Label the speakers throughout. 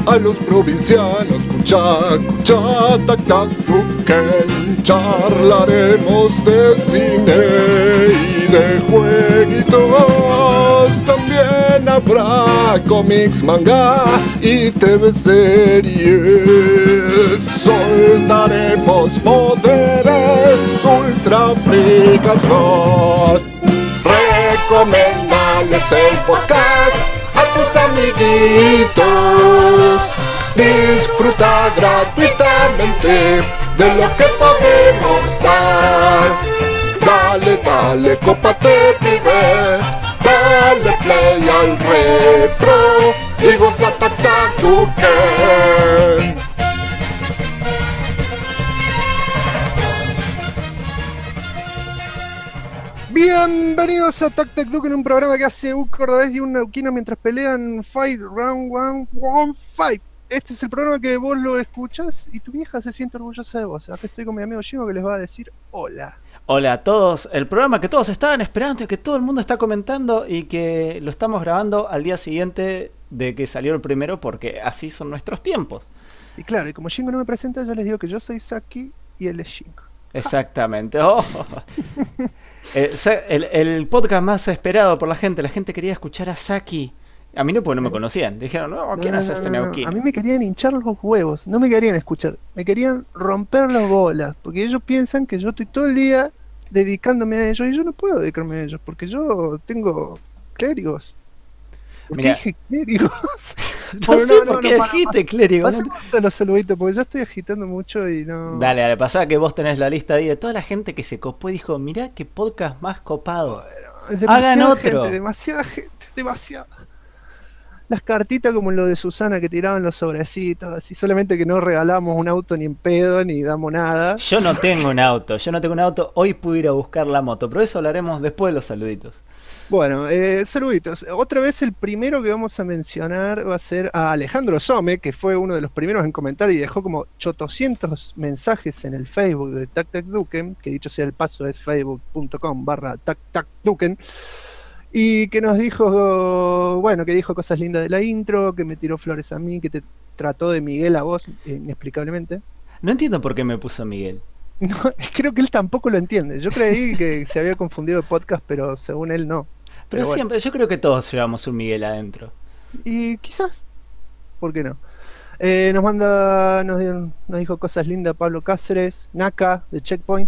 Speaker 1: a los provincianos, escucha, tac, tac, tuquen. Charlaremos de cine y de jueguitos. También habrá cómics, manga y TV series. Soltaremos poderes ultra fricasos. Recomendales el podcast a tus amiguitos. Disfruta gratuitamente de lo que podemos dar. Dale, cópate, pibe. Dale play al retro y goza tac tac tuquen.
Speaker 2: Bienvenidos a Tac Tac Duke, en un programa que hace un cordobés y un neuquino mientras pelean Fight Round One Fight. Este es el programa que vos lo escuchas y tu vieja se siente orgullosa de vos. Acá estoy con mi amigo Gino que les va a decir hola.
Speaker 3: Hola a todos, el programa que todos estaban esperando y que todo el mundo está comentando y que lo estamos grabando al día siguiente de que salió el primero porque así son nuestros tiempos.
Speaker 2: Y claro, y como Shingo no me presenta, yo les digo que yo soy Saki y él es Shingo.
Speaker 3: Exactamente. Oh. El podcast más esperado por la gente quería escuchar a Saki. A mí no, porque no me conocían. Dijeron, no, ¿quién es este neuquino?
Speaker 2: A mí me querían hinchar los huevos, no me querían escuchar, me querían romper las bolas, porque ellos piensan que yo estoy todo el día dedicándome a ellos y yo no puedo dedicarme a ellos, porque yo tengo clérigos. ¿Por qué dije clérigos?
Speaker 3: No sé por qué dijiste clérigos.
Speaker 2: Pasemos a los saluditos, porque yo estoy agitando mucho y no...
Speaker 3: Dale, pasá que vos tenés la lista ahí de toda la gente que se copó y dijo, mirá qué podcast más copado.
Speaker 2: Bueno,
Speaker 3: hagan otro.
Speaker 2: Demasiada gente, demasiada. Las cartitas como lo de Susana que tiraban los sobrecitos, así solamente que no regalamos un auto ni en pedo, ni damos nada.
Speaker 3: Yo no tengo un auto, hoy pude ir a buscar la moto, pero eso hablaremos después de los saluditos.
Speaker 2: Bueno, saluditos. Otra vez el primero que vamos a mencionar va a ser a Alejandro Some, que fue uno de los primeros en comentar y dejó como 800 mensajes en el Facebook de Tac Tac Duken, que dicho sea el paso es facebook.com/Tac Tac Duken. Y que nos dijo, bueno, que dijo cosas lindas de la intro, que me tiró flores a mí, que te trató de Miguel a vos, inexplicablemente.
Speaker 3: No entiendo por qué me puso Miguel.
Speaker 2: No, creo que él tampoco lo entiende. Yo creí que se había confundido el podcast, pero según él no.
Speaker 3: Pero siempre, bueno. Yo creo que todos llevamos un Miguel adentro.
Speaker 2: Y quizás, ¿por qué no? Nos dijo cosas lindas Pablo Cáceres, Naka de Checkpoint,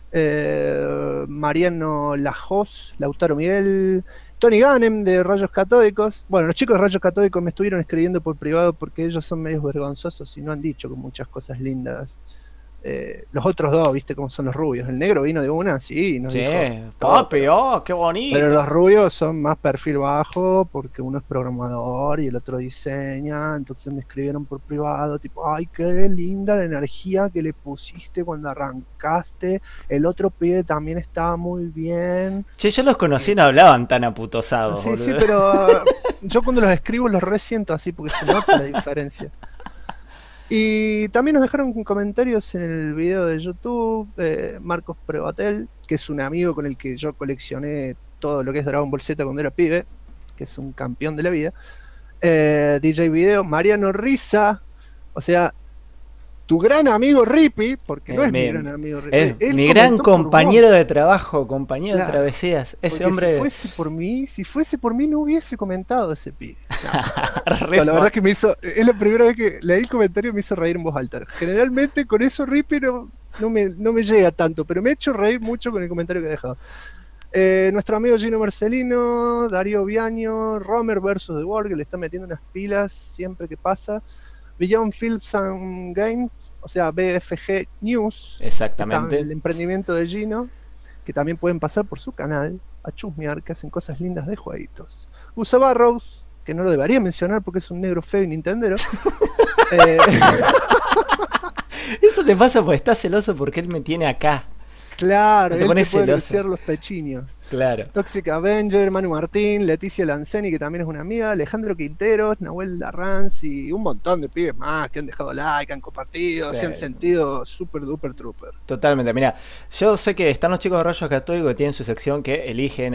Speaker 2: Mariano Lajos, Lautaro Miguel, Tony Ganem de Rayos Catódicos. Bueno, los chicos de Rayos Catódicos me estuvieron escribiendo por privado porque ellos son medios vergonzosos y no han dicho muchas cosas lindas. Los otros dos, viste cómo son los rubios. El negro vino de una, sí, nos dijo,
Speaker 3: papi, oh, qué bonito.
Speaker 2: Pero los rubios son más perfil bajo porque uno es programador y el otro diseña. Entonces me escribieron por privado, tipo, ay, qué linda la energía que le pusiste cuando arrancaste. El otro pibe también estaba muy bien.
Speaker 3: Che, yo los conocí y no hablaban tan aputosados.
Speaker 2: Sí,
Speaker 3: boludo.
Speaker 2: Sí, pero yo cuando los escribo los resiento así porque se nota la diferencia. Y también nos dejaron comentarios en el video de YouTube, Marcos Prevatel, que es un amigo con el que yo coleccioné todo lo que es Dragon Ball Z cuando era pibe, que es un campeón de la vida. DJ Video, Mariano Risa, o sea, tu gran amigo Rippy, porque no es mi gran amigo Rippy.
Speaker 3: Es mi gran compañero de trabajo, compañero de travesías. Ese hombre.
Speaker 2: Si fuese por mí no hubiese comentado ese pibe. No, la verdad es que es la primera vez que leí el comentario y me hizo reír en voz alta. Generalmente con eso Rippy no me llega tanto, pero me ha hecho reír mucho con el comentario que he dejado. Nuestro amigo Gino Marcelino, Darío Viaño, Romer versus The World, que le está metiendo unas pilas siempre que pasa. Beyond Films and Games, o sea, BFG News.
Speaker 3: Exactamente.
Speaker 2: El emprendimiento de Gino, que también pueden pasar por su canal a chusmear, que hacen cosas lindas de jueguitos. Usa Barrows, que no lo debería mencionar porque es un negro feo y nintendero.
Speaker 3: Eso te pasa porque estás celoso porque él me tiene acá.
Speaker 2: Claro,
Speaker 3: Te
Speaker 2: él te
Speaker 3: pones
Speaker 2: puede
Speaker 3: celoso.
Speaker 2: crecer los pechinos.
Speaker 3: Claro.
Speaker 2: Toxic Avenger, Manu Martín, Leticia Lanceni, que también es una amiga, Alejandro Quinteros, Nahuel Larranz y un montón de pibes más que han dejado like, han compartido, se han sentido super duper trooper.
Speaker 3: Totalmente, mira, yo sé que están los chicos de Rayos Católicos que tienen su sección que eligen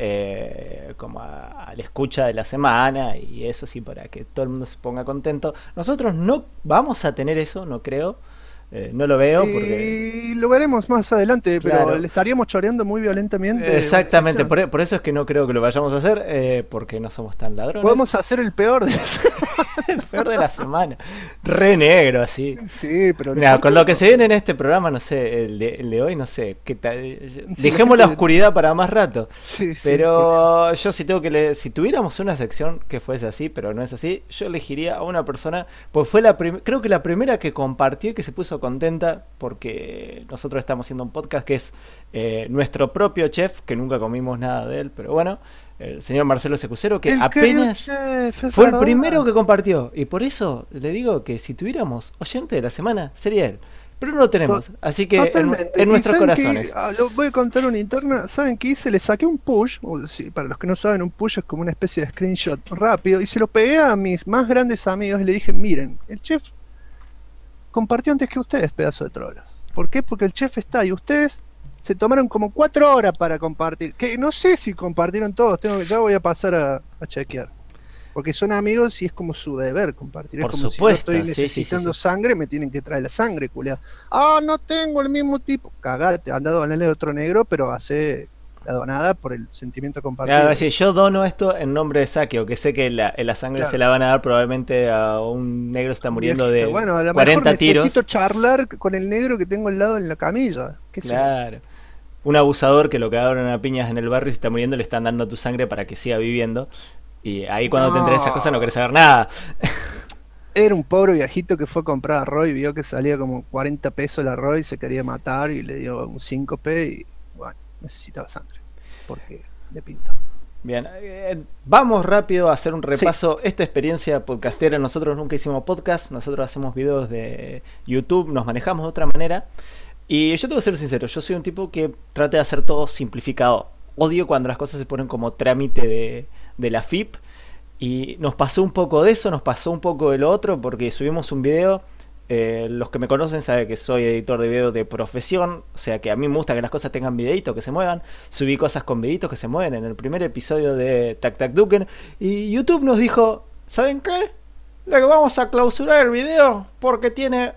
Speaker 3: como al escucha de la semana y eso sí, para que todo el mundo se ponga contento. Nosotros no vamos a tener eso, no creo. No lo veo porque...
Speaker 2: Y lo veremos más adelante,
Speaker 3: Claro.
Speaker 2: pero le estaríamos choreando muy violentamente.
Speaker 3: Exactamente, por eso es que no creo que lo vayamos a hacer, porque no somos tan ladrones.
Speaker 2: Podemos hacer el peor de las...
Speaker 3: El peor de la semana. Re negro, así.
Speaker 2: Sí, pero...
Speaker 3: Mira, con lo que se viene en este programa, no sé, el de hoy, no sé, qué tal. Dejemos la
Speaker 2: gente-
Speaker 3: oscuridad para más rato.
Speaker 2: Sí, sí,
Speaker 3: Pero yo si tengo que si tuviéramos una sección que fuese así, pero no es así, yo elegiría a una persona, pues fue creo que la primera que compartió y que se puso contenta porque nosotros estamos haciendo un podcast que es nuestro propio chef, que nunca comimos nada de él, pero bueno, el señor Marcelo Secucero, que
Speaker 2: El
Speaker 3: apenas
Speaker 2: querido chef, es
Speaker 3: fue el
Speaker 2: verdad.
Speaker 3: primero que compartió. Y por eso le digo que si tuviéramos oyente de la semana, sería él. Pero no lo tenemos, así que
Speaker 2: Totalmente.
Speaker 3: en
Speaker 2: ¿Y
Speaker 3: nuestros
Speaker 2: saben qué?
Speaker 3: corazones.
Speaker 2: Lo voy a contar una interna. ¿Saben qué hice? Le saqué un push. Sí, para los que no saben, un push es como una especie de screenshot rápido. Y se lo pegué a mis más grandes amigos y le dije: miren, el chef compartió antes que ustedes, pedazo de trolos. ¿Por qué? Porque el chef está y ustedes se tomaron como 4 horas para compartir. Que no sé si compartieron todos. Ya voy a pasar a chequear. Porque son amigos y es como su deber compartir.
Speaker 3: Por
Speaker 2: es como
Speaker 3: supuesto,
Speaker 2: si yo estoy
Speaker 3: sí,
Speaker 2: necesitando
Speaker 3: sí.
Speaker 2: sangre, me tienen que traer la sangre, culiado. Ah, no tengo el mismo tipo. Cagate, anda a donarle otro negro, pero hace la donada por el sentimiento compartido.
Speaker 3: Claro, sí, yo dono esto en nombre de Sakio, que sé que la sangre
Speaker 2: Claro.
Speaker 3: se la van a dar probablemente a un negro que está muriendo de
Speaker 2: Bueno, a lo
Speaker 3: 40
Speaker 2: mejor
Speaker 3: tiros.
Speaker 2: necesito charlar con el negro que tengo al lado en la camilla. ¿Qué sé yo?
Speaker 3: Claro. Un abusador que lo cagaron a piñas en el barrio y se está muriendo, le están dando tu sangre para que siga viviendo. Y ahí cuando te enteras de esas cosas no querés saber nada.
Speaker 2: Era un pobre viejito que fue a comprar arroz y vio que salía como 40 pesos el arroz y se quería matar y le dio un síncope y bueno, necesitaba sangre. Porque le pintó.
Speaker 3: Bien, vamos rápido a hacer un repaso. Esta experiencia podcastera, nosotros nunca hicimos podcast, nosotros hacemos videos de YouTube, nos manejamos de otra manera. Y yo tengo que ser sincero, yo soy un tipo que trata de hacer todo simplificado. Odio cuando las cosas se ponen como trámite de la FIP. Y nos pasó un poco de eso, nos pasó un poco de lo otro, porque subimos un video. Los que me conocen saben que soy editor de video de profesión, o sea que a mí me gusta que las cosas tengan videitos que se muevan. Subí cosas con videitos que se mueven en el primer episodio de Tac Tac Duken. Y YouTube nos dijo, ¿saben qué? Le vamos a clausurar el video porque tiene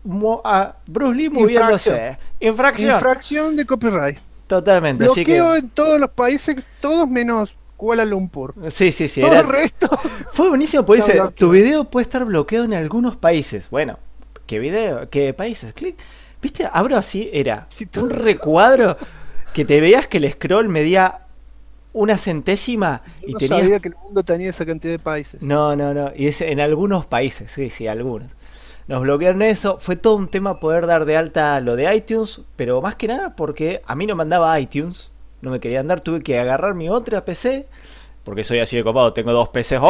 Speaker 3: a Bruce Lee moviéndose.
Speaker 2: Infracción de copyright.
Speaker 3: Totalmente. Así
Speaker 2: Bloqueo
Speaker 3: que...
Speaker 2: en todos los países, todos menos Kuala Lumpur.
Speaker 3: Sí.
Speaker 2: Todo el resto.
Speaker 3: Fue buenísimo porque
Speaker 2: Está
Speaker 3: dice,
Speaker 2: bloqueado.
Speaker 3: tu video puede estar bloqueado en algunos países. Bueno, ¿qué video? ¿Qué países? Clic. ¿Viste? Abro así, era
Speaker 2: Sí,
Speaker 3: un recuadro que te veías que el scroll medía una centésima
Speaker 2: Yo
Speaker 3: y
Speaker 2: no
Speaker 3: tenías...
Speaker 2: sabía que el mundo tenía esa cantidad de países.
Speaker 3: No. Y dice, en algunos países, sí, algunos. Nos bloquearon eso, fue todo un tema poder dar de alta lo de iTunes, pero más que nada porque a mí no me andaba iTunes, no me quería andar, tuve que agarrar mi otra PC, porque soy así de copado, tengo 2 PCs,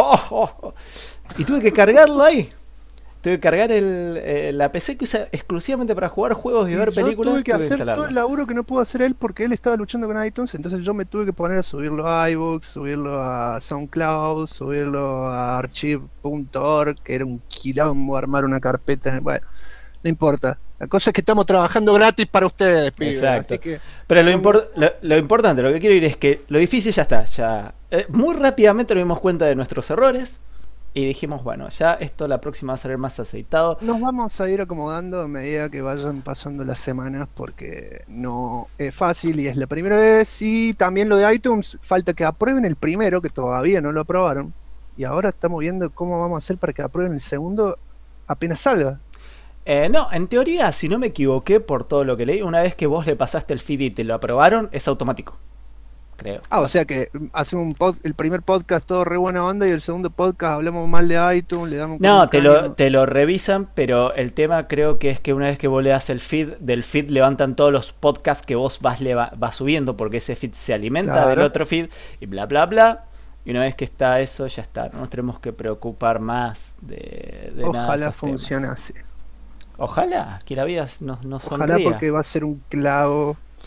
Speaker 3: y tuve que cargarlo ahí. Tuve que cargar la PC que usa exclusivamente para jugar juegos y ver
Speaker 2: yo
Speaker 3: películas.
Speaker 2: tuve que hacer
Speaker 3: instalarlo.
Speaker 2: todo el laburo que no pudo hacer él porque él estaba luchando con iTunes, entonces yo me tuve que poner a subirlo a iVoox, subirlo a SoundCloud, subirlo a archive.org, que era un quilombo armar una carpeta. Bueno, no importa. La cosa es que estamos trabajando gratis para ustedes, pibes.
Speaker 3: Exacto.
Speaker 2: Así que
Speaker 3: Pero lo importante, lo que quiero ir es que lo difícil ya está. Muy rápidamente nos dimos cuenta de nuestros errores. Y dijimos, bueno, ya esto la próxima va a ser más aceitado.
Speaker 2: nos vamos a ir acomodando a medida que vayan pasando las semanas porque no es fácil y es la primera vez. Y también lo de iTunes, falta que aprueben el primero, que todavía no lo aprobaron. Y ahora estamos viendo cómo vamos a hacer para que aprueben el segundo apenas salga.
Speaker 3: No, en teoría, si no me equivoqué por todo lo que leí, una vez que vos le pasaste el feed y te lo aprobaron, es automático. Creo.
Speaker 2: O sea que hacemos el primer podcast todo re buena onda y el segundo podcast hablamos mal de iTunes, le damos...
Speaker 3: No,
Speaker 2: un caño.
Speaker 3: te lo revisan, pero el tema creo que es que una vez que vos le das el feed, del feed levantan todos los podcasts que vos vas subiendo, porque ese feed se alimenta
Speaker 2: Claro.
Speaker 3: del otro feed y bla, bla, bla. Y una vez que está eso, ya está. No nos tenemos que preocupar más de nada. de
Speaker 2: Ojalá
Speaker 3: esos
Speaker 2: funcione
Speaker 3: temas.
Speaker 2: así.
Speaker 3: Ojalá que la vida nos sonría.
Speaker 2: Ojalá porque va a ser un clavo.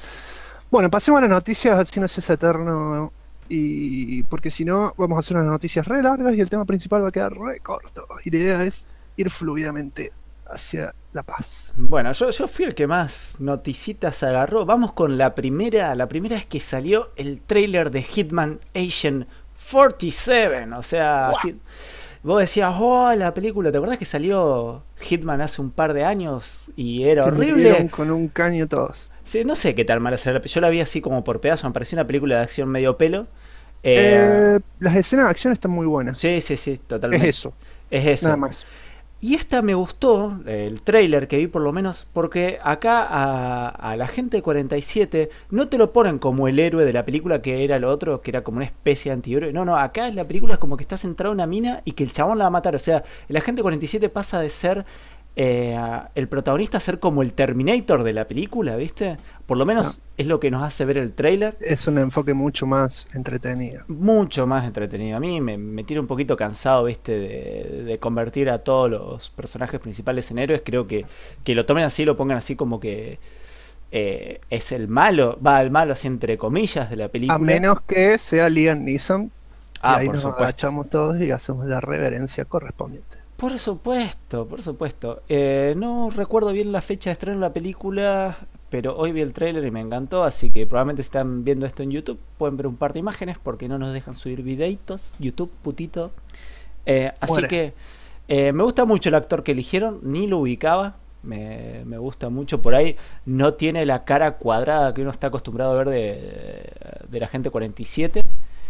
Speaker 2: Bueno, pasemos a las noticias, así no se hace eterno. Y porque si no, vamos a hacer unas noticias re largas y el tema principal va a quedar re corto. Y la idea es ir fluidamente hacia la paz.
Speaker 3: Bueno, yo fui el que más noticitas agarró. Vamos con la primera. La primera es que salió el tráiler de Hitman Agent 47. O sea, vos decías, oh, la película, ¿te acordás que salió Hitman hace un par de años y era horrible?
Speaker 2: Con un caño todos.
Speaker 3: Sí, no sé qué tal mala será. Yo la vi así como por pedazos, me pareció una película de acción medio pelo.
Speaker 2: Las escenas de acción están muy buenas.
Speaker 3: Sí, totalmente.
Speaker 2: Es eso.
Speaker 3: Nada
Speaker 2: más.
Speaker 3: Y esta me gustó, el tráiler que vi por lo menos, porque acá a la gente 47 no te lo ponen como el héroe de la película que era lo otro, que era como una especie de antihéroe. No, acá la película es como que está centrada en una mina y que el chabón la va a matar. O sea, el agente 47 pasa de ser el protagonista a ser como el Terminator de la película, ¿viste? Por lo menos es lo que nos hace ver el tráiler.
Speaker 2: Es un enfoque mucho más entretenido.
Speaker 3: Mucho más entretenido. A mí me tiene un poquito cansado, ¿viste? De convertir a todos los personajes principales en héroes. Creo que lo tomen así, lo pongan así como que es el malo, el malo así entre comillas de la película.
Speaker 2: A menos que sea Liam Neeson. Y ahí
Speaker 3: por
Speaker 2: nos
Speaker 3: supuesto.
Speaker 2: agachamos todos y hacemos la reverencia correspondiente.
Speaker 3: Por supuesto. No recuerdo bien la fecha de estreno de la película, pero hoy vi el tráiler y me encantó, así que probablemente están viendo esto en YouTube, pueden ver un par de imágenes porque no nos dejan subir videitos, YouTube putito. Así que me gusta mucho el actor que eligieron, ni lo ubicaba, me gusta mucho por ahí, no tiene la cara cuadrada que uno está acostumbrado a ver de la gente 47,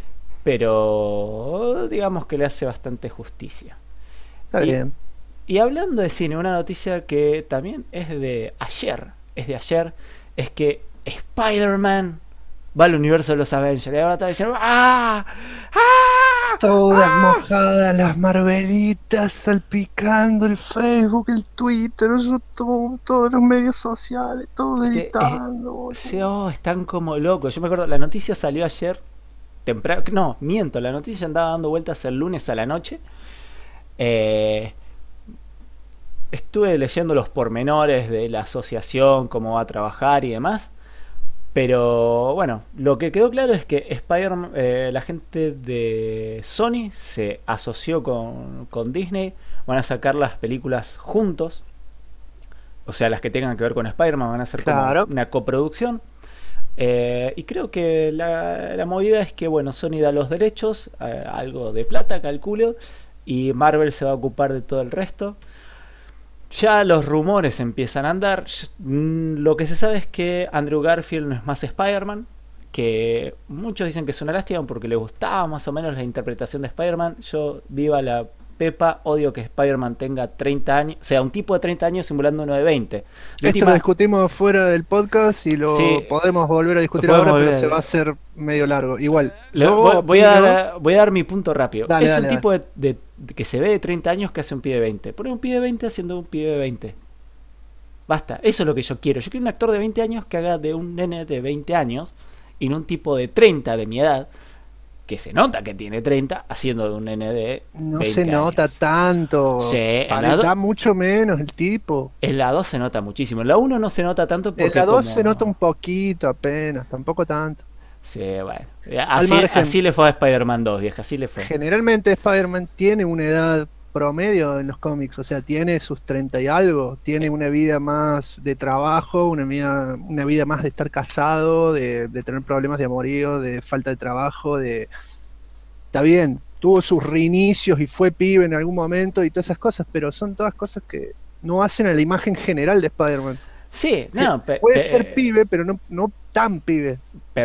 Speaker 3: pero digamos que le hace bastante justicia.
Speaker 2: Está bien.
Speaker 3: Y hablando de cine, una noticia que también es de ayer, es que Spider-Man va al universo de los Avengers. Y ahora está diciendo
Speaker 2: Todas mojadas las Marvelitas, salpicando el Facebook, el Twitter, el YouTube, todos los medios sociales, todos gritando.
Speaker 3: Están como locos. Yo me acuerdo, la noticia salió ayer temprano. No, miento, la noticia andaba dando vueltas el lunes a la noche. Estuve leyendo los pormenores de la asociación, cómo va a trabajar y demás, pero bueno, lo que quedó claro es que Spider-Man, la gente de Sony se asoció con Disney, van a sacar las películas juntos, o sea, las que tengan que ver con Spider-Man van a ser como una coproducción. Y creo que la movida es que, bueno, Sony da los derechos, algo de plata, calculo, y Marvel se va a ocupar de todo el resto. Ya los rumores empiezan a andar. Lo que se sabe es que Andrew Garfield no es más Spider-Man, que muchos dicen que es una lástima porque le gustaba más o menos la interpretación de Spider-Man. Yo, viva la Pepa, odio que Spider-Man tenga 30 años, o sea, un tipo de 30 años simulando uno de 20.
Speaker 2: Esto lo discutimos fuera del podcast y lo podemos volver a discutir ahora, pero se va a hacer medio largo. Igual,
Speaker 3: voy a dar mi punto rápido. Es un tipo
Speaker 2: de
Speaker 3: que se ve de 30 años que hace un pibe de 20. Pone un pibe de 20 haciendo un pibe de 20. Basta, eso es lo que yo quiero. Yo quiero un actor de 20 años que haga de un nene de 20 años y no un tipo de 30 de mi edad, que se nota que tiene 30 haciendo de un nene de 20
Speaker 2: No se nota tanto.
Speaker 3: Sí,
Speaker 2: da mucho menos el tipo.
Speaker 3: En la 2 se nota muchísimo. En la 1 no se nota tanto porque
Speaker 2: en la 2 se nota un poquito apenas, tampoco tanto.
Speaker 3: Sí, bueno. Así le fue a Spider-Man 2, vieja, así le fue.
Speaker 2: Generalmente Spider-Man tiene una edad promedio en los cómics, o sea, tiene sus 30 y algo, tiene una vida más de trabajo, una vida más de estar casado, de tener problemas de amorío, de falta de trabajo, está bien, tuvo sus reinicios y fue pibe en algún momento y todas esas cosas, pero son todas cosas que no hacen a la imagen general de Spider-Man.
Speaker 3: Sí,
Speaker 2: puede ser pibe, pero no tan pibe.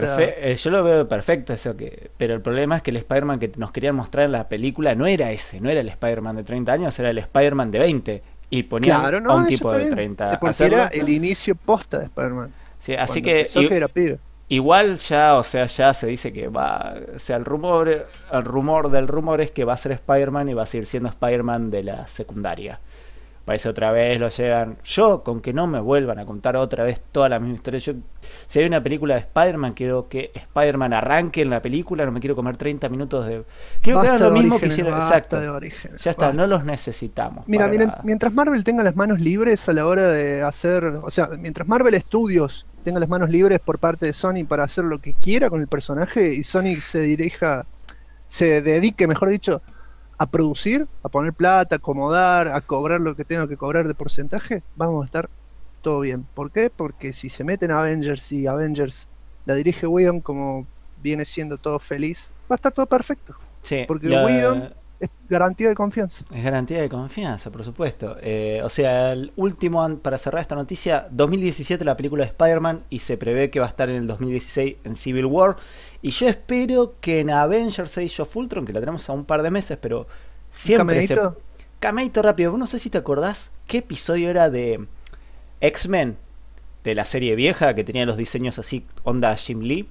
Speaker 3: Yo lo veo perfecto eso, pero el problema es que el Spider-Man que nos querían mostrar en la película no era ese, no era el Spider-Man de 30 años, era el Spider-Man de 20 y ponían a un tipo de 30
Speaker 2: porque era el inicio posta de Spider-Man.
Speaker 3: Sí, así que
Speaker 2: era pibe.
Speaker 3: Igual ya se dice que va, o sea, el rumor del rumor es que va a ser Spider-Man y va a seguir siendo Spider-Man de la secundaria. Parece otra vez lo llevan. Yo, con que no me vuelvan a contar otra vez toda la misma historia. Si hay una película de Spider-Man, quiero que Spider-Man arranque en la película. No me quiero comer 30 minutos de. Quiero que hagan lo mismo que hicieron. Exacto. Ya está, no los necesitamos.
Speaker 2: Mira, mientras Marvel tenga las manos libres a la hora de hacer. O sea, mientras Marvel Studios tenga las manos libres por parte de Sony para hacer lo que quiera con el personaje y Sony se dedique, mejor dicho, a producir, a poner plata, a acomodar, a cobrar lo que tenga que cobrar de porcentaje, vamos a estar todo bien. ¿Por qué? Porque si se meten a Avengers y Avengers la dirige Whedon como viene siendo todo feliz, va a estar todo perfecto.
Speaker 3: Sí,
Speaker 2: porque Whedon es garantía de confianza.
Speaker 3: Es garantía de confianza, por supuesto. O sea, el último, para cerrar esta noticia, 2017 la película de Spider-Man y se prevé que va a estar en el 2016 en Civil War. Y yo espero que en Avengers Age of Ultron, que la tenemos a un par de meses, pero siempre Cameito rápido. No sé si te acordás qué episodio era de X-Men, de la serie vieja, que tenía los diseños así, onda Jim Lee.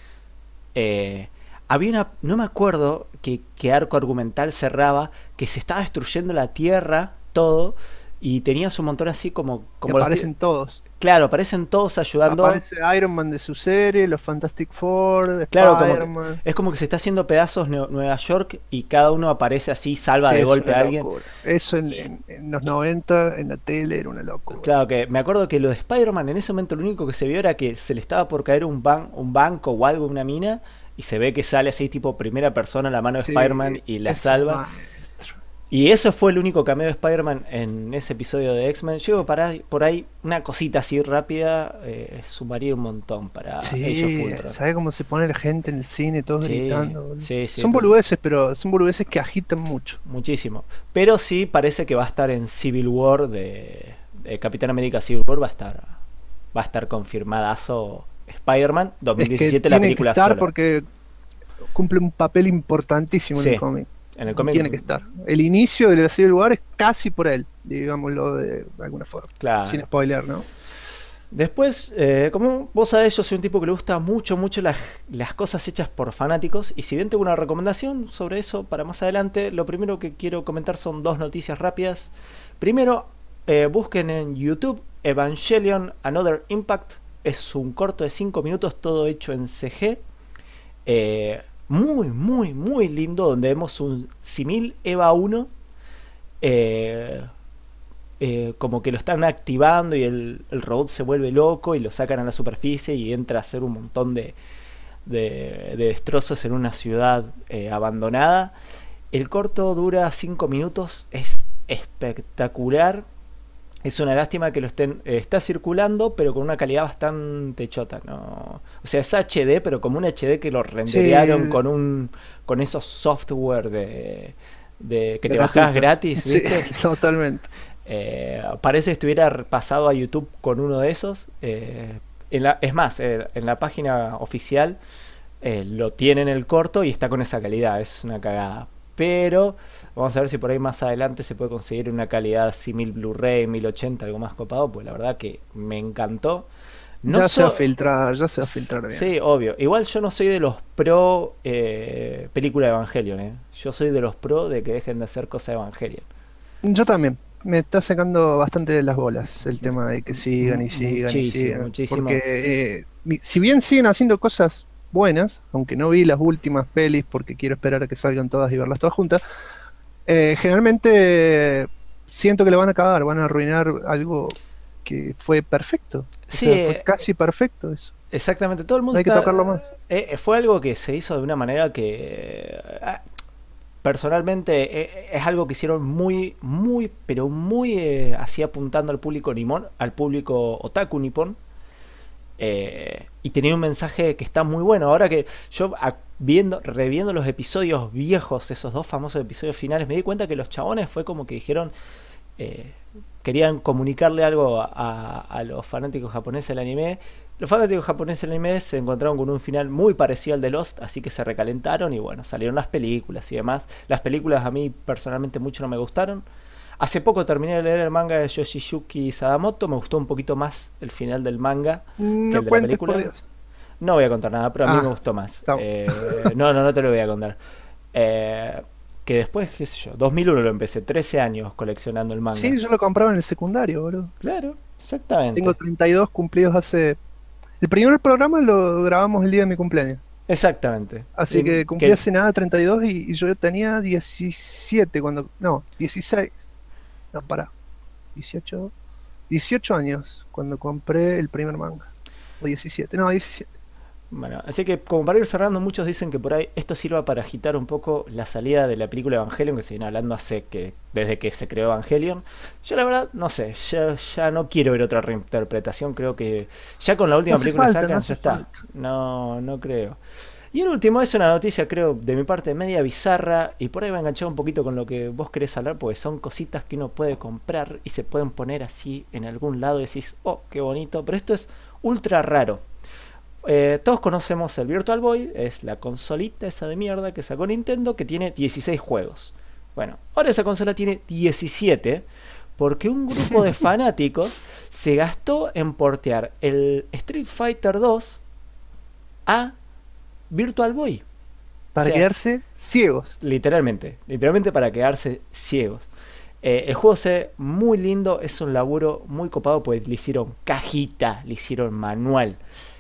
Speaker 3: Había no me acuerdo qué arco argumental cerraba, que se estaba destruyendo la Tierra, todo, y tenías un montón así como
Speaker 2: aparecen todos.
Speaker 3: Claro, aparecen todos ayudando.
Speaker 2: Aparece Iron Man de su serie, los Fantastic Four,
Speaker 3: claro,
Speaker 2: Spider-Man.
Speaker 3: Es como que se está haciendo pedazos Nueva York y cada uno aparece así, salva de golpe a alguien.
Speaker 2: Eso en los 90 en la tele era una locura.
Speaker 3: Claro, que me acuerdo que lo de Spider-Man en ese momento lo único que se vio era que se le estaba por caer un banco o algo, una mina, y se ve que sale así tipo primera persona a la mano de Spider-Man y la salva. Y eso fue el único cameo de Spider-Man en ese episodio de X-Men. Yo por ahí una cosita así rápida sumaría un montón para ellos.
Speaker 2: ¿Sabes cómo se pone la gente en el cine, todos gritando?
Speaker 3: Sí,
Speaker 2: son boludeces, pero son boludeces que agitan mucho.
Speaker 3: Muchísimo. Pero sí parece que va a estar en Civil War de Capitán América Civil War, va a estar confirmadazo Spider-Man 2017
Speaker 2: es que
Speaker 3: la película
Speaker 2: tiene que estar
Speaker 3: sola.
Speaker 2: Porque cumple un papel importantísimo en el cómic.
Speaker 3: En el cómic
Speaker 2: tiene que estar. El inicio de la Civil War es casi por él, digámoslo de alguna forma.
Speaker 3: Claro.
Speaker 2: Sin spoiler, ¿no?
Speaker 3: Después, como vos sabés, yo soy un tipo que le gusta mucho las cosas hechas por fanáticos. Y si bien tengo una recomendación sobre eso para más adelante, lo primero que quiero comentar son dos noticias rápidas. Primero, busquen en YouTube Evangelion Another Impact. Es un corto de 5 minutos, todo hecho en CG. Muy, muy, muy lindo, donde vemos un simil EVA 1. Como que lo están activando y el robot se vuelve loco y lo sacan a la superficie y entra a hacer un montón de destrozos en una ciudad abandonada. El corto dura 5 minutos, es espectacular. Es una lástima que lo está circulando, pero con una calidad bastante chota, ¿no? O sea, es HD, pero como un HD que lo renderearon con esos software de que te bajás gratis, ¿viste?
Speaker 2: Sí, totalmente.
Speaker 3: Parece que estuviera pasado a YouTube con uno de esos. Es más, en la página oficial lo tienen el corto y está con esa calidad. Es una cagada. Pero vamos a ver si por ahí más adelante se puede conseguir una calidad simil Blu-ray 1080, algo más copado, pues la verdad que me encantó.
Speaker 2: Ya se va a filtrar bien.
Speaker 3: Sí, obvio. Igual yo no soy de los pro película de Evangelion, Yo soy de los pro de que dejen de hacer cosas de Evangelion.
Speaker 2: Yo también. Me está sacando bastante las bolas el tema de que sigan y sigan y sigan.
Speaker 3: Muchísimo.
Speaker 2: Porque si bien siguen haciendo cosas buenas, aunque no vi las últimas pelis porque quiero esperar a que salgan todas y verlas todas juntas, generalmente siento que le van a cagar, van a arruinar algo que fue perfecto.
Speaker 3: Sí,
Speaker 2: o sea, fue casi perfecto eso.
Speaker 3: Exactamente, todo el mundo
Speaker 2: hay que tocarlo más.
Speaker 3: Fue algo que se hizo de una manera que personalmente es algo que hicieron muy, muy, pero muy así apuntando al público nipón, al público otaku nipón. Y tenía un mensaje que está muy bueno. Ahora que yo reviendo los episodios viejos, esos dos famosos episodios finales, me di cuenta que los chabones fue como que dijeron, querían comunicarle algo a los fanáticos japoneses del anime. Los fanáticos japoneses del anime se encontraron con un final muy parecido al de Lost, así que se recalentaron y bueno, salieron las películas y demás. Las películas a mí personalmente mucho no me gustaron. Hace poco terminé de leer el manga de Yoshiyuki Sadamoto, me gustó un poquito más el final del manga que el de la película. Por Dios. No voy a contar nada, pero a mí me gustó más. No te lo voy a contar. Que después, qué sé yo, 2001 lo empecé, 13 años coleccionando el manga.
Speaker 2: Sí, yo lo compraba en el secundario, boludo.
Speaker 3: Claro, exactamente.
Speaker 2: Tengo 32 cumplidos hace... El primer programa lo grabamos el día de mi cumpleaños.
Speaker 3: Exactamente.
Speaker 2: Así que cumplí hace nada 32 y yo tenía 17 cuando... No, 16. No, pará. 18 años cuando compré el primer manga. O 17, no, 17.
Speaker 3: Bueno, así que como para ir cerrando, muchos dicen que por ahí esto sirva para agitar un poco la salida de la película Evangelion, que se viene hablando desde que se creó Evangelion. Yo la verdad, no sé, ya no quiero ver otra reinterpretación, creo que ya con la última película que sacan, ya está. No creo. Y el último es una noticia, creo, de mi parte media bizarra, y por ahí va enganchado un poquito con lo que vos querés hablar, porque son cositas que uno puede comprar y se pueden poner así en algún lado y decís, oh, qué bonito, pero esto es ultra raro. Todos conocemos el Virtual Boy, es la consolita esa de mierda que sacó Nintendo, que tiene 16 juegos. Bueno, ahora esa consola tiene 17, porque un grupo de fanáticos se gastó en portear el Street Fighter 2 a Virtual Boy.
Speaker 2: Para quedarse ciegos.
Speaker 3: Literalmente para quedarse ciegos. El juego se ve muy lindo, es un laburo muy copado, pues le hicieron cajita, le hicieron manual.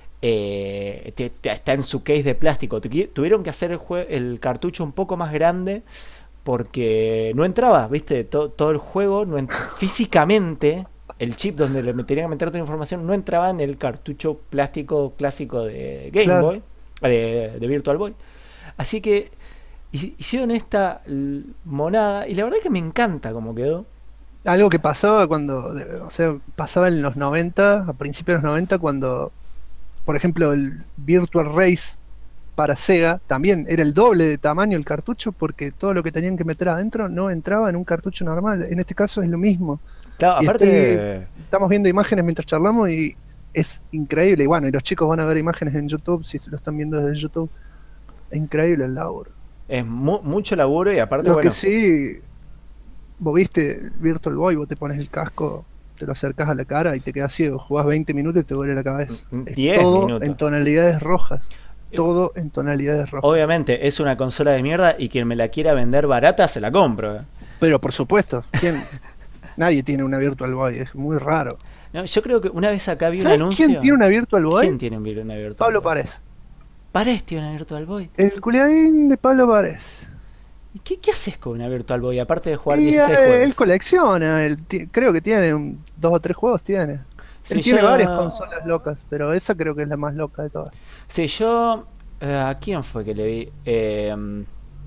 Speaker 3: Está en su case de plástico. Tuvieron que hacer el cartucho un poco más grande porque no entraba, ¿viste? Todo el juego físicamente. El chip donde le tenían que meter toda la información no entraba en el cartucho plástico clásico de Game Boy, de Virtual Boy. Así que hicieron esta monada y la verdad es que me encanta cómo quedó.
Speaker 2: Algo que pasaba pasaba en los 90, a principios de los 90, cuando, por ejemplo, el Virtual Race para Sega también era el doble de tamaño el cartucho, porque todo lo que tenían que meter adentro no entraba en un cartucho normal. En este caso es lo mismo.
Speaker 3: Claro, aparte
Speaker 2: estamos viendo imágenes mientras charlamos y es increíble. Y bueno, y los chicos van a ver imágenes en YouTube, si lo están viendo desde YouTube. Es increíble el laburo.
Speaker 3: Es mucho laburo y aparte,
Speaker 2: lo que sí, vos viste Virtual Boy, vos te pones el casco, te lo acercás a la cara y te quedas ciego. Jugás 20 minutos y te duele la cabeza.
Speaker 3: 10
Speaker 2: todo
Speaker 3: minutos.
Speaker 2: En tonalidades rojas. Todo en tonalidades rojas.
Speaker 3: Obviamente es una consola de mierda y quien me la quiera vender barata se la compro.
Speaker 2: Pero por supuesto, nadie tiene una Virtual Boy, es muy raro.
Speaker 3: No, yo creo que una vez acá vi un anuncio.
Speaker 2: ¿Quién tiene una Virtual Boy?
Speaker 3: ¿Quién tiene una Virtual Boy?
Speaker 2: Pablo Párez.
Speaker 3: Párez tiene una Virtual Boy.
Speaker 2: El culiadín de Pablo Párez.
Speaker 3: ¿Y qué haces con una Virtual Boy? Aparte de jugar 16 juegos.
Speaker 2: Él colecciona, creo que tiene 2 o 3 juegos tiene.
Speaker 3: Sí,
Speaker 2: él tiene varias consolas locas, pero esa creo que es la más loca de todas.
Speaker 3: Sí, yo... ¿a quién fue que le vi?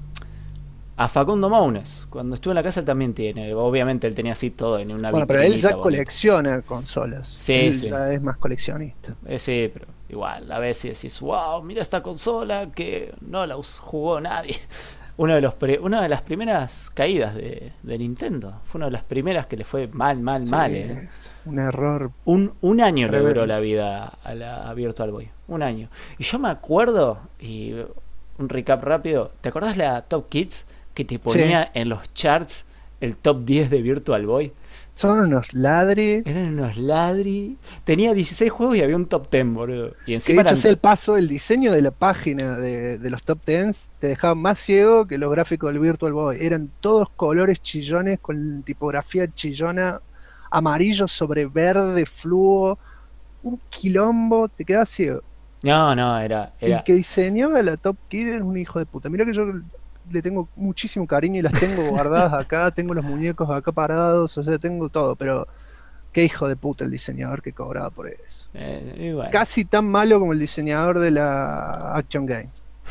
Speaker 3: A Facundo Mounes. Cuando estuve en la casa él también tiene. Obviamente él tenía así todo en una
Speaker 2: Bueno, pero él ya
Speaker 3: bonita.
Speaker 2: Colecciona consolas.
Speaker 3: Sí,
Speaker 2: él
Speaker 3: sí.
Speaker 2: ya es más coleccionista.
Speaker 3: Sí, pero igual, a veces decís, wow, mira esta consola que no la jugó nadie. Una de las primeras caídas de Nintendo. Fue una de las primeras que le fue mal.
Speaker 2: Un error.
Speaker 3: Un año le duró la vida a la Virtual Boy. Un año. Y yo me acuerdo, y un recap rápido, ¿te acordás la Top Kids que te ponía en los charts el top 10 de Virtual Boy?
Speaker 2: Son unos ladri.
Speaker 3: Eran unos ladri. Tenía 16 juegos y había un top 10, boludo. Y
Speaker 2: encima el diseño de la página de los top 10 te dejaba más ciego que los gráficos del Virtual Boy. Eran todos colores chillones con tipografía chillona, amarillo sobre verde, fluo. Un quilombo, te quedas ciego.
Speaker 3: No, era...
Speaker 2: El que diseñó de la Top Kid es un hijo de puta. Mira que yo le tengo muchísimo cariño y las tengo guardadas acá, tengo los muñecos acá parados, o sea, tengo todo, pero qué hijo de puta el diseñador que cobraba por eso.
Speaker 3: Bueno.
Speaker 2: Casi tan malo como el diseñador de la Action Games.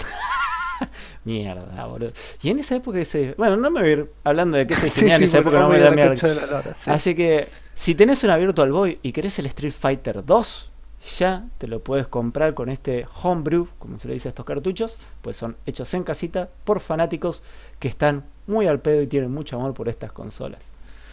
Speaker 3: Mierda, boludo. Y en esa época bueno, no me voy a ir hablando de qué se diseñaba en esa época, no me da mierda. Sí. Así que, si tenés una Virtual Boy y querés el Street Fighter 2, ya te lo puedes comprar con este homebrew, como se le dice a estos cartuchos, pues son hechos en casita por fanáticos que están muy al pedo y tienen mucho amor por estas consolas.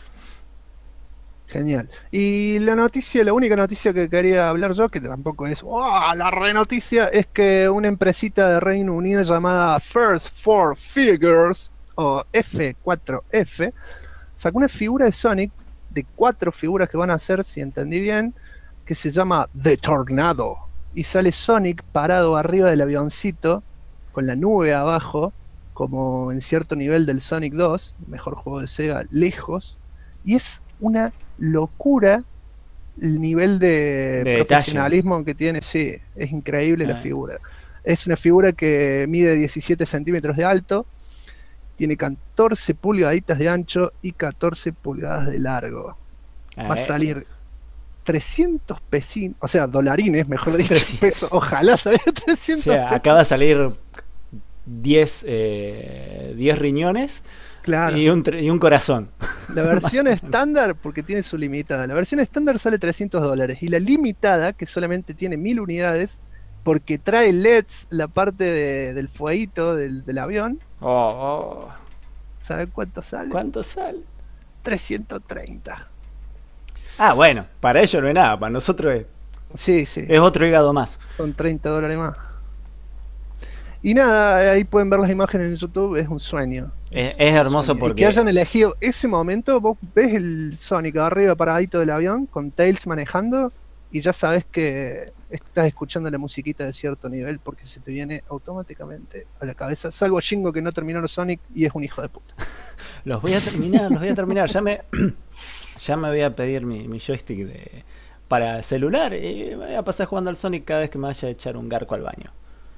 Speaker 2: Genial. Y la única noticia que quería hablar yo, que tampoco es la renoticia, es que una empresita de Reino Unido llamada First Four Figures, o F4F, sacó una figura de Sonic, de 4 figuras que van a hacer, si entendí bien, que se llama The Tornado. Y sale Sonic parado arriba del avioncito, con la nube abajo, como en cierto nivel del Sonic 2, mejor juego de Sega, lejos. Y es una locura el nivel de profesionalismo detalle que tiene. Sí, es increíble la figura. Es una figura que mide 17 centímetros de alto, tiene 14 pulgaditas de ancho y 14 pulgadas de largo. Va a salir 300 pesinos, o sea, dolarines, mejor dicho, pesos. Ojalá salga 300
Speaker 3: o sea,
Speaker 2: pesos.
Speaker 3: Acaba de salir 10 riñones, claro, y un corazón.
Speaker 2: La versión estándar, porque tiene su limitada, la versión estándar sale $300 y la limitada, que solamente tiene 1000 unidades, porque trae LEDs la parte del fueguito del avión. ¿Saben cuánto sale?
Speaker 3: ¿Cuánto sale?
Speaker 2: 330.
Speaker 3: Ah, bueno, para ellos no es nada, para nosotros es otro hígado más.
Speaker 2: Son $30 más. Y nada, ahí pueden ver las imágenes en YouTube, es un sueño.
Speaker 3: Es hermoso porque...
Speaker 2: Y que hayan elegido ese momento, vos ves el Sonic arriba paradito del avión, con Tails manejando, y ya sabes que estás escuchando la musiquita de cierto nivel, porque se te viene automáticamente a la cabeza, salvo Shingo que no terminó los Sonic y es un hijo de puta.
Speaker 3: Los voy a terminar. Ya me voy a pedir mi joystick para celular y me voy a pasar jugando al Sonic cada vez que me vaya a echar un garco al baño.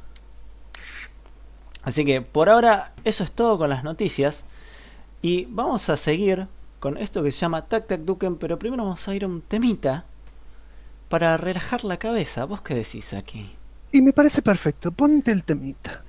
Speaker 3: Así que por ahora eso es todo con las noticias. Y vamos a seguir con esto que se llama Tac Tac Duken, pero primero vamos a ir a un temita para relajar la cabeza. ¿Vos qué decís aquí?
Speaker 2: Y me parece perfecto, ponte el temita.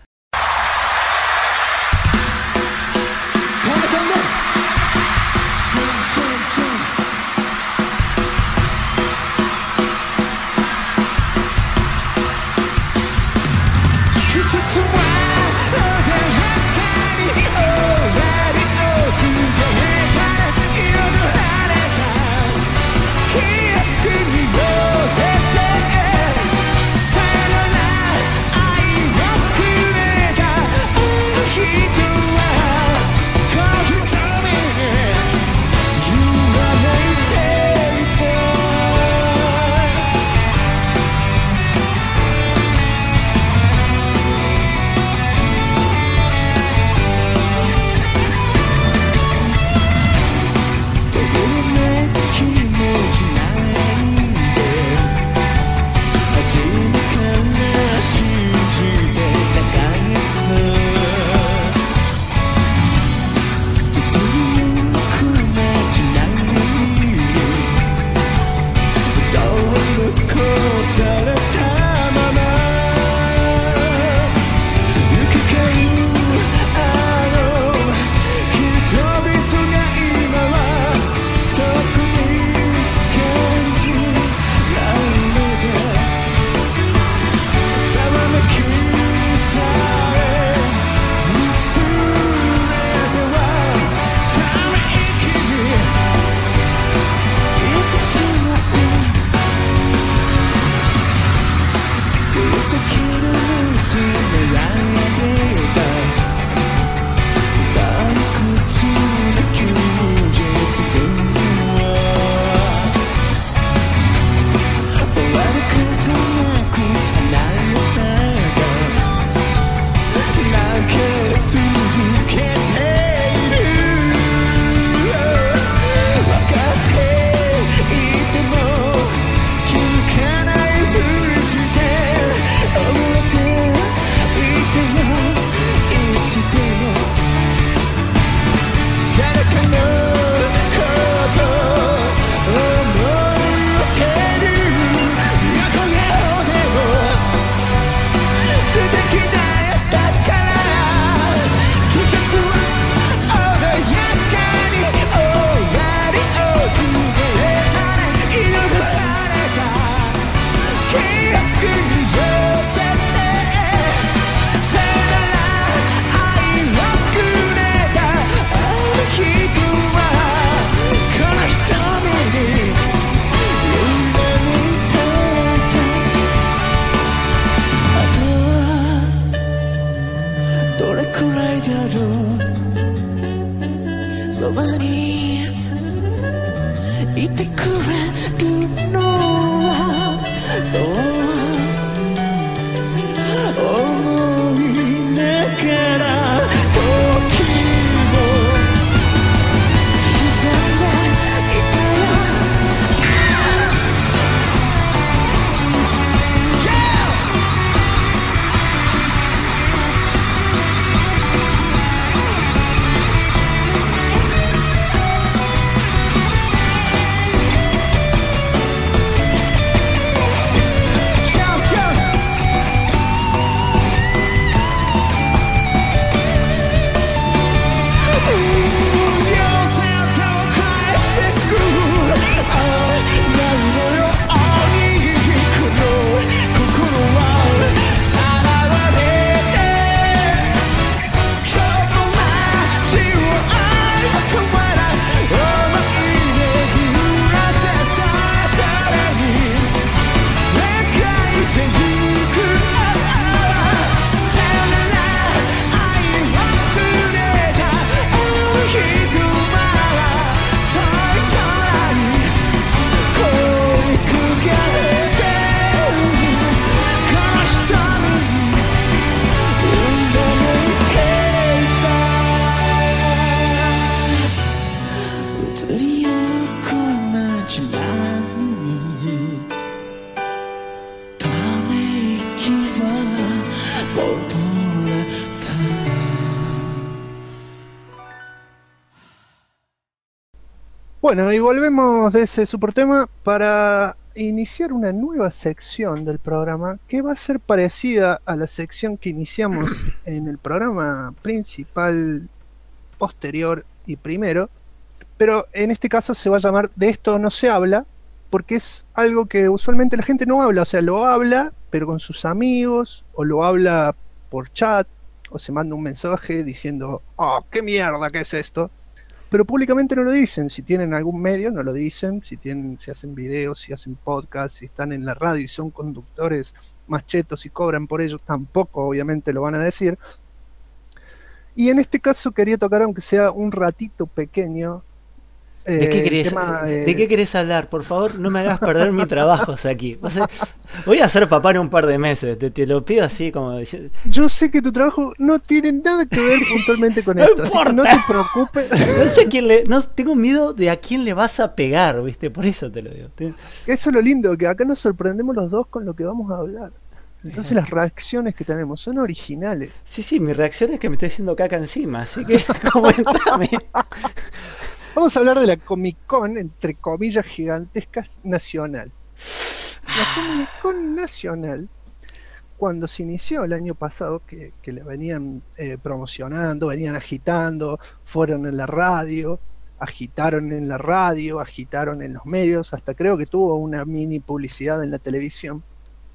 Speaker 2: Bueno, y volvemos de ese super tema para iniciar una nueva sección del programa que va a ser parecida a la sección que iniciamos en el programa principal posterior y primero, pero en este caso se va a llamar De esto no se habla, porque es algo que usualmente la gente no habla, o sea, lo habla pero con sus amigos, o lo habla por chat, o se manda un mensaje diciendo, oh, qué mierda, ¿qué es esto? Pero públicamente no lo dicen. Si tienen algún medio no lo dicen, si hacen videos, si hacen podcasts, si están en la radio y son conductores más chetos y cobran por ello, tampoco obviamente lo van a decir. Y en este caso quería tocar, aunque sea un ratito pequeño,
Speaker 3: ¿De qué querés hablar? Por favor, no me hagas perder mi trabajo, Saki. O sea, voy a ser papá en un par de meses, te lo pido así como diciendo.
Speaker 2: Yo sé que tu trabajo no tiene nada que ver puntualmente con esto, así que no te preocupes.
Speaker 3: No sé tengo miedo de a quién le vas a pegar, ¿viste? Por eso te lo digo.
Speaker 2: Eso es lo lindo, que acá nos sorprendemos los dos con lo que vamos a hablar. Entonces las reacciones que tenemos son originales.
Speaker 3: Sí, mi reacción es que me estoy haciendo caca encima, así que comentame.
Speaker 2: Vamos a hablar de la Comic Con, entre comillas gigantescas, nacional. La Comic Con nacional, cuando se inició el año pasado, que la venían promocionando, venían agitando, fueron en la radio, agitaron en la radio, agitaron en los medios, hasta creo que tuvo una mini publicidad en la televisión.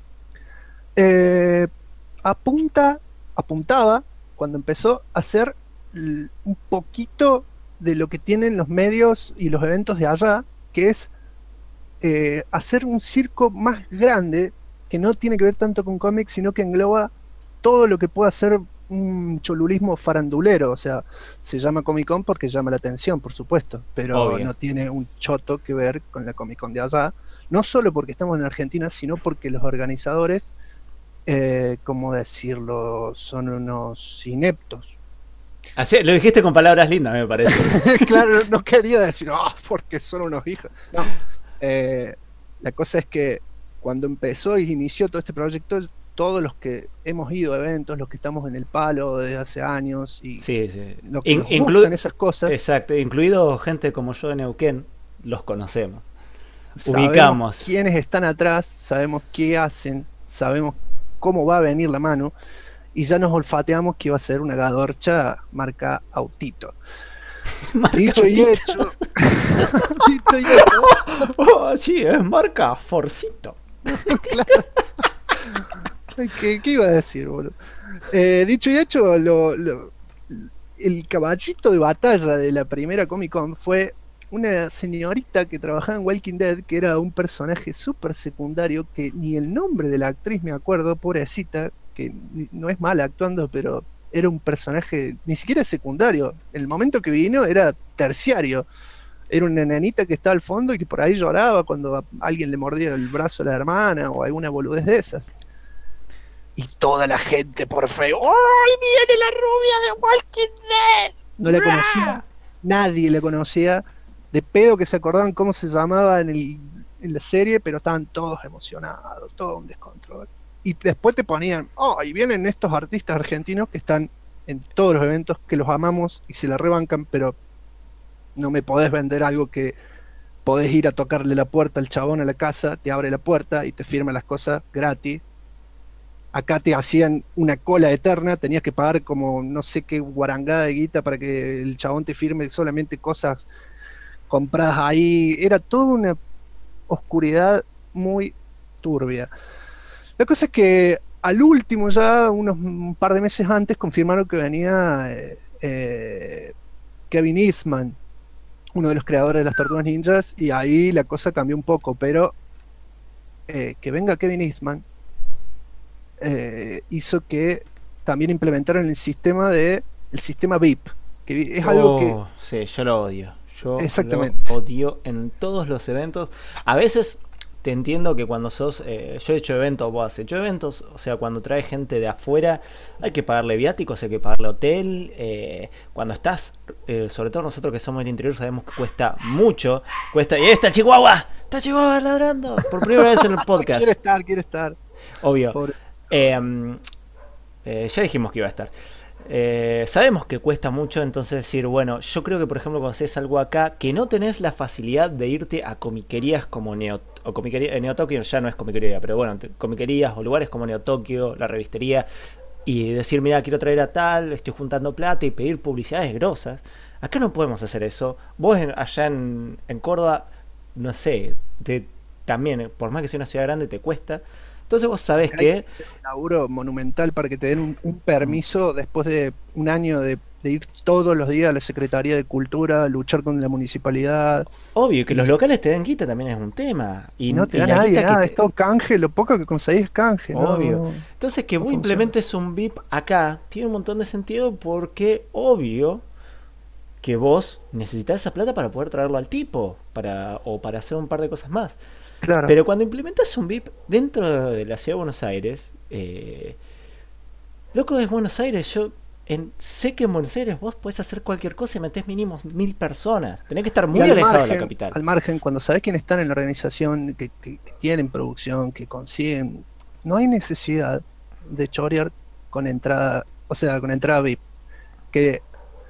Speaker 2: Apuntaba, cuando empezó, a ser un poquito de lo que tienen los medios y los eventos de allá, que es hacer un circo más grande, que no tiene que ver tanto con cómics, sino que engloba todo lo que pueda ser un cholulismo farandulero. O sea, se llama Comic Con porque llama la atención, por supuesto, pero obvio, no tiene un choto que ver con la Comic Con de allá, no solo porque estamos en Argentina, sino porque los organizadores, ¿cómo decirlo?, son unos ineptos.
Speaker 3: Así, lo dijiste con palabras lindas, me parece.
Speaker 2: Claro, no quería decir, porque son unos hijos. No, la cosa es que cuando empezó y inició todo este proyecto, todos los que hemos ido a eventos, los que estamos en el palo desde hace años y lo que nos gustan esas cosas.
Speaker 3: Exacto, incluido gente como yo de Neuquén, los conocemos.
Speaker 2: Sabemos
Speaker 3: ubicamos
Speaker 2: quiénes están atrás, sabemos qué hacen, sabemos cómo va a venir la mano. Y ya nos olfateamos que iba a ser una gadorcha marca Autito. Dicho y hecho. Dicho y hecho.
Speaker 3: Sí, es marca Forcito.
Speaker 2: Claro. ¿Qué iba a decir, boludo? Dicho y hecho, el caballito de batalla de la primera Comic Con fue una señorita que trabajaba en Walking Dead, que era un personaje súper secundario, que ni el nombre de la actriz me acuerdo, pobrecita, que no es mala actuando, pero era un personaje ni siquiera secundario. El momento que vino era terciario. Era una nenita que estaba al fondo y que por ahí lloraba cuando alguien le mordía el brazo a la hermana o alguna boludez de esas. Y toda la gente por feo, ¡ay, viene la rubia de Walking Dead! No la conocía, nadie la conocía. De pedo que se acordaban cómo se llamaba en la serie, pero estaban todos emocionados, todo un descontrol. Y después te ponían, y vienen estos artistas argentinos que están en todos los eventos, que los amamos y se la rebancan, pero no me podés vender algo que podés ir a tocarle la puerta al chabón a la casa, te abre la puerta y te firma las cosas gratis. Acá te hacían una cola eterna, tenías que pagar como no sé qué guarangada de guita para que el chabón te firme solamente cosas compradas ahí. Era toda una oscuridad muy turbia. La cosa es que al último, ya un par de meses antes, confirmaron que venía Kevin Eastman, uno de los creadores de las Tortugas Ninjas, y ahí la cosa cambió un poco, pero que venga Kevin Eastman hizo que también implementaron el sistema VIP, que es algo que...
Speaker 3: Sí, yo lo odio.
Speaker 2: Exactamente.
Speaker 3: Lo odio en todos los eventos. A veces... Te entiendo que cuando sos... yo he hecho eventos, vos has hecho eventos, o sea, cuando traes gente de afuera, hay que pagarle viáticos, hay que pagarle hotel. Cuando estás, sobre todo nosotros que somos del interior, sabemos que cuesta mucho. ¡Y ahí está Chihuahua! ¡Está Chihuahua ladrando! Por primera vez en el podcast.
Speaker 2: Quiere estar.
Speaker 3: Obvio. Ya dijimos que iba a estar. Sabemos que cuesta mucho, entonces decir, bueno, yo creo que por ejemplo cuando haces algo acá, que no tenés la facilidad de irte a comiquerías como Neo Tokio, ya no es comiquería, pero bueno, comiquerías o lugares como Neo Tokio, la revistería, y decir, mira, quiero traer a tal, estoy juntando plata y pedir publicidades grosas. Acá no podemos hacer eso. Vos allá en Córdoba, no sé, también, por más que sea una ciudad grande, te cuesta. Entonces vos sabés que...
Speaker 2: Hay un laburo monumental para que te den un permiso después de un año de ir todos los días a la Secretaría de Cultura, luchar con la municipalidad.
Speaker 3: Obvio, que los locales te den guita también es un tema. Y
Speaker 2: no te da nadie nada, es todo canje, lo poco que conseguís es canje.
Speaker 3: Obvio.
Speaker 2: No,
Speaker 3: entonces que
Speaker 2: no
Speaker 3: vos implementes un VIP acá tiene un montón de sentido porque obvio que vos necesitas esa plata para poder traerlo al tipo o para hacer un par de cosas más.
Speaker 2: Claro.
Speaker 3: Pero cuando implementas un VIP dentro de la ciudad de Buenos Aires, loco, es Buenos Aires. Yo sé que en Buenos Aires vos podés hacer cualquier cosa y metés mínimo 1000 personas. Tenés que estar muy alejado de la capital.
Speaker 2: Al margen, cuando sabés quiénes están en la organización, que tienen producción, que consiguen, no hay necesidad de chorear con entrada, o sea, con entrada VIP. Que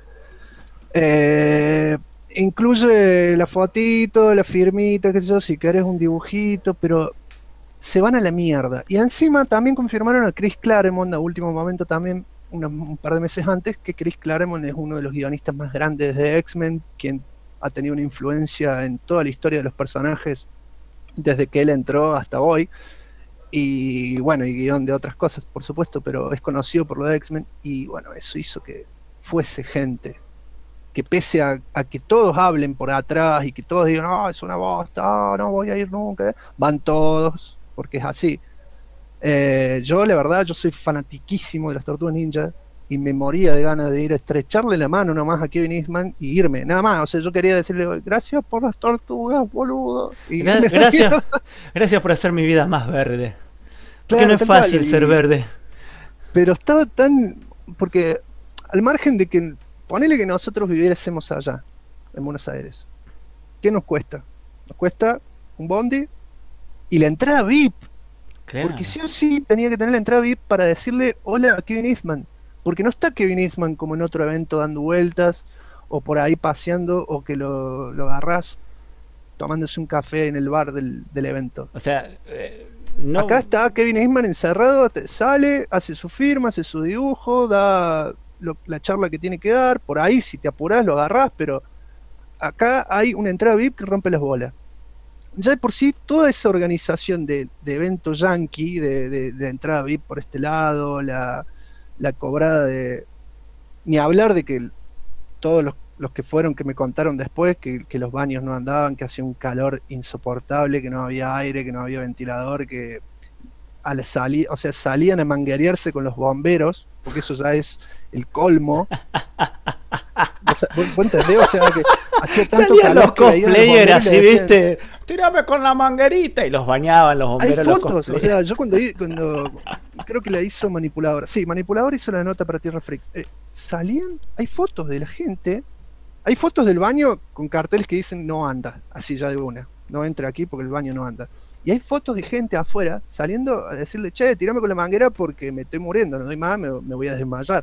Speaker 2: incluye la fotito, la firmita, qué sé yo, si querés un dibujito, pero se van a la mierda. Y encima también confirmaron a Chris Claremont a último momento también, un par de meses antes, que Chris Claremont es uno de los guionistas más grandes de X-Men, quien ha tenido una influencia en toda la historia de los personajes desde que él entró hasta hoy. Y bueno, y guión de otras cosas, por supuesto, pero es conocido por lo de X-Men. Y bueno, eso hizo que fuese gente que pese a que todos hablen por atrás y que todos digan, es una bosta, no voy a ir nunca, van todos, porque es así. Yo, la verdad, yo soy fanatiquísimo de las Tortugas Ninja y me moría de ganas de ir a estrecharle la mano nomás a Kevin Eastman y irme, nada más. O sea, yo quería decirle, gracias por las tortugas, boludo. Y
Speaker 3: gracias por hacer mi vida más verde. Porque claro, no es fácil ser verde.
Speaker 2: Pero estaba tan... Porque al margen de que... Ponele que nosotros viviésemos allá, en Buenos Aires. ¿Qué nos cuesta? Nos cuesta un bondi y la entrada VIP. Claro. Porque sí o sí tenía que tener la entrada VIP para decirle hola a Kevin Eastman. Porque no está Kevin Eastman como en otro evento dando vueltas, o por ahí paseando, o que lo agarrás tomándose un café en el bar del evento.
Speaker 3: O sea, no...
Speaker 2: Acá está Kevin Eastman encerrado, sale, hace su firma, hace su dibujo, da... la charla que tiene que dar, por ahí si te apurás lo agarrás, pero acá hay una entrada VIP que rompe las bolas. Ya de por sí toda esa organización de evento yankee, de entrada VIP por este lado, la cobrada de... Ni hablar de que todos los que fueron, que me contaron después, que los baños no andaban, que hacía un calor insoportable, que no había aire, que no había ventilador, que o sea, salían a manguerearse con los bomberos, porque eso ya es el colmo. ¿Vos entendés? O sea, que hacía tanto
Speaker 3: salían
Speaker 2: calor
Speaker 3: los cosplayers así, ¿viste? Tírame con la manguerita y los bañaban los bomberos.
Speaker 2: Hay fotos, o sea, yo cuando creo que la hizo Manipulador. Sí, Manipulador hizo la nota para Tierra Freak. Salían, hay fotos de la gente, hay fotos del baño con carteles que dicen no anda, así ya de una. No entre aquí porque el baño no anda. Y hay fotos de gente afuera saliendo a decirle, che, tirame con la manguera porque me estoy muriendo, no doy más, me voy a desmayar.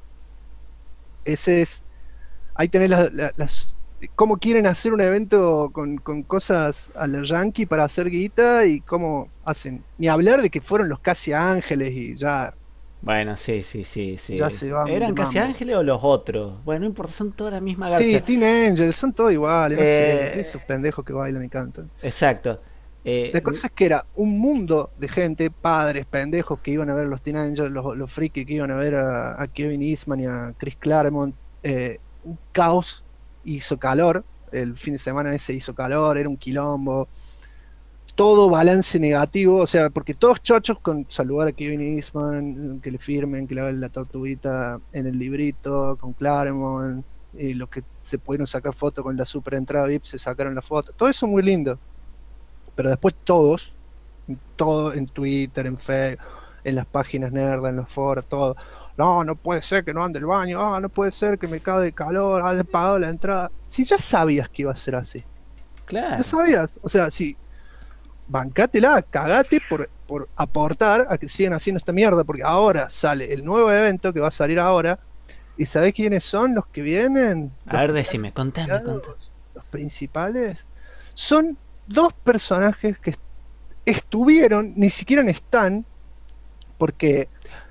Speaker 2: Ese es... Ahí tenés las cómo quieren hacer un evento con cosas a los yankee para hacer guita y cómo hacen. Ni hablar de que fueron los Casi Ángeles y ya...
Speaker 3: Bueno, sí.
Speaker 2: Ya se van.
Speaker 3: ¿Eran Casi Ángeles o los otros? Bueno, no importa, son toda la misma garcha.
Speaker 2: Sí, Teen Angels, son todos iguales, no sé, esos pendejos que bailan y cantan.
Speaker 3: Exacto.
Speaker 2: La cosa es que era un mundo de gente, padres, pendejos que iban a ver los Teen Angels, los frikis que iban a ver a Kevin Eastman y a Chris Claremont. Un caos, hizo calor, el fin de semana ese hizo calor, era un quilombo. Todo balance negativo, o sea, porque todos chochos con saludar a Kevin Eastman, que le firmen, que le hagan la tortuguita en el librito, con Claremont, y los que se pudieron sacar fotos con la super entrada VIP se sacaron la foto, todo eso muy lindo. Pero después todos, todo en Twitter, en Facebook, en las páginas nerdas, en los foros, todo. No puede ser que no ande el baño, no puede ser que me cague de calor, han pagado la entrada. Si ya sabías que iba a ser así.
Speaker 3: Claro.
Speaker 2: Ya sabías, o sea, si bancátela, cagate por aportar a que sigan haciendo esta mierda, porque ahora sale el nuevo evento que va a salir ahora, y ¿sabés quiénes son los que vienen?
Speaker 3: A ver, decime, contame.
Speaker 2: Los principales son dos personajes que estuvieron, ni siquiera están, porque...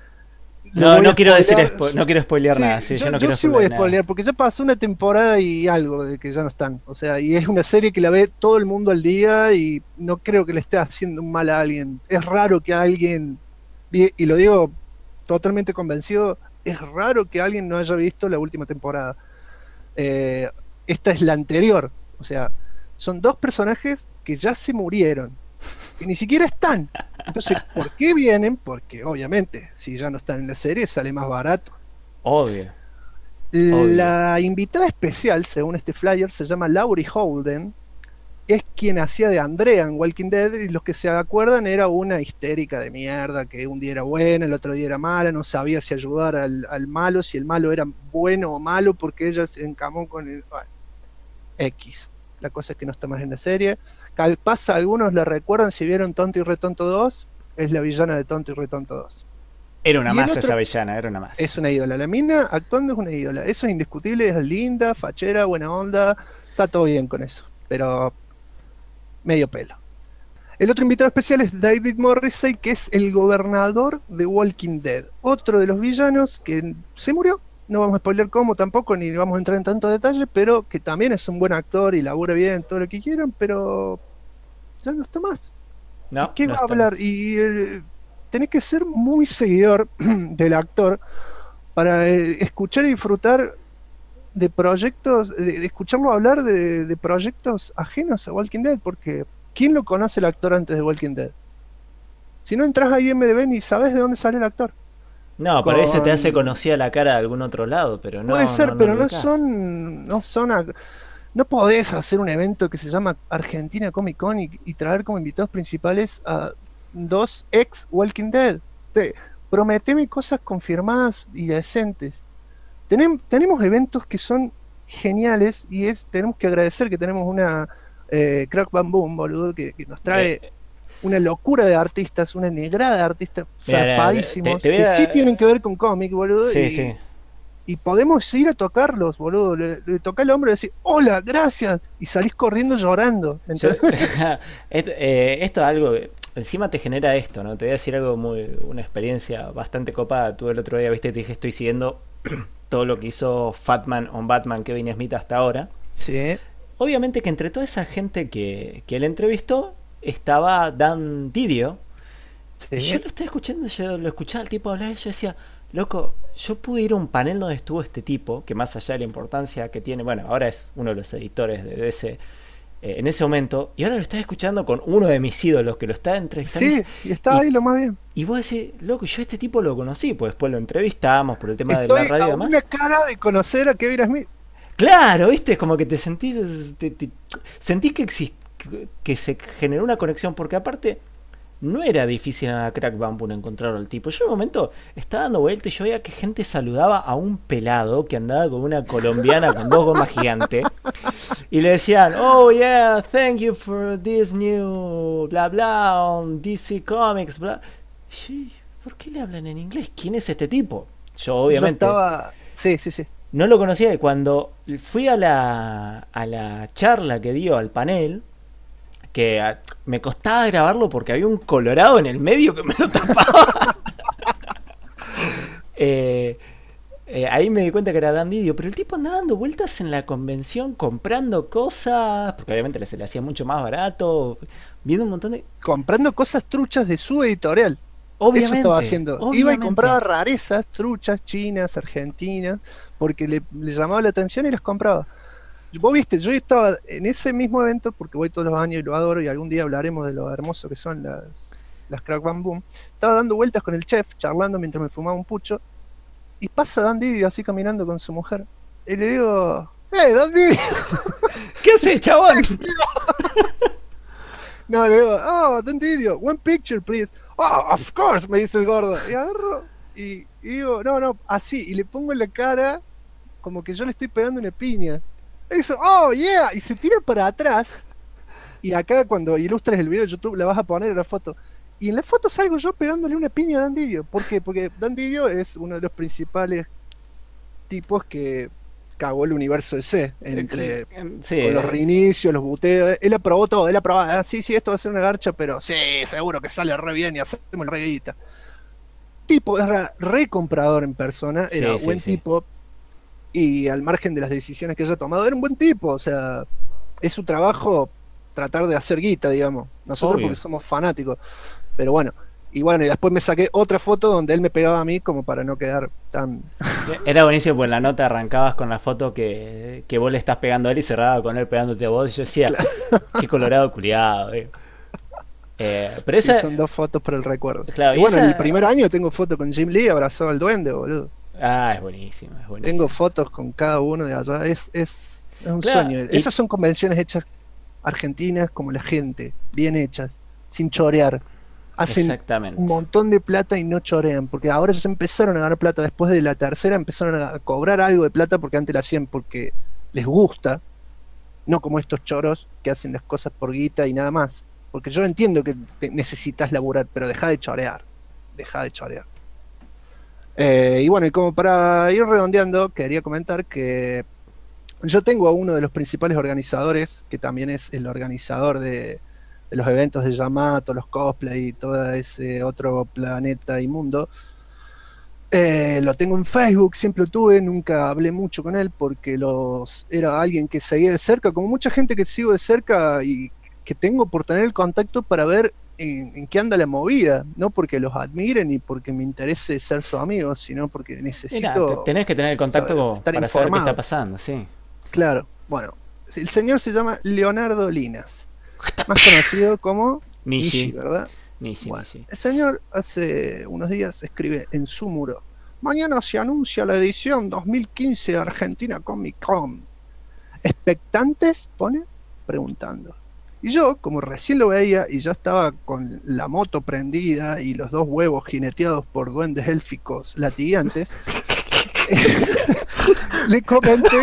Speaker 3: No quiero no quiero spoilear nada. Sí,
Speaker 2: yo
Speaker 3: no quiero
Speaker 2: sí voy a spoilear, porque ya pasó una temporada y algo de que ya no están. O sea, y es una serie que la ve todo el mundo al día y no creo que le esté haciendo un mal a alguien. Es raro que alguien, y lo digo totalmente convencido, es raro que alguien no haya visto la última temporada. Esta es la anterior. O sea, son dos personajes que ya se murieron, que ni siquiera están. Entonces, ¿por qué vienen? Porque obviamente, si ya no están en la serie, sale más barato.
Speaker 3: Obvio.
Speaker 2: La invitada especial, según este flyer, se llama Laurie Holden. Es quien hacía de Andrea en Walking Dead, y los que se acuerdan era una histérica de mierda, que un día era buena, el otro día era mala, no sabía si ayudar al malo, si el malo era bueno o malo, porque ella se encamó con el... Bueno, X. La cosa es que no está más en la serie. Pasa, algunos la recuerdan si vieron Tonto y Retonto 2, es la villana de Tonto y Retonto 2.
Speaker 3: Era una más esa villana, era una más.
Speaker 2: Es una ídola, la mina actuando es una ídola, eso es indiscutible, es linda, fachera, buena onda, está todo bien con eso, pero medio pelo. El otro invitado especial es David Morrissey, que es el gobernador de Walking Dead, otro de los villanos que se murió. No vamos a spoiler cómo tampoco, ni vamos a entrar en tanto detalle, pero que también es un buen actor y labura bien, todo lo que quieran, pero ya no está más.
Speaker 3: No,
Speaker 2: ¿Qué
Speaker 3: no
Speaker 2: va a hablar? Y tenés que ser muy seguidor del actor para escuchar y disfrutar de proyectos, de escucharlo hablar de proyectos ajenos a Walking Dead, porque ¿quién lo conoce el actor antes de Walking Dead? Si no entras a IMDb ni sabes de dónde sale el actor.
Speaker 3: No, por ahí se te hace conocida la cara de algún otro lado, pero no.
Speaker 2: Puede ser, pero no podés hacer un evento que se llama Argentina Comic Con y traer como invitados principales a dos ex Walking Dead. Prometeme cosas confirmadas y decentes. Tenemos eventos que son geniales y tenemos que agradecer que tenemos una Crack Bam Boom, boludo, que nos trae una locura de artistas, una negrada de artistas zarpadísimos, que sí tienen que ver con cómic, boludo.
Speaker 3: Sí.
Speaker 2: Y podemos ir a tocarlos, boludo. Le toca el hombro y decir, hola, gracias. Y salís corriendo llorando.
Speaker 3: Esto es algo, encima te genera esto, ¿no? Te voy a decir algo una experiencia bastante copada. Tú el otro día, viste, te dije, estoy siguiendo todo lo que hizo Fatman on Batman, Kevin Smith hasta ahora.
Speaker 2: Sí.
Speaker 3: Obviamente que entre toda esa gente que él entrevistó, estaba Dan Didio. Sí. Y yo lo estaba escuchando, yo lo escuchaba al tipo hablar y yo decía, loco, yo pude ir a un panel donde estuvo este tipo, que más allá de la importancia que tiene, bueno, ahora es uno de los editores de ese en ese momento, y ahora lo estás escuchando con uno de mis ídolos que lo está entrevistando.
Speaker 2: Sí, y estaba ahí lo más bien.
Speaker 3: Y vos decís, loco, yo este tipo lo conocí, pues después lo entrevistamos por el tema de la radio y demás.
Speaker 2: Una cara de conocer a Kevin Smith.
Speaker 3: Claro, viste, como que te sentís sentís que se generó una conexión, porque aparte no era difícil en la Crack Bamboo encontrar al tipo. Yo en un momento estaba dando vuelta y yo veía que gente saludaba a un pelado que andaba con una colombiana con 2 gomas gigantes y le decían, oh yeah, thank you for this new bla bla on DC Comics bla. Y, ¿por qué le hablan en inglés? ¿Quién es este tipo? Yo obviamente
Speaker 2: Sí.
Speaker 3: no lo conocía, y cuando fui a la charla que dio al panel, que me costaba grabarlo porque había un colorado en el medio que me lo tapaba. Ahí me di cuenta que era Dan Didio, pero el tipo andaba dando vueltas en la convención comprando cosas, porque obviamente se le hacía mucho más barato, viendo un montón de...
Speaker 2: Comprando cosas truchas de su editorial.
Speaker 3: Obviamente.
Speaker 2: Eso estaba haciendo.
Speaker 3: Obviamente.
Speaker 2: Iba y compraba rarezas, truchas, chinas, argentinas, porque le llamaba la atención y las compraba. Vos viste, yo estaba en ese mismo evento, porque voy todos los años y lo adoro, y algún día hablaremos de lo hermoso que son las Crack Bam Boom. Estaba dando vueltas con el chef, charlando mientras me fumaba un pucho, y pasa Dan Didio así caminando con su mujer. Y le digo, Dan Didio!
Speaker 3: ¿Qué haces, chabón?
Speaker 2: No, le digo, oh, Dan Didio, one picture, please. Oh, of course, me dice el gordo. Y agarro, y digo, no, así, y le pongo en la cara como que yo le estoy pegando una piña. Eso, oh yeah, y se tira para atrás. Y acá cuando ilustres el video de YouTube la vas a poner en la foto. Y en la foto salgo yo pegándole una piña a Dan Didio. ¿Por qué? Porque Dan Didio es uno de los principales tipos que cagó el universo de C, entre con los reinicios, los buteos. Él aprobó todo, sí, esto va a ser una garcha, pero sí, seguro que sale re bien y hacemos el reguita. Tipo, era re comprador en persona, era buen tipo, y al margen de las decisiones que haya tomado, era un buen tipo, o sea, es su trabajo tratar de hacer guita, digamos, nosotros porque somos fanáticos, pero bueno. Y bueno, y después me saqué otra foto donde él me pegaba a mí como para no quedar tan...
Speaker 3: Era buenísimo, pues en la nota arrancabas con la foto que vos le estás pegando a él y cerraba con él pegándote a vos. Y yo decía, claro. Qué colorado culiado. Pero esa...
Speaker 2: son 2 fotos para el recuerdo.
Speaker 3: Claro,
Speaker 2: y bueno, el primer año tengo foto con Jim Lee abrazado al duende, boludo.
Speaker 3: Ah, es buenísimo, es buenísimo.
Speaker 2: Tengo fotos con cada uno de allá. Es un sueño. Esas son convenciones hechas argentinas como la gente, bien hechas, sin chorear. Hacen un montón de plata y no chorean, porque ahora ya empezaron a ganar plata. Después de la tercera empezaron a cobrar algo de plata porque antes la hacían porque les gusta, no como estos choros que hacen las cosas por guita y nada más. Porque yo entiendo que necesitas laburar, pero deja de chorear. Y bueno, y como para ir redondeando, quería comentar que yo tengo a uno de los principales organizadores, que también es el organizador de los eventos de Yamato, los cosplay y todo ese otro planeta y mundo. Lo tengo en Facebook, siempre lo tuve, nunca hablé mucho con él porque era alguien que seguía de cerca, como mucha gente que sigo de cerca y que tengo por tener el contacto para ver en qué anda la movida, no porque los admire ni porque me interese ser su amigo, sino porque necesito...
Speaker 3: Mira, tenés que tener el contacto para saber qué está pasando, sí.
Speaker 2: Claro, bueno, el señor se llama Leonardo Linas, más conocido como Nishi, ¿verdad?
Speaker 3: Nishi.
Speaker 2: El señor hace unos días escribe en su muro: mañana se anuncia la edición 2015 de Argentina Comic Con. ¿Expectantes? Pone preguntando. Y yo, como recién lo veía y ya estaba con la moto prendida y los 2 huevos jineteados por duendes élficos latigantes, le comenté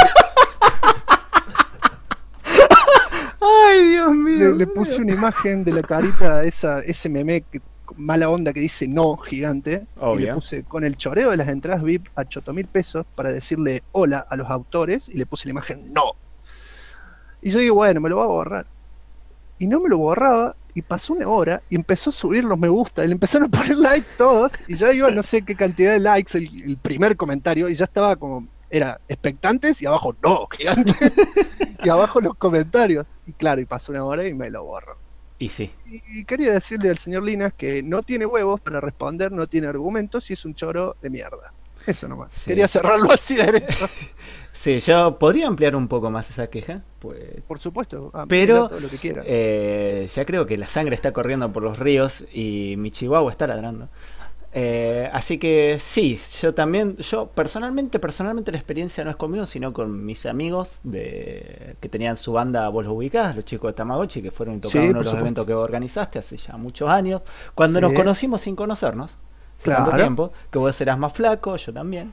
Speaker 3: Ay, Dios mío.
Speaker 2: Le puse una imagen de la carita, ese meme mala onda que dice no gigante. Obvio. Y le puse con el choreo de las entradas VIP a 8.000 pesos para decirle hola a los autores. Y le puse la imagen no. Y yo digo, bueno, me lo va a borrar. Y no me lo borraba. Y pasó una hora y empezó a subir los me gusta. Y le empezaron a poner like todos. Y ya iba no sé qué cantidad de likes el primer comentario. Y ya estaba como, era expectantes y abajo no gigante. Y abajo los comentarios. Y claro, y pasó una hora y me lo borro.
Speaker 3: Y sí.
Speaker 2: Y quería decirle al señor Linas que no tiene huevos para responder, no tiene argumentos y es un choro de mierda. Eso nomás. Sí. Quería cerrarlo así derecho.
Speaker 3: Sí, yo podría ampliar un poco más esa queja. Pues,
Speaker 2: por supuesto,
Speaker 3: pero
Speaker 2: todo lo que quiera.
Speaker 3: Ya creo que la sangre está corriendo por los ríos y mi chihuahua está ladrando. Así que sí, yo personalmente la experiencia no es conmigo, sino con mis amigos que tenían su banda, vos los ubicás, los chicos de Tamagotchi, que fueron y tocaron uno de los eventos que vos organizaste hace ya muchos años, cuando nos conocimos sin conocernos, hace tanto tiempo, que vos eras más flaco, yo también.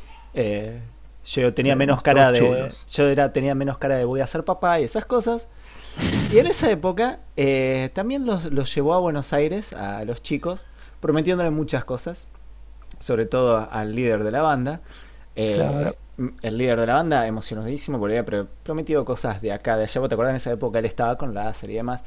Speaker 3: Yo tenía menos cara tenía menos cara de voy a ser papá y esas cosas. Y en esa época también los llevó a Buenos Aires a los chicos, prometiéndole muchas cosas, sobre todo al líder de la banda. El líder de la banda, emocionadísimo, porque había prometido cosas de acá, de allá. ¿Vos te acordás? En esa época él estaba con láser y demás.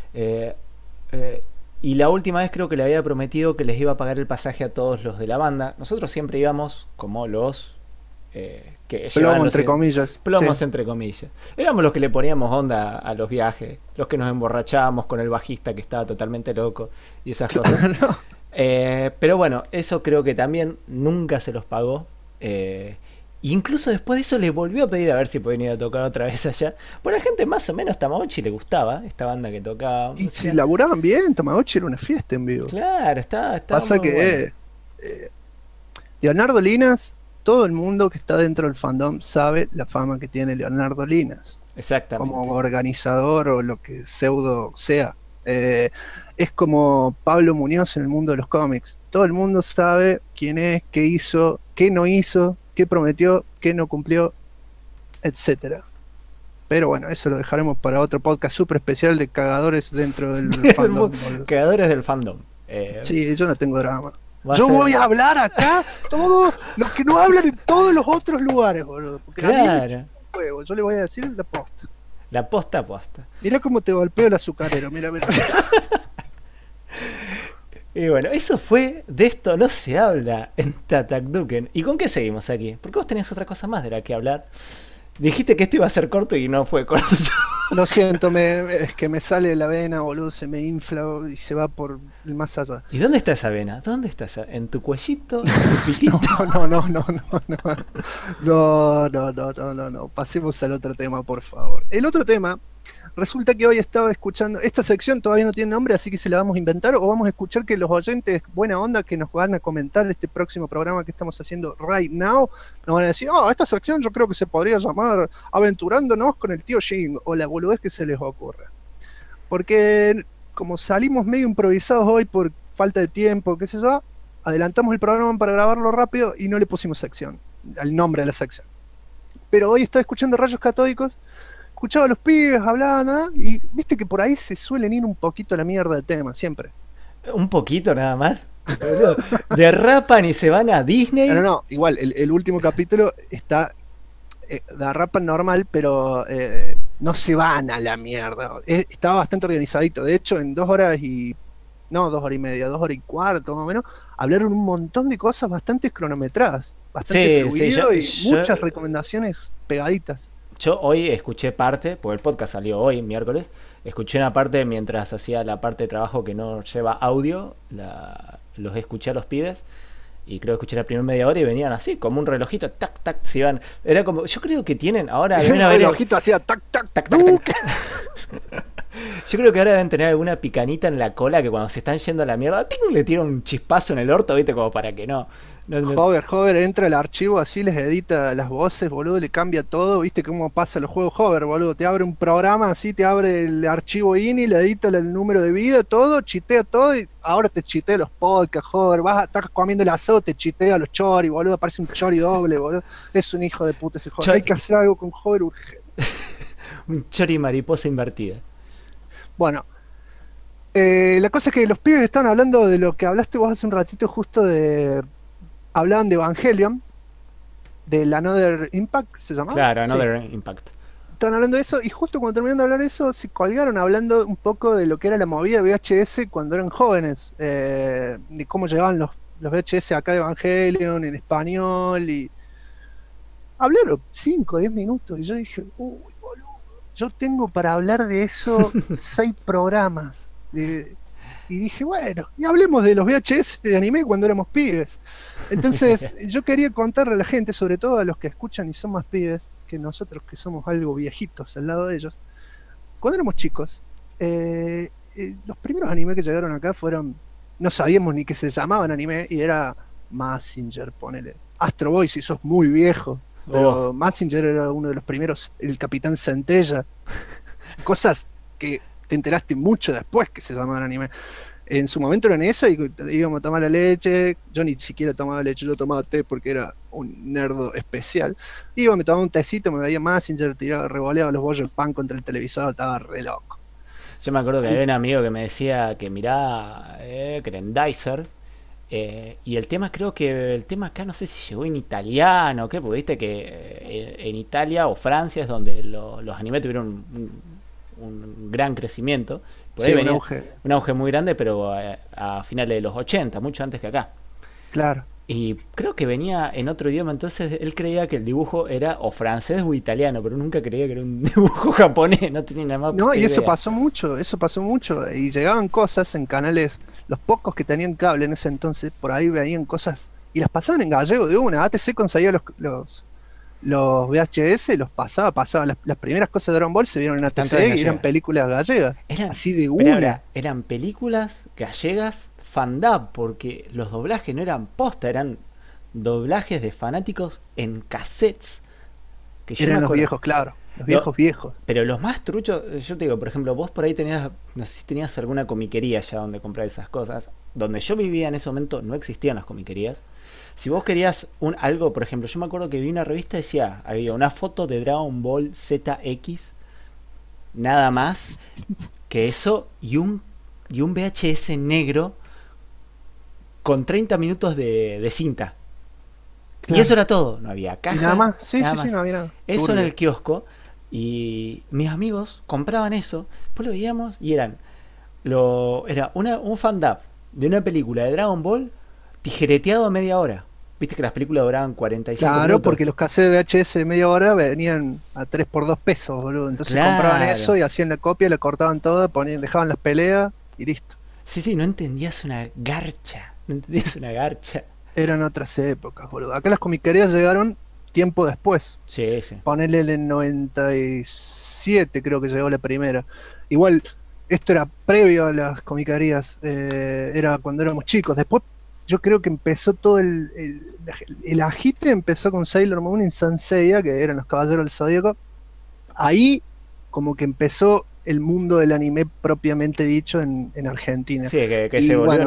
Speaker 3: Y la última vez creo que le había prometido que les iba a pagar el pasaje a todos los de la banda. Nosotros siempre íbamos como los...
Speaker 2: plomos entre comillas.
Speaker 3: Plomos entre comillas. Éramos los que le poníamos onda a los viajes, los que nos emborrachábamos con el bajista que estaba totalmente loco y esas cosas. Pero bueno, eso creo que también nunca se los pagó. Incluso después de eso le volvió a pedir a ver si podían ir a tocar otra vez allá. Por la gente más o menos Tamagotchi le gustaba esta banda que tocaba.
Speaker 2: Y si laburaban bien, Tamagotchi era una fiesta en vivo.
Speaker 3: Claro, está
Speaker 2: pasa
Speaker 3: muy
Speaker 2: que bueno. Leonardo Linas, todo el mundo que está dentro del fandom sabe la fama que tiene Leonardo Linas.
Speaker 3: Exactamente.
Speaker 2: Como organizador o lo que pseudo sea. Es como Pablo Muñoz en el mundo de los cómics. Todo el mundo sabe quién es, qué hizo, qué no hizo, qué prometió, qué no cumplió, etcétera. Pero bueno, eso lo dejaremos para otro podcast súper especial de cagadores dentro del fandom.
Speaker 3: Cagadores del fandom.
Speaker 2: Sí, yo no tengo drama. Yo voy a hablar acá todos los que no hablan en todos los otros lugares, boludo. Porque
Speaker 3: claro.
Speaker 2: Juego. Yo le voy a decir la posta.
Speaker 3: La posta posta.
Speaker 2: Mirá cómo te golpeo el azucarero, mira.
Speaker 3: Y bueno, eso fue De esto no se habla en Tatakduken. ¿Y con qué seguimos aquí? Porque vos tenías otra cosa más de la que hablar. Dijiste que esto iba a ser corto y no fue corto.
Speaker 2: Lo siento, es que me sale la vena, boludo, se me infla y se va por el más allá.
Speaker 3: ¿Y dónde está esa vena? ¿Dónde está esa? ¿En tu cuellito? ¿En tu pitito?
Speaker 2: No. Pasemos al otro tema, por favor. El otro tema, resulta que hoy estaba escuchando, esta sección todavía no tiene nombre, así que se la vamos a inventar, o vamos a escuchar que los oyentes, buena onda, que nos van a comentar este próximo programa que estamos haciendo right now, nos van a decir, esta sección yo creo que se podría llamar Aventurándonos con el tío Jim, o la boludez que se les ocurra. Porque como salimos medio improvisados hoy por falta de tiempo, qué sé yo, adelantamos el programa para grabarlo rápido y no le pusimos sección, al nombre de la sección. Pero hoy estaba escuchando Rayos Catódicos, escuchaba a los pibes hablando, y viste que por ahí se suelen ir un poquito a la mierda de tema, siempre.
Speaker 3: ¿Un poquito nada más? Derrapan y se van a Disney.
Speaker 2: No, igual, el último capítulo está derrapan normal, pero no se van a la mierda. Estaba bastante organizadito. De hecho, en 2 horas y... No, 2 horas y media, 2 horas y cuarto más o menos, hablaron un montón de cosas bastante cronometradas, bastante fluido y muchas recomendaciones pegaditas.
Speaker 3: Yo hoy escuché parte, porque el podcast salió hoy, miércoles, escuché una parte mientras hacía la parte de trabajo que no lleva audio, los escuché a los pibes, y creo que escuché la primera media hora y venían así, como un relojito, tac, tac, se iban, era como, yo creo que tienen, ahora...
Speaker 2: El relojito hacía tac, tac, tac, tac, tac.
Speaker 3: Yo creo que ahora deben tener alguna picanita en la cola que cuando se están yendo a la mierda, ¡ting!, le tira un chispazo en el orto, ¿viste? Como para que no.
Speaker 2: Hover entra al archivo, así les edita las voces, boludo, le cambia todo, ¿viste cómo pasa los juegos Hover, boludo? Te abre un programa, así te abre el archivo INI, le edita el número de vida, todo, chitea todo, y ahora te chitea los podcasts, Hover, estás comiendo el asado, te chitea los chori, boludo, parece un chori doble, boludo. Es un hijo de puta ese Hover. Hay que hacer algo con Hover urgente.
Speaker 3: Un chori mariposa invertida.
Speaker 2: Bueno, la cosa es que los pibes estaban hablando de lo que hablaste vos hace un ratito, justo de... Hablaban de Evangelion, del Another Impact, ¿se llamaba?
Speaker 3: Claro, Another Impact.
Speaker 2: Estaban hablando de eso, y justo cuando terminaron de hablar de eso, se colgaron hablando un poco de lo que era la movida VHS cuando eran jóvenes, de cómo llevaban los VHS acá de Evangelion en español, y... Hablaron 5 o 10 minutos, y yo dije, uy, boludo, yo tengo para hablar de eso 6 programas. Y dije, bueno, y hablemos de los VHS de anime cuando éramos pibes. Entonces, yo quería contarle a la gente, sobre todo a los que escuchan y son más pibes que nosotros, que somos algo viejitos al lado de ellos. Cuando éramos chicos, los primeros animes que llegaron acá fueron, no sabíamos ni que se llamaban anime, y era Mazinger, ponele. Astro Boy, si sos muy viejo. Pero Mazinger era uno de los primeros, el Capitán Centella. Cosas que te enteraste mucho después que se llamaban anime. En su momento eran eso, y íbamos a tomar la leche. Yo ni siquiera tomaba leche, yo tomaba té porque era un nerdo especial. Iba, me tomaba un tecito, me veía Mazinger, tiraba, revoleaba los bollos de pan contra el televisor, estaba re loco.
Speaker 3: Yo me acuerdo que había un amigo que me decía que mirá Grendizer, y el tema, creo que el tema acá no sé si llegó en italiano o qué, porque viste que en Italia o Francia es donde los animes tuvieron un gran crecimiento. Por ahí venía un auge muy grande, pero a finales de los 80, mucho antes que acá.
Speaker 2: Claro.
Speaker 3: Y creo que venía en otro idioma, entonces él creía que el dibujo era o francés o italiano, pero nunca creía que era un dibujo japonés, no tenía nada más.
Speaker 2: No, y eso pasó mucho, y llegaban cosas en canales, los pocos que tenían cable en ese entonces, por ahí veían cosas, y las pasaban en gallego de una. ATC conseguía los VHS, los pasaba las primeras cosas de Dragon Ball se vieron en ATC y eran películas gallegas, así de una.
Speaker 3: Eran películas gallegas fandub, porque los doblajes no eran posta, eran doblajes de fanáticos en cassettes. Que
Speaker 2: eran los viejos, claro, los viejos.
Speaker 3: Pero los más truchos, yo te digo, por ejemplo, vos por ahí tenías, no sé si tenías alguna comiquería ya donde comprar esas cosas. Donde yo vivía en ese momento no existían las comiquerías. Si vos querías algo, por ejemplo, yo me acuerdo que vi una revista y decía, había una foto de Dragon Ball ZX nada más que eso y un VHS negro con 30 minutos de cinta. Claro. Y eso era todo, no había caja.
Speaker 2: ¿Y nada más? Sí,
Speaker 3: nada
Speaker 2: sí,
Speaker 3: más.
Speaker 2: sí, no había nada.
Speaker 3: Eso Turbio. En el kiosco. Y mis amigos compraban eso, después lo veíamos y era un fan-dub de una película de Dragon Ball tijereteado a media hora. Viste que las películas duraban 45 minutos.
Speaker 2: Claro, porque los cassettes de VHS de media hora venían a 3 por 2 pesos, boludo. Entonces compraban eso y hacían la copia, la cortaban toda, dejaban las peleas y listo.
Speaker 3: Sí, no entendías una garcha.
Speaker 2: Eran otras épocas, boludo. Acá las comiquerías llegaron tiempo después.
Speaker 3: Sí.
Speaker 2: Ponele en el 97, creo que llegó la primera. Igual, esto era previo a las comiquerías, era cuando éramos chicos. Después, yo creo que empezó todo el agite, empezó con Sailor Moon y Saint Seiya, que eran los Caballeros del Zodíaco. Ahí, como que empezó el mundo del anime propiamente dicho en Argentina.
Speaker 3: Sí, que se volvió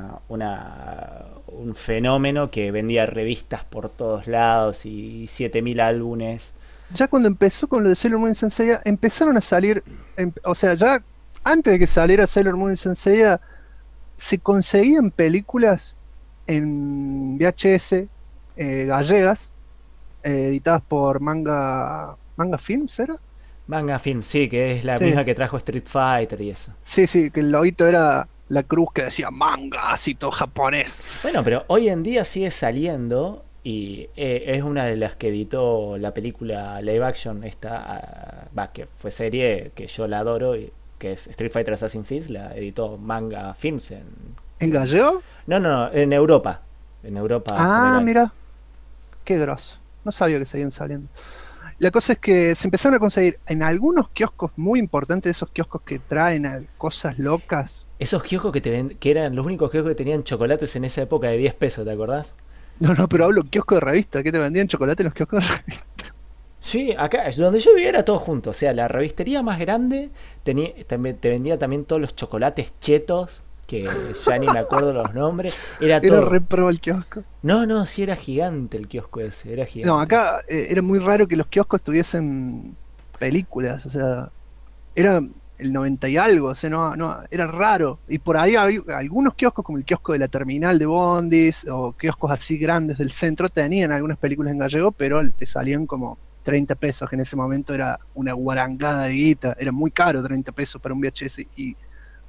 Speaker 3: un fenómeno que vendía revistas por todos lados y 7000 álbumes.
Speaker 2: Ya cuando empezó con lo de Sailor Moon y Saint Seiya, empezaron a salir, o sea, ya antes de que saliera Sailor Moon y Saint Seiya, se conseguían películas en VHS gallegas, editadas por Manga Films, ¿era?
Speaker 3: Manga Films, sí, que es la misma que trajo Street Fighter y eso.
Speaker 2: Sí, que el loguito era la cruz que decía manga, así todo japonés.
Speaker 3: Bueno, pero hoy en día sigue saliendo y es una de las que editó la película live action que fue serie, que yo la adoro, que es Street Fighter Assassin's Creed, la editó Manga Films.
Speaker 2: ¿En gallego?
Speaker 3: No, en Europa.
Speaker 2: Ah, mira, qué grosso. No sabía que seguían saliendo. La cosa es que se empezaron a conseguir en algunos kioscos muy importantes, esos kioscos que traen cosas locas.
Speaker 3: Esos kioscos que eran los únicos kioscos que tenían chocolates en esa época de 10 pesos, ¿te acordás?
Speaker 2: No, pero hablo kiosco de revista, que te vendían chocolate en los kioscos de revista.
Speaker 3: Sí, acá, donde yo vivía era todo junto. O sea, la revistería más grande te vendía también todos los chocolates chetos, que ya ni me acuerdo los nombres. Era
Speaker 2: re pro el kiosco.
Speaker 3: No, sí era gigante el kiosco ese, era gigante.
Speaker 2: No, acá era muy raro que los kioscos tuviesen películas, o sea, era el 90 y algo, o sea, no, era raro. Y por ahí había algunos kioscos, como el kiosco de la terminal de Bondis, o kioscos así grandes del centro, tenían algunas películas en gallego, pero te salían como 30 pesos, que en ese momento era una guarangada de guita, era muy caro 30 pesos para un VHS, y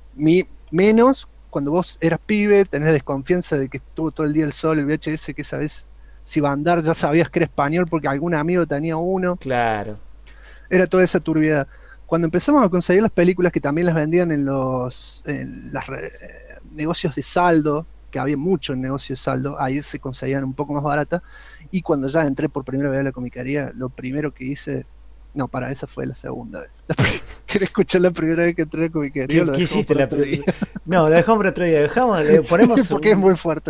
Speaker 2: menos cuando vos eras pibe, tenés desconfianza de que estuvo todo el día el sol, el VHS, que sabés si va a andar, ya sabías que era español porque algún amigo tenía uno.
Speaker 3: Claro.
Speaker 2: Era toda esa turbiedad. Cuando empezamos a conseguir las películas, que también las vendían en los negocios de saldo, que había mucho en negocios de saldo, ahí se conseguían un poco más baratas, y cuando ya entré por primera vez a la comiquería, lo primero que hice, esa fue la segunda vez. ¿Querés escuchar la primera vez que entré a la comiquería?
Speaker 3: ¿Qué hiciste la primera? No, lo dejamos para otro día, ponemos
Speaker 2: porque es muy fuerte.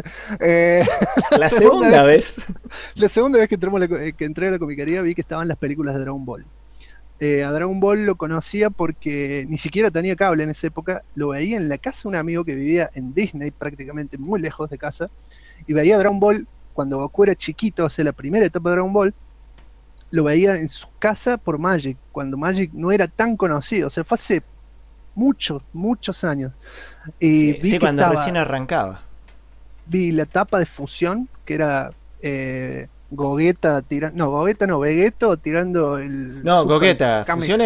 Speaker 3: La segunda vez.
Speaker 2: La segunda vez que entré a la comiquería vi que estaban las películas de Dragon Ball. A Dragon Ball lo conocía porque ni siquiera tenía cable en esa época, lo veía en la casa de un amigo que vivía en Disney, prácticamente muy lejos de casa, y veía Dragon Ball cuando Goku era chiquito, o sea, la primera etapa de Dragon Ball, lo veía en su casa por Magic, cuando Magic no era tan conocido, o sea, fue hace muchos años.
Speaker 3: Sí, cuando recién arrancaba.
Speaker 2: Vi la etapa de fusión, que era Gogeta tirando. Vegeto tirando el.
Speaker 3: No, Gogeta.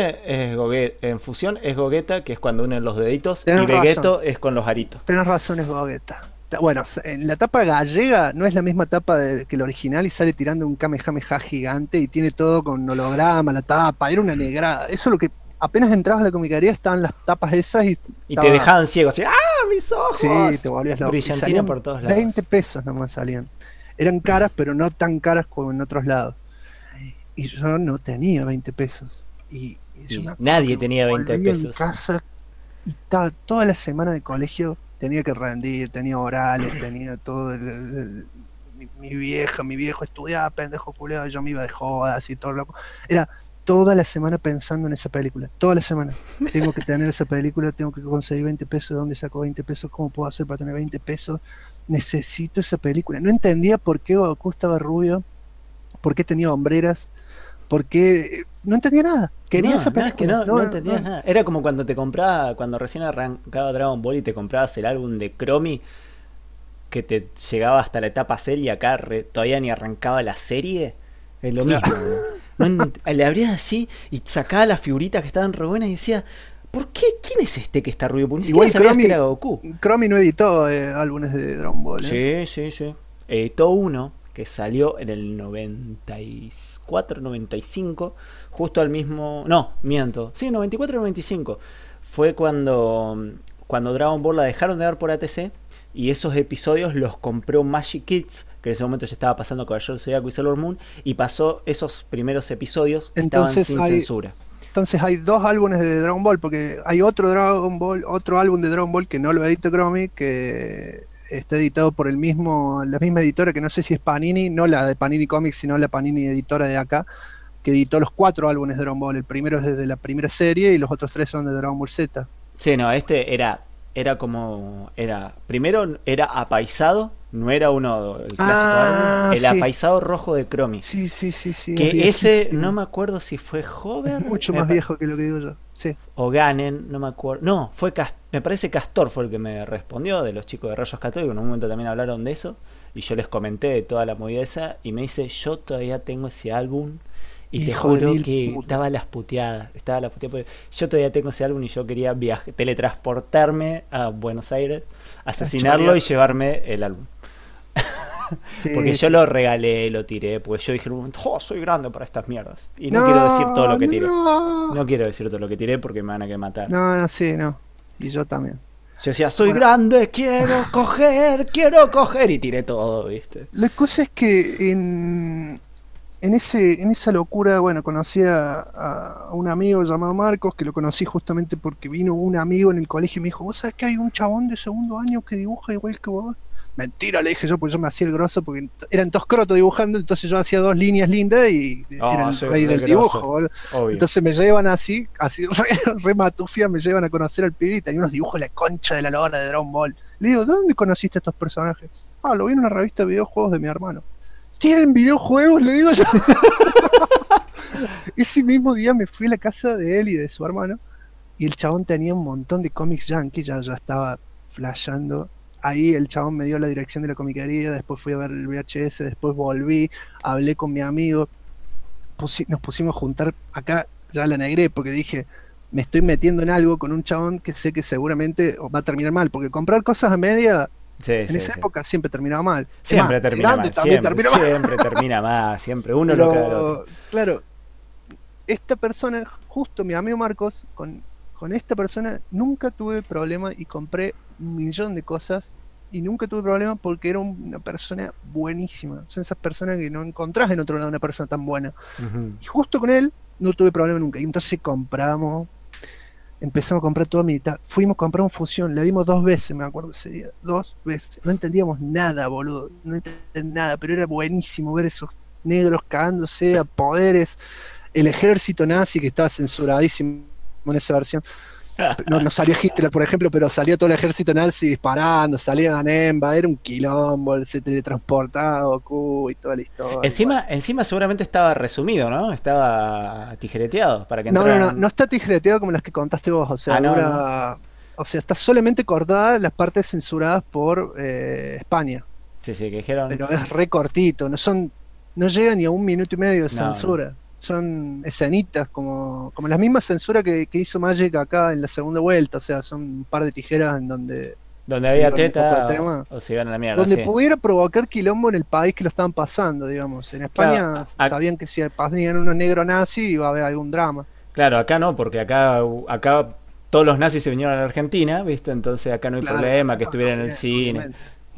Speaker 3: En fusión es Gogeta, que es cuando unen los deditos, y Vegeto es con los aritos.
Speaker 2: Tenés razón, es Gogeta. Bueno, en la tapa gallega no es la misma tapa que el original, y sale tirando un Kamehameha gigante y tiene todo con holograma, la tapa. Era una negrada. Eso es lo que. Apenas entrabas a la comiquería estaban las tapas esas y
Speaker 3: te dejaban ciego, así, ¡ah, mis ojos!
Speaker 2: Sí, te volvías loco.
Speaker 3: Brillantina por todos lados.
Speaker 2: 20 pesos nomás salían. Eran caras, pero no tan caras como en otros lados. Y yo no tenía 20 pesos. Y
Speaker 3: nadie tenía 20 pesos.
Speaker 2: En casa y estaba toda la semana de colegio, tenía que rendir, tenía orales, tenía todo. Mi viejo estudiaba, pendejo culeado, yo me iba de jodas y todo loco. Era toda la semana pensando en esa película, toda la semana. Tengo que tener esa película, tengo que conseguir 20 pesos. ¿De dónde saco 20 pesos? ¿Cómo puedo hacer para tener 20 pesos? Necesito esa película. No entendía por qué Goku estaba rubio, por qué tenía hombreras, por qué no entendía nada. Quería esa película.
Speaker 3: Es que no entendías nada. Era como cuando te compraba, cuando recién arrancaba Dragon Ball y te comprabas el álbum de Chromie, que te llegaba hasta la etapa Cell y acá todavía ni arrancaba la serie. Es lo mismo. Le abrías así y sacaba las figuritas que estaban re buenas y decía, ¿por qué? ¿Quién es este que está rubio? Porque ni siquiera sabías que era Goku.
Speaker 2: Chromie no editó álbumes de Dragon Ball.
Speaker 3: Sí. Editó uno que salió en el 94, 95, justo al mismo... No, miento. Sí, 94, 95. Fue cuando Dragon Ball la dejaron de dar por ATC y esos episodios los compró Magic Kids, que en ese momento ya estaba pasando Caballero del Zodiaco y Sailor Moon, y pasó esos primeros episodios que estaban sin censura.
Speaker 2: Entonces hay dos álbumes de Dragon Ball, porque hay otro álbum de Dragon Ball que no lo editó Chromie, que está editado por la misma editora, que no sé si es Panini, no la de Panini Comics, sino la Panini editora de acá, que editó los 4 álbumes de Dragon Ball. El primero es desde la primera serie y los otros 3 son de Dragon Ball Z.
Speaker 3: Sí, no, este primero era apaisado, no era uno el clásico álbum, el apaisado rojo de Chromie.
Speaker 2: Sí.
Speaker 3: Que ese, no me acuerdo si fue Hover.
Speaker 2: Es mucho más viejo que lo que digo yo. Sí.
Speaker 3: O Ganen, no me acuerdo. No, me parece Castor fue el que me respondió, de los chicos de Rayos Católicos. En un momento también hablaron de eso. Y yo les comenté de toda la movida esa. Y me dice, yo todavía tengo ese álbum. Y te juro que estaba las puteadas. Yo todavía tengo ese álbum y yo quería teletransportarme a Buenos Aires, asesinarlo y llevarme el álbum. Porque yo lo regalé, lo tiré, porque yo dije en un momento, soy grande para estas mierdas. Y no quiero decir todo lo que tiré. No quiero decir todo lo que tiré porque me van a querer matar.
Speaker 2: No. Y yo también.
Speaker 3: Yo decía, soy grande, quiero coger. Y tiré todo, ¿viste?
Speaker 2: La cosa es que en esa locura, bueno, conocí a un amigo llamado Marcos, que lo conocí justamente porque vino un amigo en el colegio y me dijo, ¿vos sabés que hay un chabón de segundo año que dibuja igual que vos? Mentira, le dije yo, porque yo me hacía el grosso, porque eran todos crotos dibujando, entonces yo hacía 2 líneas lindas y era el rey del dibujo. Entonces me llevan así re matufia, me llevan a conocer al pibe y tenía unos dibujos de la concha de la lora de Dragon Ball. Le digo, ¿dónde conociste a estos personajes? Lo vi en una revista de videojuegos de mi hermano. ¿Tienen videojuegos? Le digo yo. Ese mismo día me fui a la casa de él y de su hermano y el chabón tenía un montón de cómics yankee, ya estaba flasheando. Ahí el chabón me dio la dirección de la comiquería, después fui a ver el VHS, después volví, hablé con mi amigo, nos pusimos a juntar, acá ya la negré porque dije, me estoy metiendo en algo con un chabón que sé que seguramente va a terminar mal, porque comprar cosas a media... en esa época siempre terminaba mal.
Speaker 3: Siempre termina mal. Siempre termina mal. Siempre uno lo caga al otro.
Speaker 2: Claro, esta persona, justo mi amigo Marcos, con esta persona nunca tuve problema y compré 1.000.000 de cosas y nunca tuve problema porque era una persona buenísima. Son esas personas que no encontrás en otro lado una persona tan buena. Y justo con él no tuve problema nunca. Y entonces empezamos a comprar toda mitad. Fuimos a comprar un Fusión, la vimos 2 veces, me acuerdo ese día. 2 veces. No entendíamos nada, boludo. No entendíamos nada, pero era buenísimo ver esos negros cagándose a poderes. El ejército nazi que estaba censuradísimo en esa versión. No salía Hitler, por ejemplo, pero salía todo el ejército nazi disparando, salía Danemba, era un quilombo, se teletransportaba Goku y toda la historia.
Speaker 3: Encima seguramente estaba resumido, ¿no? Estaba tijereteado para que
Speaker 2: no está tijereteado como las que contaste vos, o sea, o sea, está solamente cortada las partes censuradas por España.
Speaker 3: Sí, que dijeron.
Speaker 2: Pero es re cortito, no llega ni a 1 minuto y medio de censura. Son escenitas como las mismas censuras que hizo Magic acá en la segunda vuelta, o sea, son un par de tijeras en donde
Speaker 3: había teta o se iban a la mierda.
Speaker 2: Donde pudiera provocar quilombo en el país que lo estaban pasando, digamos. En España sabían que si pasaban unos negros nazis iba a haber algún drama.
Speaker 3: Claro, acá no, porque acá todos los nazis se vinieron a la Argentina, ¿viste? Entonces acá no hay problema que estuvieran en el cine.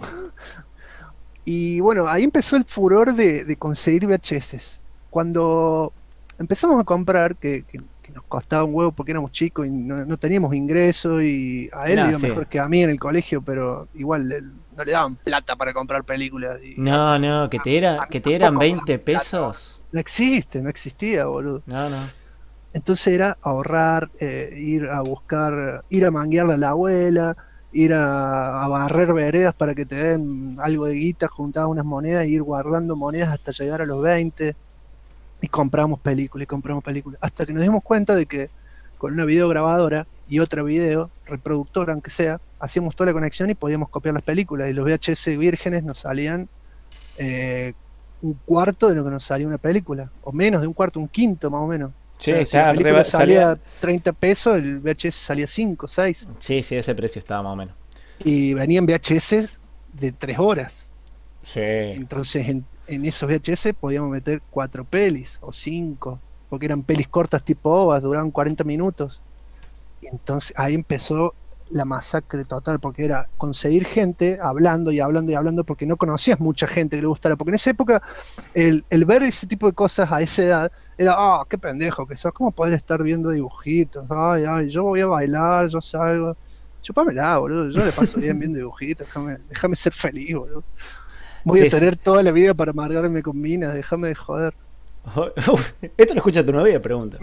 Speaker 2: Y bueno, ahí empezó el furor de conseguir VHS. Cuando empezamos a comprar, que nos costaba un huevo porque éramos chicos y no teníamos ingreso, y a él le iba mejor que a mí en el colegio, pero igual no le daban plata para comprar películas.
Speaker 3: Que te eran 20 pesos.
Speaker 2: No existía, boludo.
Speaker 3: No.
Speaker 2: Entonces era ahorrar, ir a buscar, ir a manguearle a la abuela, ir a barrer veredas para que te den algo de guita, juntar unas monedas e ir guardando monedas hasta llegar a los 20. Y compramos películas y compramos películas. Hasta que nos dimos cuenta de que con una videograbadora y otra video reproductora, aunque sea, hacíamos toda la conexión y podíamos copiar las películas. Y los VHS vírgenes nos salían un cuarto de lo que nos salía una película. O menos de un cuarto, un quinto más o menos.
Speaker 3: Sí,
Speaker 2: o sea, si la película salía 30 pesos, el VHS salía 5, 6.
Speaker 3: Sí, ese precio estaba más o menos.
Speaker 2: Y venían VHS de 3 horas.
Speaker 3: Sí.
Speaker 2: Entonces en esos VHS podíamos meter 4 pelis o 5, porque eran pelis cortas tipo ovas, duraban 40 minutos. Y entonces ahí empezó la masacre total, porque era conseguir gente hablando y hablando y hablando, porque no conocías mucha gente que le gustara, porque en esa época el ver ese tipo de cosas a esa edad era, qué pendejo que sos, ¿cómo poder estar viendo dibujitos? Ay, yo voy a bailar, yo salgo. Chupámela, boludo, yo le paso bien viendo dibujitos, déjame ser feliz, boludo. Voy a tener toda la vida para amargarme con minas, déjame de joder.
Speaker 3: ¿Esto lo escucha tu novia? Pregunta.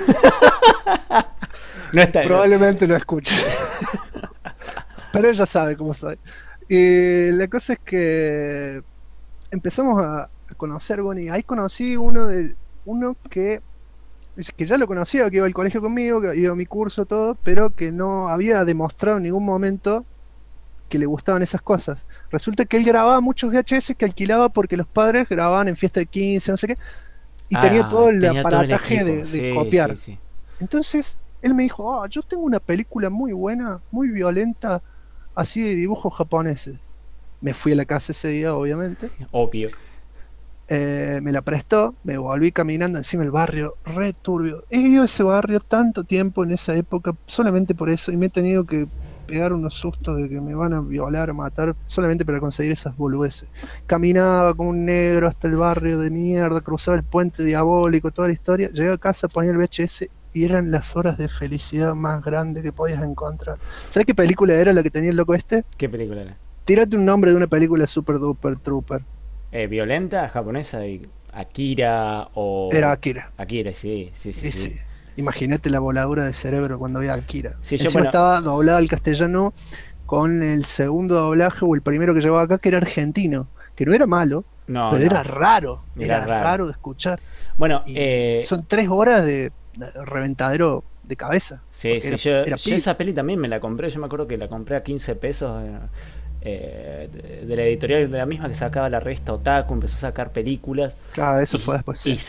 Speaker 3: No está,
Speaker 2: probablemente lo escuche. Pero ella sabe cómo soy. Y la cosa es que empezamos a conocer, bueno, y ahí conocí uno que ya lo conocía, que iba al colegio conmigo, que iba a mi curso, todo, pero que no había demostrado en ningún momento que le gustaban esas cosas. Resulta que él grababa muchos VHS que alquilaba porque los padres grababan en fiesta de 15, no sé qué, y tenía todo el aparataje de copiar. Sí. Entonces él me dijo, yo tengo una película muy buena, muy violenta, así de dibujos japoneses. Me fui a la casa ese día, obviamente.
Speaker 3: Obvio.
Speaker 2: Me la prestó, me volví caminando encima del barrio, re turbio. He ido a ese barrio tanto tiempo en esa época, solamente por eso, y me he tenido que pegar unos sustos de que me van a violar, matar, solamente para conseguir esas boludeces. Caminaba como un negro hasta el barrio de mierda, cruzaba el puente diabólico, toda la historia. Llegué a casa, ponía el VHS y eran las horas de felicidad más grandes que podías encontrar. ¿Sabes qué película era la que tenía el loco este?
Speaker 3: ¿Qué película era?
Speaker 2: Tírate un nombre de una película super duper trooper.
Speaker 3: ¿Violenta, japonesa? ¿Akira o...?
Speaker 2: Era Akira.
Speaker 3: Akira, sí.
Speaker 2: Imagínate la voladura de cerebro cuando veía Akira.
Speaker 3: Sí,
Speaker 2: encima estaba doblada al castellano con el segundo doblaje o el primero que llevaba acá, que era argentino, que no era malo, pero era raro. Era raro de escuchar.
Speaker 3: Bueno,
Speaker 2: son 3 horas de reventadero de cabeza.
Speaker 3: Sí, yo esa peli también me la compré. Yo me acuerdo que la compré a 15 pesos de la editorial, de la misma que sacaba la revista Otaku. Empezó a sacar películas.
Speaker 2: Claro, eso fue después.
Speaker 3: Y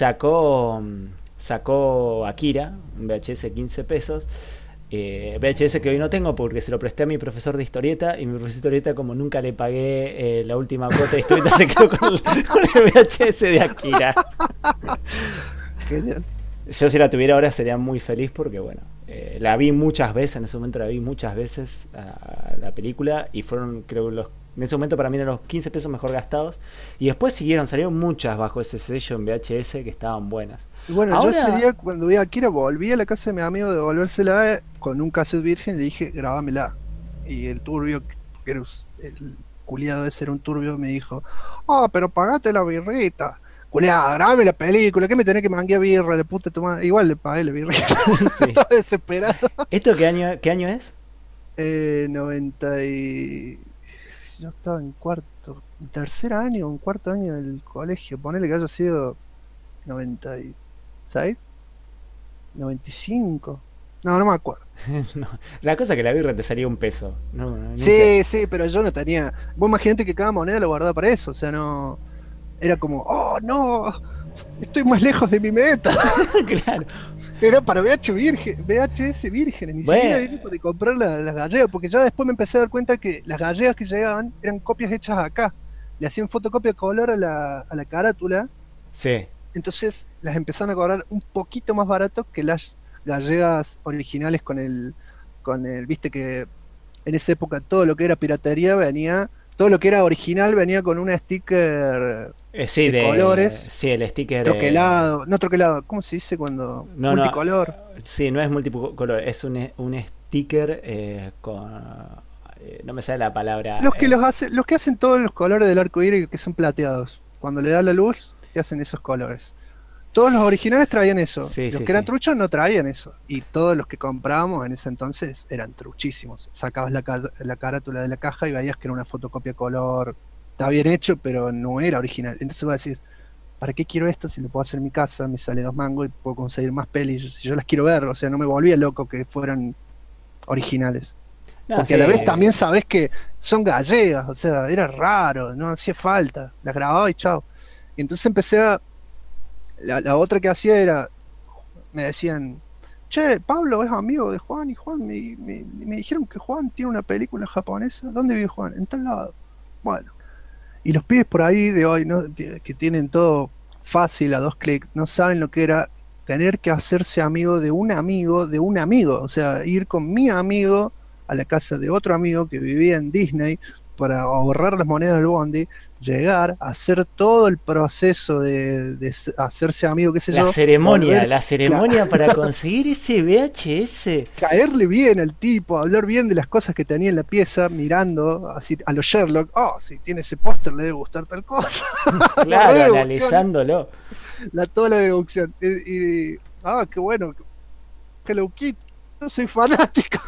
Speaker 3: sacó Akira, un VHS 15 pesos. VHS que hoy no tengo porque se lo presté a mi profesor de historieta, y mi profesor de historieta, como nunca le pagué la última cuota de historieta, se quedó con el VHS de Akira.
Speaker 2: Genial.
Speaker 3: Yo, si la tuviera ahora, sería muy feliz porque, bueno, la vi muchas veces, en ese momento la vi muchas veces a la película, y fueron, creo, en ese momento para mí eran los 15 pesos mejor gastados, y después salieron muchas bajo ese sello en VHS que estaban buenas.
Speaker 2: Y bueno, ahora, yo ese día cuando vi a Akira volví a la casa de mi amigo de devolvérsela con un cassette virgen, le dije, grabámela. Y el turbio, que era el culiado de ser un turbio, me dijo, pero pagate la birrita. Culeado, grabame la película, que me tenés que manguear birra, de puta tu madre. Igual le pagué la birra. Sí. Estaba desesperado.
Speaker 3: ¿Esto qué año es?
Speaker 2: 90 y... Yo estaba en tercer año, en cuarto año del colegio. Ponele que haya sido 96, 95. No me acuerdo.
Speaker 3: No, la cosa es que la birra te salía $1.
Speaker 2: Sí, pero yo no tenía... Vos imaginate que cada moneda lo guardaba para eso, o sea, no... Era como, no, estoy más lejos de mi meta.
Speaker 3: Claro.
Speaker 2: Era para VHS virgen, ni siquiera era para comprar las gallegas, porque ya después me empecé a dar cuenta que las gallegas que llegaban eran copias hechas acá. Le hacían fotocopia color a la carátula.
Speaker 3: Sí.
Speaker 2: Entonces las empezaron a cobrar un poquito más barato que las gallegas originales con el, viste que en esa época todo lo que era piratería venía... Todo lo que era original venía con un sticker de colores.
Speaker 3: Sí, el sticker.
Speaker 2: Troquelado. No troquelado, ¿cómo se dice cuando?
Speaker 3: No,
Speaker 2: multicolor.
Speaker 3: Sí, no es multicolor, es un sticker con. No me sale la palabra.
Speaker 2: Los que hacen todos los colores del arco iris, que son plateados. Cuando le da la luz, te hacen esos colores. Todos los originales traían eso. Los que eran truchos no traían eso. Y todos los que comprábamos en ese entonces eran truchísimos. Sacabas la carátula de la caja y veías que era una fotocopia color. Está bien hecho, pero no era original. Entonces vos decís, ¿para qué quiero esto si lo puedo hacer en mi casa? Me sale 2 mangos y puedo conseguir más pelis si yo las quiero ver. O sea, no me volvía loco que fueran originales.
Speaker 3: No,
Speaker 2: Porque
Speaker 3: sí,
Speaker 2: a la vez también sabés que son gallegas, o sea, era raro, no hacía falta. Las grababa y chao. Y entonces empecé a... La otra que hacía era... Me decían, che, Pablo es amigo de Juan y Juan me dijeron que Juan tiene una película japonesa. ¿Dónde vive Juan? En tal lado. Bueno. Y los pibes por ahí de hoy, ¿no? Que tienen todo fácil a 2 clics, no saben lo que era tener que hacerse amigo de un amigo de un amigo. O sea, ir con mi amigo a la casa de otro amigo que vivía en Disney para ahorrar las monedas del bondi, llegar, hacer todo el proceso de hacerse amigo, qué sé yo.
Speaker 3: La ceremonia para conseguir ese VHS.
Speaker 2: Caerle bien al tipo, hablar bien de las cosas que tenía en la pieza, mirando así a los Sherlock. Oh, si tiene ese póster le debe gustar tal cosa.
Speaker 3: Claro, analizándolo.
Speaker 2: Toda la deducción. Qué bueno. Hello Kitty. No soy fanático.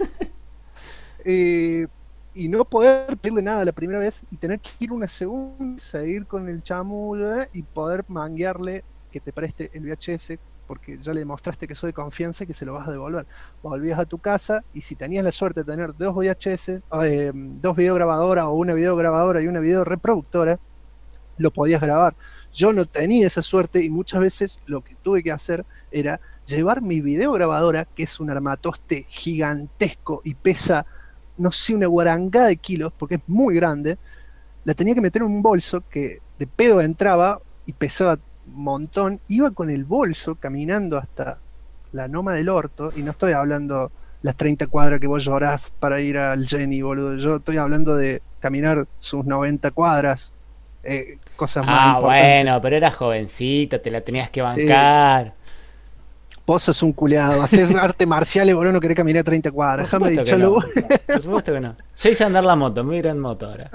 Speaker 2: Y no poder pedirle nada la primera vez y tener que ir una segunda, seguir con el chamullo y poder manguearle que te preste el VHS porque ya le demostraste que soy de confianza y que se lo vas a devolver. Volvías a tu casa y si tenías la suerte de tener 2 VHS, 2 videograbadoras o una videograbadora y una videoreproductora, lo podías grabar. Yo no tenía esa suerte y muchas veces lo que tuve que hacer era llevar mi videograbadora, que es un armatoste gigantesco y pesa, no sé, una guarangada de kilos, porque es muy grande, la tenía que meter en un bolso que de pedo entraba y pesaba un montón, iba con el bolso caminando hasta la Noma del Orto, y no estoy hablando las 30 cuadras que vos llorás para ir al Jenny, boludo, yo estoy hablando de caminar sus 90 cuadras, cosas más importantes.
Speaker 3: Bueno, pero eras jovencito, te la tenías que bancar.
Speaker 2: Sí. Vos sos un culeado, hacer arte marciales, boludo, no querés caminar 30 cuadras.
Speaker 3: Por supuesto que no. Yo hice andar la moto, muy gran moto ahora.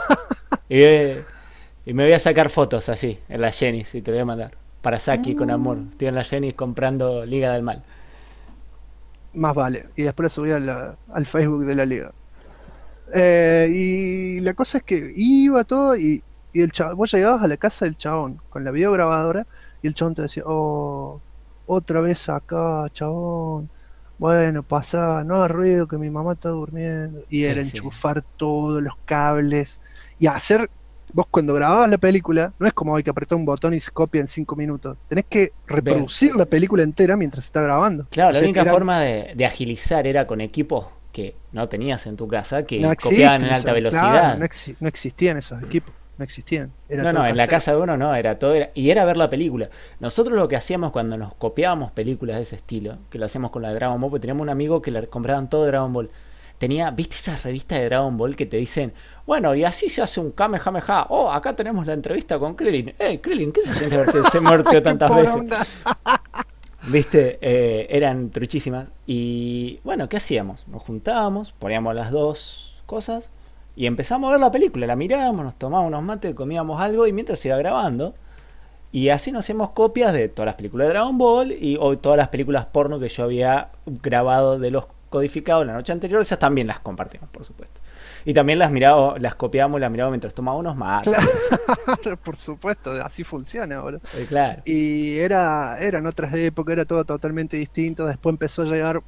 Speaker 3: Y me voy a sacar fotos así, en la Jenny, y te voy a mandar. Para Saki, con amor. Estoy en la Jenny comprando Liga del Mal.
Speaker 2: Más vale. Y después lo subí al Facebook de la Liga. Y la cosa es que iba todo y el chabón, vos llegabas a la casa del chabón con la videograbadora y el chabón te decía, oh, otra vez acá, chabón. Bueno, pasá, no hagas ruido que mi mamá está durmiendo. Y era enchufar todos los cables y hacer. Vos cuando grababas la película, no es como hay que apretar un botón y se copia en 5 minutos. Tenés que reproducir la película entera mientras se está grabando.
Speaker 3: Claro, la única forma de agilizar era con equipos que no tenías en tu casa, que copiaban en alta velocidad.
Speaker 2: Claro, no existían esos equipos. No existían.
Speaker 3: No, en la casa de uno no, era todo. Y era ver la película. Nosotros lo que hacíamos cuando nos copiábamos películas de ese estilo, que lo hacíamos con la de Dragon Ball, porque teníamos un amigo que le compraban todo de Dragon Ball. ¿Viste esas revistas de Dragon Ball que te dicen, bueno, y así se hace un Kamehameha? Oh, acá tenemos la entrevista con Krillin. Krillin, ¿qué se siente verte muerto tantas veces? ¿Viste? Eran truchísimas. Y bueno, ¿qué hacíamos? Nos juntábamos, poníamos las 2 cosas y empezamos a ver la película. La mirábamos, nos tomábamos unos mates, comíamos algo y mientras se iba grabando. Y así nos hacíamos copias de todas las películas de Dragon Ball o todas las películas porno que yo había grabado de los codificados la noche anterior. Esas también las compartimos, por supuesto. Y también las copiamos, las mirábamos mientras tomábamos unos mates.
Speaker 2: Claro, por supuesto, así funciona, boludo.
Speaker 3: Claro.
Speaker 2: Y eran otras épocas, era todo totalmente distinto. Después empezó a llegar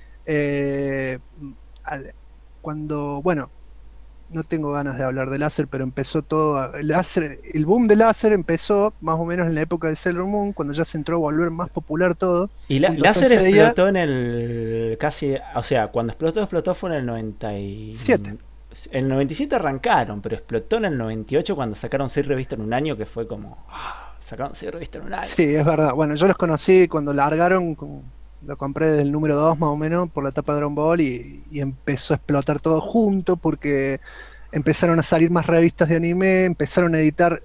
Speaker 2: cuando, bueno, no tengo ganas de hablar de láser, pero empezó todo el boom de láser empezó más o menos en la época de Sailor Moon, cuando ya se entró a volver más popular todo.
Speaker 3: Y láser explotó en el cuando explotó fue en el 97. En el 97 arrancaron, pero explotó en el 98 cuando sacaron 6 revistas en un año, que fue como sacaron 6 revistas en un año.
Speaker 2: Sí, es verdad. Bueno, yo los conocí cuando largaron, lo compré desde el número 2 más o menos por la etapa de Dragon Ball y empezó a explotar todo junto porque empezaron a salir más revistas de anime, empezaron a editar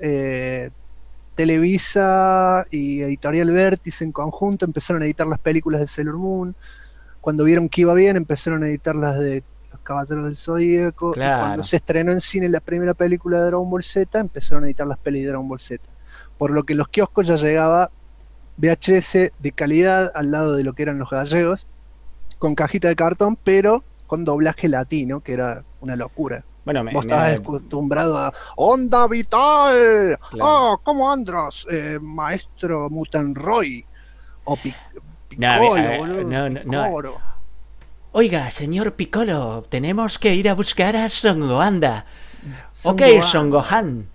Speaker 2: Televisa y Editorial Vértice en conjunto, empezaron a editar las películas de Sailor Moon. Cuando vieron que iba bien empezaron a editar las de Los Caballeros del Zodíaco.
Speaker 3: Claro.
Speaker 2: Y cuando se estrenó en cine la primera película de Dragon Ball Z empezaron a editar las pelis de Dragon Ball Z, por lo que en los kioscos ya llegaba VHS de calidad al lado de lo que eran los gallegos, con cajita de cartón, pero con doblaje latino, que era una locura.
Speaker 3: Bueno,
Speaker 2: Vos estabas acostumbrado a Onda Vital.
Speaker 3: Claro.
Speaker 2: ¿Cómo andas, maestro Mutenroy? O
Speaker 3: No,
Speaker 2: Piccolo, boludo.
Speaker 3: no.
Speaker 2: Piccolo.
Speaker 3: Oiga, señor Piccolo, tenemos que ir a buscar a Son Gohan.
Speaker 2: Son
Speaker 3: Ok,
Speaker 2: Gohan.
Speaker 3: Son Gohan.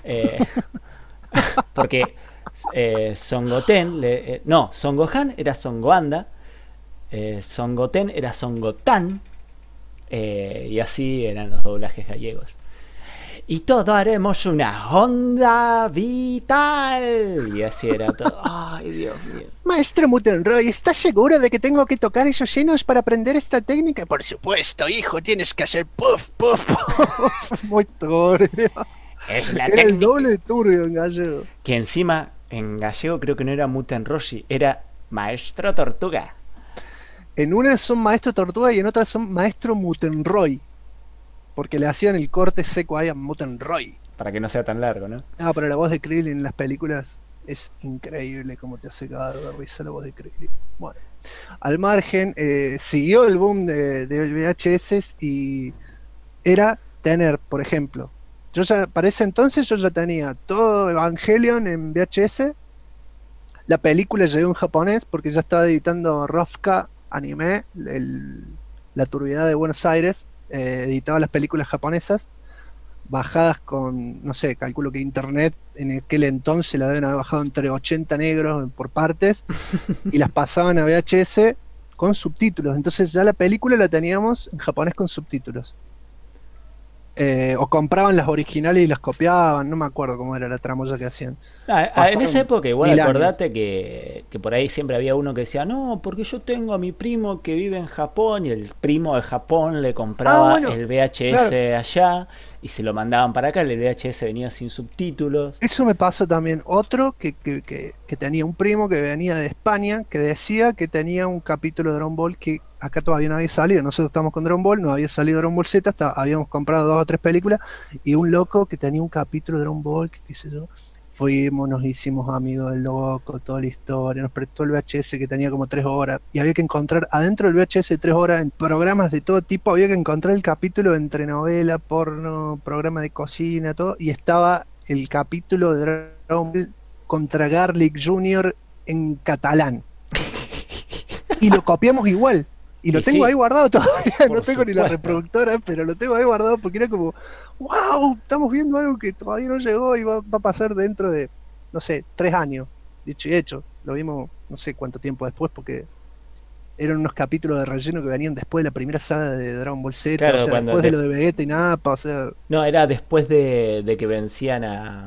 Speaker 3: Porque Son Goten, no, Son Gohan era Son Goanda, Son Goten era Son Gotan, y así eran los doblajes gallegos. Y todo haremos una onda vital. Y así era todo. Ay, Dios mío.
Speaker 2: Maestro Mutenroy, ¿estás seguro de que tengo que tocar esos senos para aprender esta técnica? Por supuesto, hijo, tienes que hacer puff, puff, puff. Muy turbio.
Speaker 3: Es la
Speaker 2: Era
Speaker 3: técnica.
Speaker 2: el doble de turbio en gallego.
Speaker 3: Que encima en gallego creo que no era Mutenroshi, era Maestro Tortuga.
Speaker 2: En una son Maestro Tortuga y en otra son Maestro Mutenroy. Porque le hacían el corte seco ahí a Mutenroy.
Speaker 3: Para que no sea tan largo, ¿no?
Speaker 2: Ah, pero la voz de Krillin en las películas es increíble como te hace cagar de risa la voz de Krillin. Bueno, al margen, siguió el boom de VHS y era tener, por ejemplo, para ese entonces yo ya tenía todo Evangelion en VHS. La película llegó en japonés porque ya estaba editando Rofka Anime, la turbidez de Buenos Aires. Editaba las películas japonesas bajadas con, no sé, calculo que internet en aquel entonces la deben haber bajado entre 80 negros por partes y las pasaban a VHS con subtítulos. Entonces ya la película la teníamos en japonés con subtítulos. O compraban las originales y las copiaban, no me acuerdo cómo era la tramoya que hacían.
Speaker 3: En esa época igual
Speaker 2: mil
Speaker 3: acordate que por ahí siempre había uno que decía, no, porque yo tengo a mi primo que vive en Japón, y el primo de Japón le compraba el VHS allá y se lo mandaban para acá, el VHS venía sin subtítulos.
Speaker 2: Eso me pasó también. Otro que tenía un primo que venía de España que decía que tenía un capítulo de Dragon Ball que acá todavía no había salido. Nosotros estábamos con Dragon Ball, no había salido Dragon Ball Z, habíamos comprado 2 o 3 películas y un loco que tenía un capítulo de Dragon Ball, que qué sé yo. Fuimos, nos hicimos amigos del loco, toda la historia, nos prestó el VHS que tenía como 3 horas y había que encontrar adentro del VHS de 3 horas en programas de todo tipo, había que encontrar el capítulo entre novela, porno, programa de cocina, todo, y estaba el capítulo de Dragon Ball contra Garlic Jr. en catalán y lo copiamos igual. Y lo tengo ahí guardado todavía, no tengo ni la reproductora, pero lo tengo ahí guardado porque era como, wow, estamos viendo algo que todavía no llegó y va a pasar dentro de, no sé, 3 años. Dicho y hecho, lo vimos no sé cuánto tiempo después porque eran unos capítulos de relleno que venían después de la primera saga de Dragon Ball Z,
Speaker 3: claro,
Speaker 2: o sea, después de lo de Vegeta y Nappa, o sea...
Speaker 3: No, era después de que vencían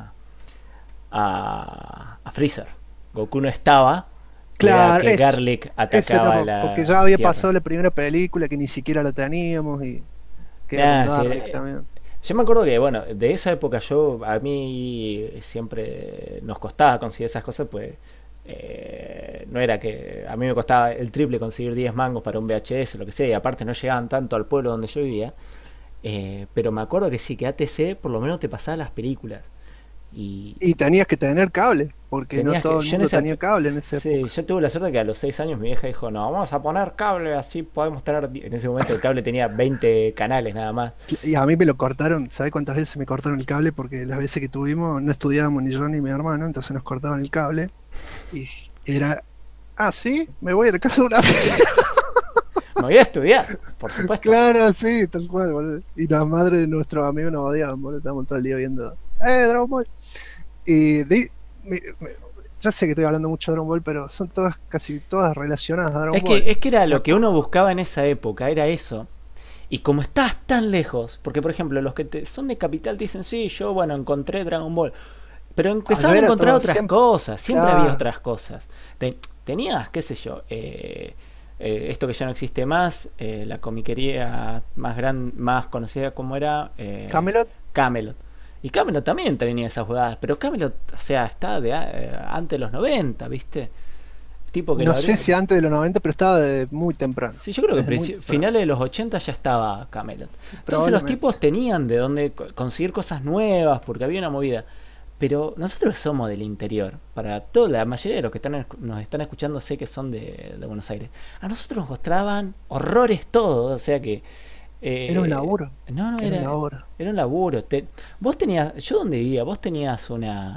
Speaker 3: a Freezer. Goku no estaba.
Speaker 2: Claro,
Speaker 3: que Garlic atacaba
Speaker 2: porque ya había
Speaker 3: tierra.
Speaker 2: pasado la primera película que ni siquiera la teníamos y que era con Garlic también.
Speaker 3: Yo me acuerdo que, bueno, de esa época a mí siempre nos costaba conseguir esas cosas, pues no era que a mí me costaba el triple conseguir 10 mangos para un VHS, lo que sea, y aparte no llegaban tanto al pueblo donde yo vivía, pero me acuerdo que sí, que ATC por lo menos te pasaba las películas.
Speaker 2: Y tenías que tener cable, porque no todo el mundo tenía cable en ese época.
Speaker 3: Sí, yo tuve la suerte que a los 6 años mi vieja dijo, no, vamos a poner cable, así podemos tener... En ese momento el cable tenía 20 canales nada más.
Speaker 2: Y a mí me lo cortaron, ¿sabes cuántas veces me cortaron el cable? Porque las veces que tuvimos no estudiábamos ni yo ni mi hermano, entonces nos cortaban el cable. Y era, sí, me voy a la casa de una amiga.
Speaker 3: Me voy a estudiar, por supuesto.
Speaker 2: Claro, sí, tal cual, boludo. Y las madres de nuestros amigos nos odiaban, boludo. Estábamos todo el día viendo Dragon Ball. Y ya sé que estoy hablando mucho de Dragon Ball, pero son todas, casi todas relacionadas a Dragon Ball.
Speaker 3: Es que era lo que uno buscaba en esa época, era eso. Y como estás tan lejos, porque por ejemplo los que son de Capital te dicen, sí, yo bueno, encontré Dragon Ball. Pero empezabas a encontrar otras cosas, siempre había otras cosas. Tenías, qué sé yo, esto que ya no existe más, la comiquería más conocida como era Camelot. Y Camelot también tenía esas jugadas, pero Camelot, o sea, está antes de los 90, ¿viste? Tipo que
Speaker 2: no sé si antes de los 90, pero estaba de muy temprano.
Speaker 3: Sí, yo creo que finales de los 80 ya estaba Camelot. Entonces los tipos tenían de dónde conseguir cosas nuevas, porque había una movida. Pero nosotros somos del interior. Para toda la mayoría de los que nos están escuchando, sé que son de Buenos Aires. A nosotros nos mostraban horrores todos. O sea que
Speaker 2: Era un laburo.
Speaker 3: No,
Speaker 2: Era un laburo.
Speaker 3: era un laburo. Vos tenías, yo donde vivía, vos tenías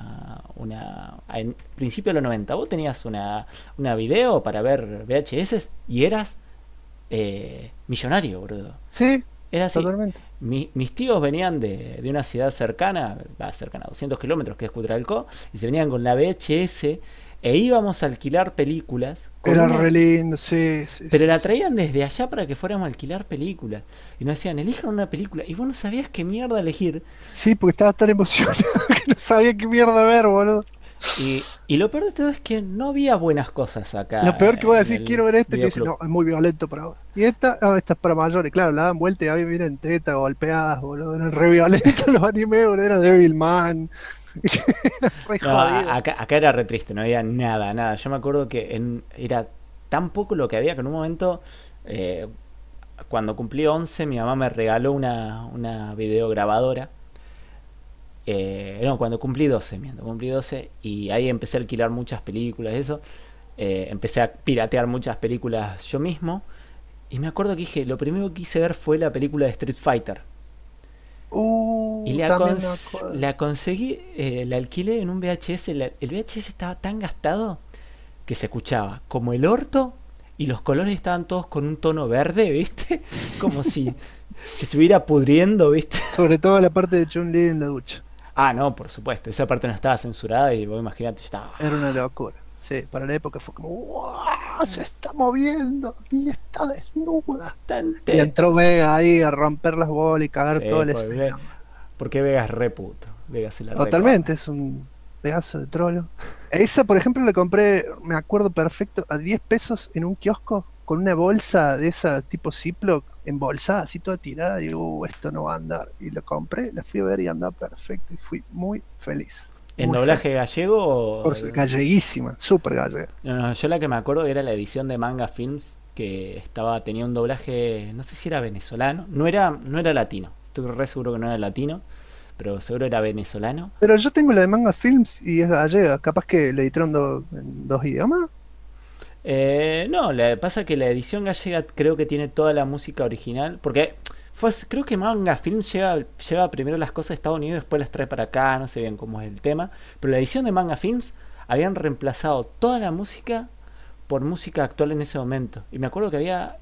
Speaker 3: en principio de los 90, vos tenías una video para ver VHS y eras millonario, boludo.
Speaker 2: Sí,
Speaker 3: Era así.
Speaker 2: totalmente.
Speaker 3: Mis tíos venían de una ciudad cercana a 200 kilómetros, que es Cutralcó, y se venían con la VHS e íbamos a alquilar películas.
Speaker 2: Era re lindo, sí.
Speaker 3: Pero la traían desde allá para que fuéramos a alquilar películas. Y nos decían, elijan una película. Y vos no sabías qué mierda elegir.
Speaker 2: Sí, porque estaba tan emocionado que no sabía qué mierda ver, boludo.
Speaker 3: Y lo peor de todo es que no había buenas cosas acá.
Speaker 2: Lo peor que voy a decir, quiero ver este, y te dicen,
Speaker 3: videoclub.
Speaker 2: no, es muy violento para vos. Y esta es para mayores, claro, la dan vuelta y ahí vienen tetas golpeadas, boludo. Eran re violentos los animes, boludo, era Devilman. Era re
Speaker 3: No,
Speaker 2: jodido.
Speaker 3: acá era re triste, no había nada. Yo me acuerdo que era tan poco lo que había que en un momento, cuando cumplí 11, mi mamá me regaló una videograbadora. No, cuando cumplí 12, y ahí empecé a alquilar muchas películas, eso. Empecé a piratear muchas películas yo mismo. Y me acuerdo que dije, lo primero que quise ver fue la película de Street Fighter. Y
Speaker 2: También me acuerdo.
Speaker 3: la conseguí, la alquilé en un VHS. El VHS estaba tan gastado que se escuchaba como el orto y los colores estaban todos con un tono verde, ¿viste? Como si se estuviera pudriendo, ¿viste?
Speaker 2: Sobre todo la parte de Chun-Li en la ducha.
Speaker 3: Ah, no, por supuesto. Esa parte no estaba censurada y vos imaginate, estaba...
Speaker 2: Era una locura. Sí, para la época fue como, ¡wow! Se está moviendo y está desnuda. Y entró Vega ahí a romper las bolas y cagar todo el escenario.
Speaker 3: Porque Vega es re puto. Vega se la
Speaker 2: Totalmente, es un pedazo de trolo. Esa, por ejemplo, la compré, me acuerdo perfecto, a 10 pesos en un kiosco con una bolsa de esa tipo Ziploc embolsada, así toda tirada. Y digo, esto no va a andar. Y lo compré, la fui a ver y andaba perfecto. Y fui muy feliz.
Speaker 3: ¿En doblaje gallego?
Speaker 2: Galleguísima, súper gallega.
Speaker 3: No, yo la que me acuerdo era la edición de Manga Films, que tenía un doblaje, no sé si era venezolano, no era latino, estoy re seguro que no era latino, pero seguro era venezolano.
Speaker 2: Pero yo tengo la de Manga Films y es gallega, capaz que la editaron en 2 idiomas.
Speaker 3: No, pasa que la edición gallega creo que tiene toda la música original, porque creo que Manga Films lleva primero las cosas de Estados Unidos y después las trae para acá, no sé bien cómo es el tema, pero la edición de Manga Films habían reemplazado toda la música por música actual en ese momento. Y me acuerdo que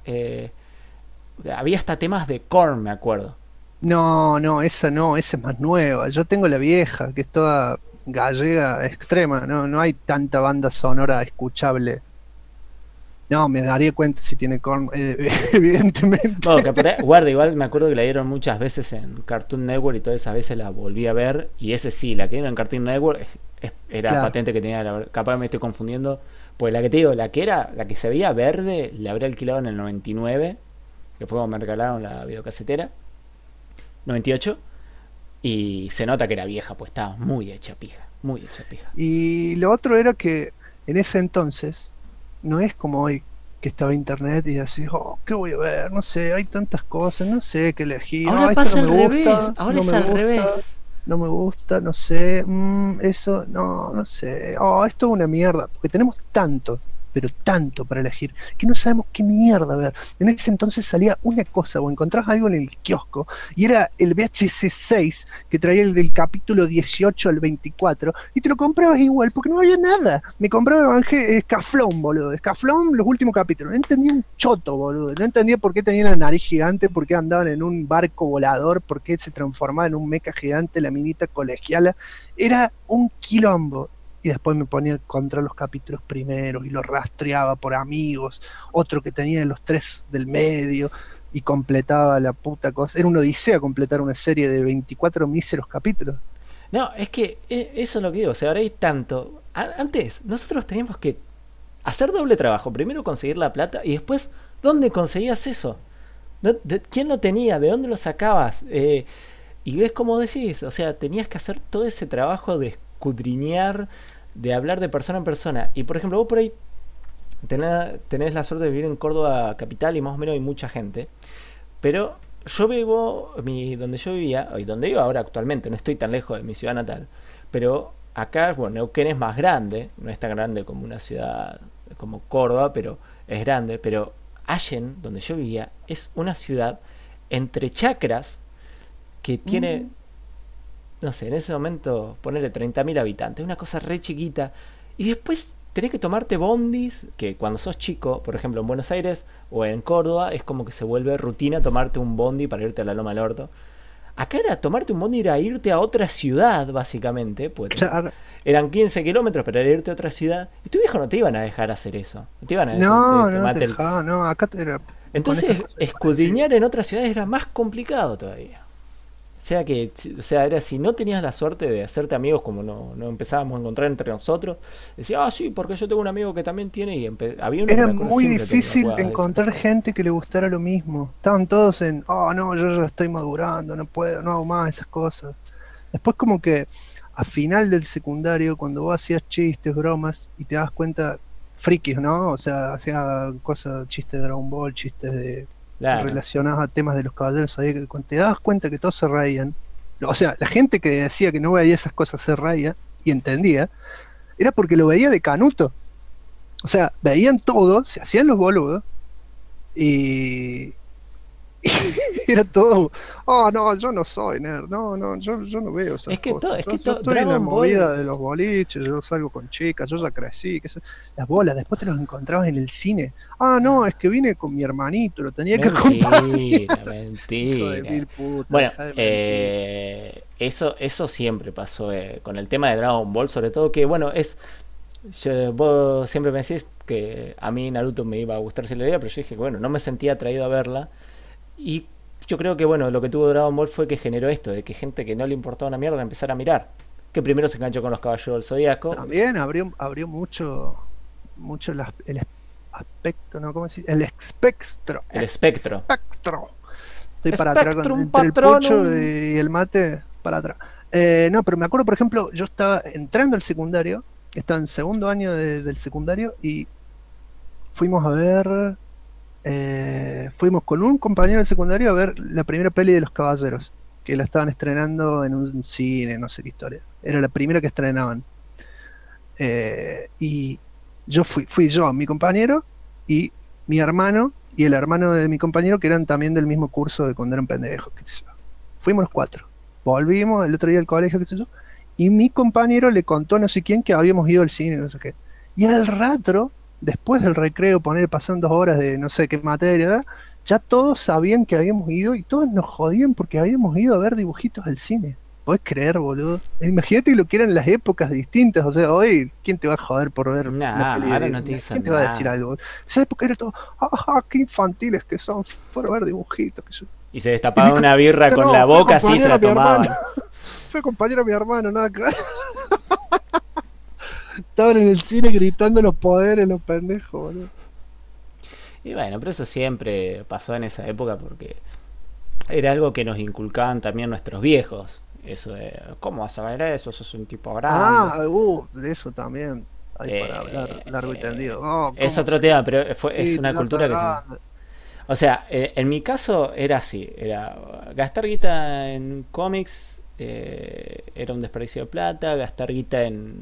Speaker 3: había hasta temas de Korn, me acuerdo.
Speaker 2: No, esa es más nueva. Yo tengo la vieja, que es toda gallega extrema, no hay tanta banda sonora escuchable. No, me daría cuenta si tiene Korn, evidentemente.
Speaker 3: Bueno, guarda, igual me acuerdo que la dieron muchas veces en Cartoon Network y todas esas veces la volví a ver. Y ese sí, la que dieron en Cartoon Network era
Speaker 2: Claro.
Speaker 3: patente que tenía. Capaz me estoy confundiendo. Pues la que te digo, la que se veía verde, la habré alquilado en el 99, que fue cuando me regalaron la videocasetera. 98. Y se nota que era vieja, pues estaba muy hecha pija. Muy hecha pija.
Speaker 2: Y lo otro era que en ese entonces, no es como hoy, que estaba internet y así, oh, ¿qué voy a ver? No sé, hay tantas cosas, no sé qué elegir.
Speaker 3: Ahora
Speaker 2: esto
Speaker 3: pasa
Speaker 2: no
Speaker 3: al
Speaker 2: me
Speaker 3: revés.
Speaker 2: gusta,
Speaker 3: Ahora
Speaker 2: no
Speaker 3: es
Speaker 2: me
Speaker 3: al
Speaker 2: gusta,
Speaker 3: revés.
Speaker 2: no me gusta, no sé, eso, no sé. Oh, esto es una mierda, porque tenemos tanto, pero tanto para elegir, que no sabemos qué mierda ver. En ese entonces salía una cosa, o encontrabas algo en el kiosco, y era el VHS 6, que traía el del capítulo 18 al 24, y te lo comprabas igual, porque no había nada. Me compraba Scaflón, boludo. Scaflón, los últimos capítulos. No entendía un choto, boludo. No entendía por qué tenían la nariz gigante, por qué andaban en un barco volador, por qué se transformaba en un mecha gigante la minita colegiala. Era un quilombo. Y después me ponía contra los capítulos primeros y lo rastreaba por amigos, otro que tenía los 3 del medio y completaba la puta cosa. Era una odisea completar una serie de 24 míseros capítulos.
Speaker 3: No, es que eso es lo que digo. O sea, ahora hay tanto. Antes, nosotros teníamos que hacer doble trabajo. Primero conseguir la plata y después, ¿dónde conseguías eso? ¿Quién lo tenía? ¿De dónde lo sacabas? Y ves como decís, o sea, tenías que hacer todo ese trabajo de escudriñar, de hablar de persona en persona. Y por ejemplo, vos por ahí tenés la suerte de vivir en Córdoba capital y más o menos hay mucha gente. Pero yo vivo, donde yo vivía, y donde vivo ahora actualmente, no estoy tan lejos de mi ciudad natal, pero acá, bueno, Neuquén es más grande, no es tan grande como una ciudad como Córdoba, pero es grande. Pero Allen, donde yo vivía, es una ciudad entre chacras que tiene, no sé, en ese momento ponerle 30.000 habitantes, una cosa re chiquita, y después tenés que tomarte bondis, que cuando sos chico, por ejemplo en Buenos Aires o en Córdoba, es como que se vuelve rutina tomarte un bondi para irte a la Loma del Orto. Acá era tomarte un bondi, era irte a otra ciudad, básicamente, pues
Speaker 2: Claro.
Speaker 3: eran 15 kilómetros, pero era irte a otra ciudad, y tu viejo no te iban a dejar hacer eso, no te iban a decir,
Speaker 2: No,
Speaker 3: "Sí,
Speaker 2: no
Speaker 3: tomate
Speaker 2: te
Speaker 3: el-".
Speaker 2: dejaba, no, acá te era. Con
Speaker 3: Entonces,
Speaker 2: esas cosas
Speaker 3: escudriñar en otras ciudades era más complicado todavía. O sea, era si no tenías la suerte de hacerte amigos como no empezábamos a encontrar entre nosotros, decía, sí, porque yo tengo un amigo que también tiene y había uno que
Speaker 2: Era
Speaker 3: me acuerdo
Speaker 2: muy
Speaker 3: siempre tenía
Speaker 2: difícil
Speaker 3: jugadas de esas.
Speaker 2: encontrar gente que le gustara lo mismo. Estaban todos en, oh no, yo ya estoy madurando, no puedo, no hago más esas cosas. Después como que a final del secundario, cuando vos hacías chistes, bromas, y te das cuenta, frikis, ¿no? O sea, hacía cosas, chistes de Dragon Ball, chistes de
Speaker 3: Claro.
Speaker 2: relacionados a temas de los caballeros, sabía que cuando te dabas cuenta que todos se reían, o sea, la gente que decía que no veía esas cosas se reía y entendía, era porque lo veía de canuto. O sea, veían todo, se hacían los boludos y, y era todo, oh no, yo no soy nerd, no, yo no veo esas
Speaker 3: Es que
Speaker 2: cosas.
Speaker 3: es que
Speaker 2: Yo estoy en la
Speaker 3: Dragon Ball,
Speaker 2: movida de los boliches, yo salgo con chicas, yo ya crecí, las bolas, después te los encontrabas en el cine. Ah, no, es que vine con mi hermanito, lo tenía que acompañar. Hijo de
Speaker 3: mentira.
Speaker 2: mil putas,
Speaker 3: Bueno,
Speaker 2: deja de mentir.
Speaker 3: eso siempre pasó con el tema de Dragon Ball, sobre todo que, bueno, vos siempre me decís que a mí Naruto me iba a gustar si la veía, pero yo dije que, bueno, no me sentía atraído a verla. Y yo creo que, bueno, lo que tuvo Dragon Ball fue que generó esto, de que gente que no le importaba una mierda empezara a mirar. Que primero se enganchó con los Caballeros del Zodíaco.
Speaker 2: También abrió mucho el aspecto, ¿no? ¿Cómo se dice? El espectro.
Speaker 3: El espectro.
Speaker 2: Estoy para atrás
Speaker 3: Spectrum
Speaker 2: entre el
Speaker 3: Patronum.
Speaker 2: pucho y el mate para atrás. No, pero me acuerdo, por ejemplo, yo estaba entrando al secundario, estaba en segundo año del secundario y fuimos a ver, fuimos con un compañero del secundario a ver la primera peli de los Caballeros, que la estaban estrenando en un cine, no sé qué historia. Era la primera que estrenaban. Y yo fui yo, mi compañero y mi hermano y el hermano de mi compañero, que eran también del mismo curso de cuando eran pendejos, qué sé yo. Fuimos los cuatro. Volvimos el otro día al colegio, qué sé yo, y mi compañero le contó a no sé quién que habíamos ido al cine, no sé qué. Y al rato, después del recreo, pasaron 2 horas de no sé qué materia, ¿verdad? Ya todos sabían que habíamos ido y todos nos jodían porque habíamos ido a ver dibujitos al cine. ¿Podés creer, boludo? Imagínate lo que eran las épocas distintas. O sea, hoy, ¿quién te va a joder por ver una peli
Speaker 3: ahora
Speaker 2: de-
Speaker 3: no te dicen
Speaker 2: ¿Quién te va a
Speaker 3: nada.
Speaker 2: decir algo? Esa época era todo, qué infantiles que son, por ver dibujitos. Que yo...
Speaker 3: Y se destapaba una birra con
Speaker 2: No,
Speaker 3: la
Speaker 2: fue
Speaker 3: boca así y se la
Speaker 2: compañero de mi
Speaker 3: tomaban.
Speaker 2: hermano. Fue compañero de mi hermano, nada que ver. Estaban en el cine gritando los poderes, los pendejos, boludo.
Speaker 3: Y bueno, pero eso siempre pasó en esa época porque era algo que nos inculcaban también nuestros viejos. Eso de, ¿cómo vas a ver eso? Sos un tipo grande.
Speaker 2: De eso también. Hay para hablar largo y tendido. Oh,
Speaker 3: Es
Speaker 2: ¿cómo
Speaker 3: otro
Speaker 2: se-
Speaker 3: tema, pero es
Speaker 2: Sí,
Speaker 3: una
Speaker 2: plata
Speaker 3: cultura que
Speaker 2: grande.
Speaker 3: O sea, en mi caso era así, era gastar guita en cómics era un desperdicio de plata, gastar guita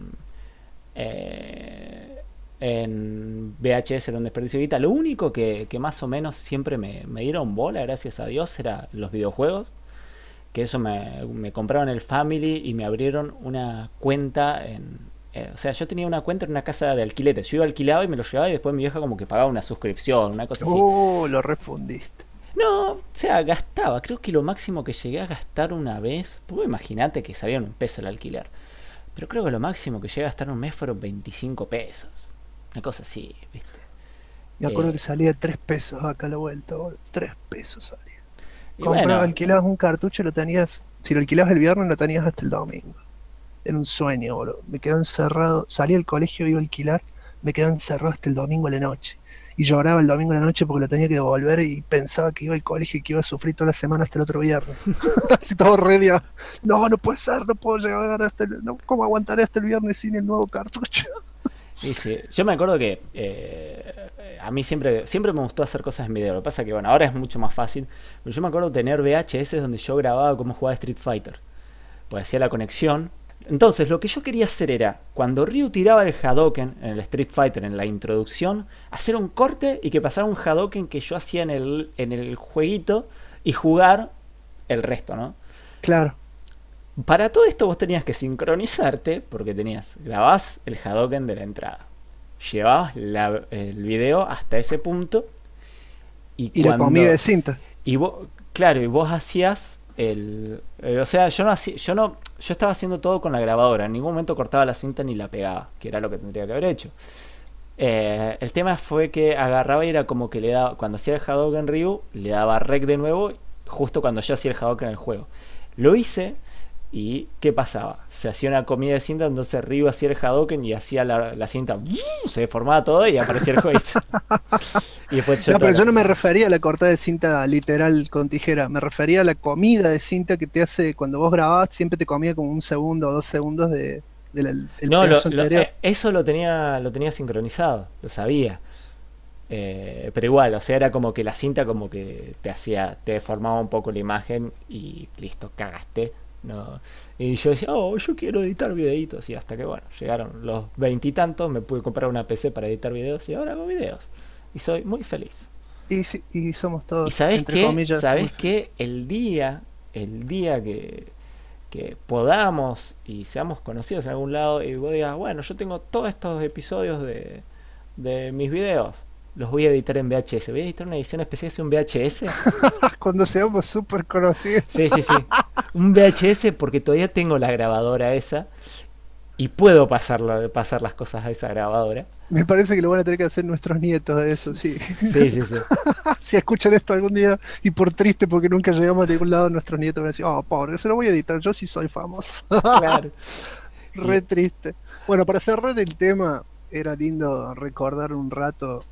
Speaker 3: en VHS era un desperdicio de guita. Lo único que más o menos siempre me dieron bola, gracias a Dios, era los videojuegos. Que eso me compraron el Family y me abrieron una cuenta o sea, yo tenía una cuenta en una casa de alquileres. Yo iba alquilado y me lo llevaba y después mi vieja como que pagaba una suscripción, una cosa así.
Speaker 2: Lo refundiste.
Speaker 3: No, o sea, gastaba. Creo que lo máximo que llegué a gastar una vez, pues imagínate que salían $1 el alquiler. Pero creo que lo máximo que llegué a gastar un mes fueron 25 pesos. Una cosa así, ¿viste?
Speaker 2: Me acuerdo
Speaker 3: Eh,
Speaker 2: que salía 3 pesos acá a la vuelta, boludo. 3 pesos salía.
Speaker 3: y
Speaker 2: Comprabas,
Speaker 3: bueno,
Speaker 2: alquilabas un cartucho, lo tenías. Si lo alquilabas el viernes, lo tenías hasta el domingo. Era un sueño, boludo. Me quedé encerrado. Salí al colegio, iba a alquilar. Me quedé encerrado hasta el domingo a la noche. Y lloraba el domingo a la noche porque lo tenía que devolver y pensaba que iba al colegio y que iba a sufrir toda la semana hasta el otro viernes. Así todo redia. No puede ser, no puedo llegar hasta el... No, ¿cómo aguantaré hasta el viernes sin el nuevo cartucho?
Speaker 3: y sí, yo me acuerdo que a mí siempre me gustó hacer cosas en video. Lo que pasa que, bueno, ahora es mucho más fácil. Pero yo me acuerdo de tener VHS donde yo grababa cómo jugaba Street Fighter. Pues hacía la conexión. Entonces, lo que yo quería hacer era, cuando Ryu tiraba el Hadouken en el Street Fighter, en la introducción, hacer un corte y que pasara un Hadouken que yo hacía en el jueguito y jugar el resto, ¿no?
Speaker 2: Claro.
Speaker 3: Para todo esto vos tenías que sincronizarte porque grabás el Hadoken de la entrada, llevabas el video hasta ese punto y
Speaker 2: la comida de cinta.
Speaker 3: Y vos, claro, y vos hacías o sea, yo estaba haciendo todo con la grabadora, en ningún momento cortaba la cinta ni la pegaba, que era lo que tendría que haber hecho. El tema fue que agarraba y era como que le daba, cuando hacía el Hadoken Ryu, le daba rec de nuevo, justo cuando yo hacía el Hadoken en el juego. Lo hice. ¿Y qué pasaba? Se hacía una comida de cinta, entonces Ryu hacía el Hadoken y hacía la cinta, se deformaba todo y aparecía el jueguito. Y después
Speaker 2: no, pero yo no me refería a la cortada de cinta literal con tijera, me refería a la comida de cinta que te hace cuando vos grababas, siempre te comía como 1 segundo o 2 segundos del pedazo anterior.
Speaker 3: Eso lo tenía sincronizado, lo sabía. Pero igual, o sea, era como que la cinta como que te deformaba un poco la imagen y listo, cagaste. No. Y yo decía, yo quiero editar videitos. Y hasta que, bueno, llegaron los 20 y tantos, me pude comprar una PC para editar videos y ahora hago videos. Y soy muy feliz.
Speaker 2: Y somos todos.
Speaker 3: ¿Y sabes qué? ¿Sabes qué? El día que podamos y seamos conocidos en algún lado y vos digas, bueno, yo tengo todos estos episodios de mis videos, los voy a editar en VHS. Voy a editar una edición especial de un VHS.
Speaker 2: Cuando seamos súper conocidos.
Speaker 3: Sí. Un VHS porque todavía tengo la grabadora esa y puedo pasar las cosas a esa grabadora.
Speaker 2: Me parece que lo van a tener que hacer nuestros nietos eso, sí.
Speaker 3: Sí.
Speaker 2: Si escuchan esto algún día y por triste porque nunca llegamos a ningún lado, nuestros nietos van a decir, pobre, se lo voy a editar, yo sí soy famoso.
Speaker 3: Claro.
Speaker 2: Re triste. Bueno, para cerrar el tema, era lindo recordar un rato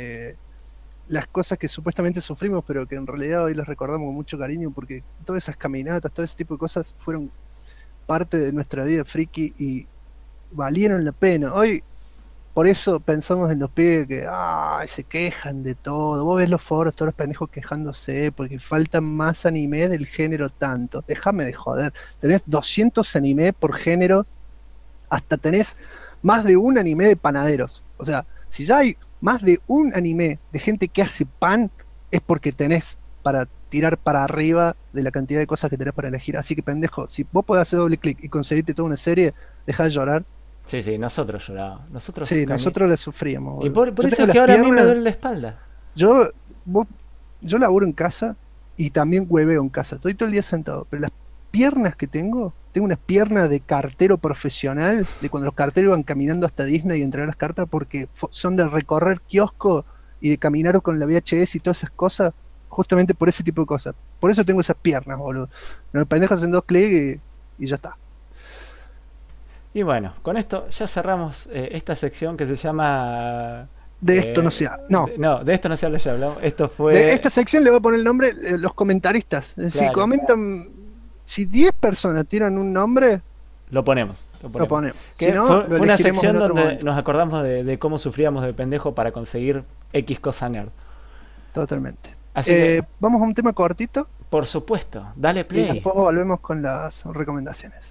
Speaker 2: las cosas que supuestamente sufrimos, pero que en realidad hoy las recordamos con mucho cariño, porque todas esas caminatas, todo ese tipo de cosas fueron parte de nuestra vida friki y valieron la pena. Hoy, por eso pensamos en los pibes que se quejan de todo. Vos ves los foros, todos los pendejos quejándose porque faltan más anime del género tanto. Déjame de joder. Tenés 200 anime por género, hasta tenés más de un anime de panaderos. O sea, si ya hay más de un anime de gente que hace pan, es porque tenés para tirar para arriba de la cantidad de cosas que tenés para elegir. Así que, pendejo, si vos podés hacer doble clic y conseguirte toda una serie, dejá de llorar.
Speaker 3: Sí, nosotros llorábamos. Nosotros
Speaker 2: la sufríamos.
Speaker 3: Y por eso es que ahora a mí me duele la espalda.
Speaker 2: Yo laburo en casa y también hueveo en casa. Estoy todo el día sentado, pero las piernas que tengo unas piernas de cartero profesional, de cuando los carteros iban caminando hasta Disney y entregar las cartas, porque son de recorrer kiosco y de caminar con la VHS y todas esas cosas, justamente por ese tipo de cosas. Por eso tengo esas piernas, boludo. Los pendejos hacen 2 clics y ya está.
Speaker 3: Y bueno, con esto ya cerramos esta sección que se llama...
Speaker 2: De esto no se habla.
Speaker 3: No, de esto no se habla, ya hablamos. Esto fue...
Speaker 2: De esta sección le voy a poner el nombre los comentaristas.
Speaker 3: Claro.
Speaker 2: Si comentan... Si 10 personas tiran un nombre,
Speaker 3: lo ponemos.
Speaker 2: Si no,
Speaker 3: fue una sección donde nos acordamos de cómo sufríamos de pendejo para conseguir X cosa nerd.
Speaker 2: Totalmente.
Speaker 3: Así que,
Speaker 2: vamos a un tema cortito.
Speaker 3: Por supuesto, dale play.
Speaker 2: Y después volvemos con las recomendaciones.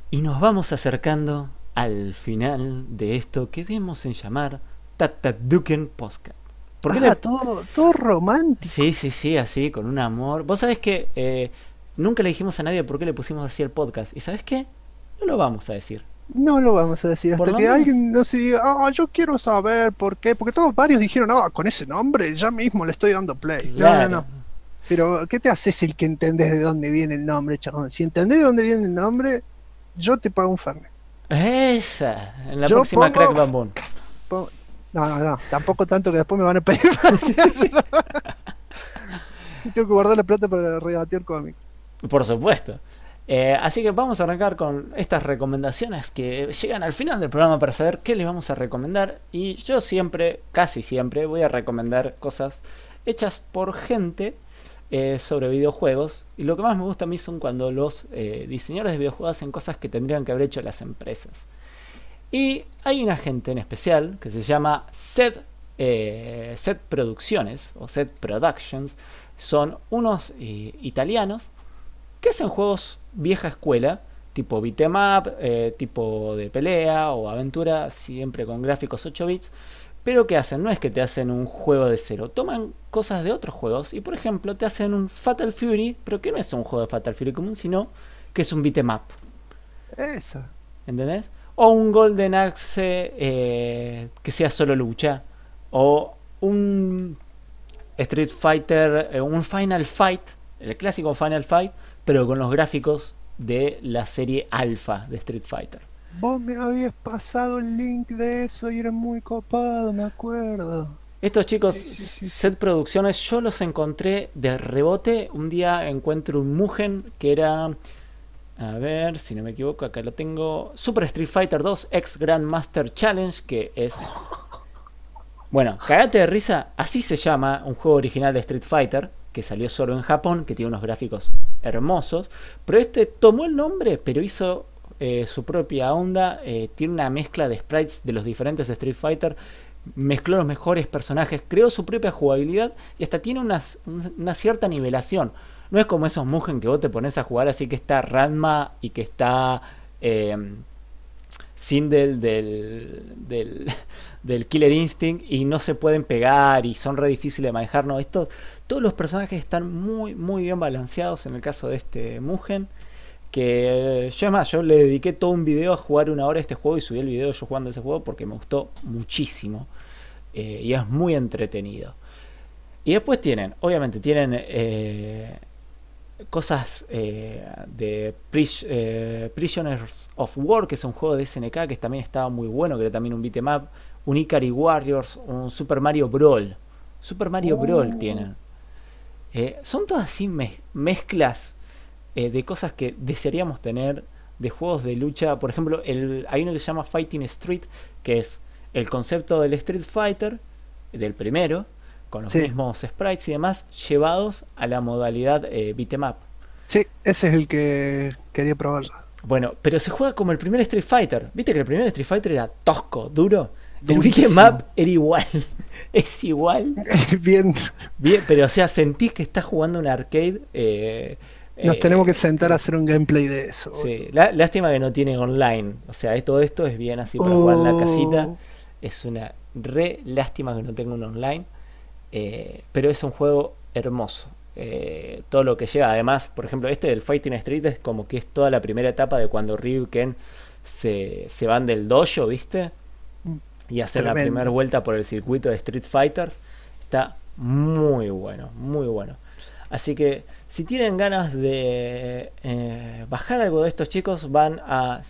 Speaker 3: Y nos vamos acercando al final de esto que debemos en llamar Tataduken Podcast. ¿Por qué
Speaker 2: todo romántico.
Speaker 3: Sí, así, con un amor. Vos sabés que nunca le dijimos a nadie por qué le pusimos así el podcast. ¿Y sabés qué? No lo vamos a decir.
Speaker 2: No lo vamos a decir hasta que alguien nos diga, yo quiero saber por qué. Porque varios dijeron, con ese nombre ya mismo le estoy dando play.
Speaker 3: Claro.
Speaker 2: No. Pero, ¿qué te haces el que entendés de dónde viene el nombre, chabón? Si entendés de dónde viene el nombre, yo te pago un Fernet.
Speaker 3: Esa, en la próxima Crack Bamboo.
Speaker 2: No, tampoco tanto que después me van a pedir tengo que guardar la plata para regatear cómics.
Speaker 3: Por supuesto. Así que vamos a arrancar con estas recomendaciones que llegan al final del programa para saber qué les vamos a recomendar. Y yo casi siempre, voy a recomendar cosas hechas por gente sobre videojuegos. Y lo que más me gusta a mí son cuando los diseñadores de videojuegos hacen cosas que tendrían que haber hecho las empresas. Y hay una gente en especial que se llama Set Producciones o Set Productions. Son unos italianos que hacen juegos vieja escuela, tipo beat'em up, tipo de pelea o aventura, siempre con gráficos 8 bits. Pero ¿qué hacen? No es que te hacen un juego de cero, toman cosas de otros juegos y por ejemplo te hacen un Fatal Fury, pero que no es un juego de Fatal Fury común, sino que es un beat'em up.
Speaker 2: Eso.
Speaker 3: ¿Entendés? O un Golden Axe que sea solo lucha. O un Street Fighter, un Final Fight, el clásico Final Fight, pero con los gráficos de la serie Alpha de Street Fighter.
Speaker 2: Vos me habías pasado el link de eso y eres muy copado, me acuerdo.
Speaker 3: Estos chicos,
Speaker 2: sí.
Speaker 3: Set Producciones, yo los encontré de rebote. Un día encuentro un Mugen que era... A ver, si no me equivoco, acá lo tengo. Super Street Fighter 2 X Grandmaster Challenge, que es... Bueno, cagate de risa, así se llama un juego original de Street Fighter, que salió solo en Japón, que tiene unos gráficos hermosos. Pero tomó el nombre, pero hizo su propia onda. Tiene una mezcla de sprites de los diferentes Street Fighter. Mezcló los mejores personajes, creó su propia jugabilidad y hasta tiene una cierta nivelación. No es como esos Mugen que vos te pones a jugar así que está Ranma y que está Sindel del Killer Instinct y no se pueden pegar y son re difíciles de manejar. No, todos los personajes están muy, muy bien balanceados en el caso de este Mugen. Que yo le dediqué todo un video a jugar 1 hora este juego y subí el video yo jugando ese juego porque me gustó muchísimo. Y es muy entretenido. Y después obviamente tienen cosas de Prisoners of War, que es un juego de SNK que también estaba muy bueno, que era también un beat'em up, un Ikari Warriors, un Super Mario Brawl. Super Mario Brawl tienen. Son todas así mezclas de cosas que desearíamos tener, de juegos de lucha. Por ejemplo, hay uno que se llama Fighting Street, que es el concepto del Street Fighter, del primero, con los mismos sprites y demás, llevados a la modalidad beat'em up.
Speaker 2: Sí, ese es el que quería probar.
Speaker 3: Bueno, pero se juega como el primer Street Fighter. Viste que el primer Street Fighter era tosco, duro. El beat'em up era igual. Es igual.
Speaker 2: Bien,
Speaker 3: pero o sea, sentís que estás jugando un arcade.
Speaker 2: Nos tenemos que sentar a hacer un gameplay de eso.
Speaker 3: Sí, lástima que no tiene online. O sea, todo esto es bien así para jugar en la casita. Es una lástima que no tenga un online. Pero es un juego hermoso. Todo lo que lleva. Además, por ejemplo, este del Fighting Street es como que es toda la primera etapa de cuando Ryu y Ken se van del dojo, ¿viste? Y hacen la primera vuelta por el circuito de Street Fighters. Está muy bueno, muy bueno. Así que si tienen ganas de bajar algo de estos chicos, van a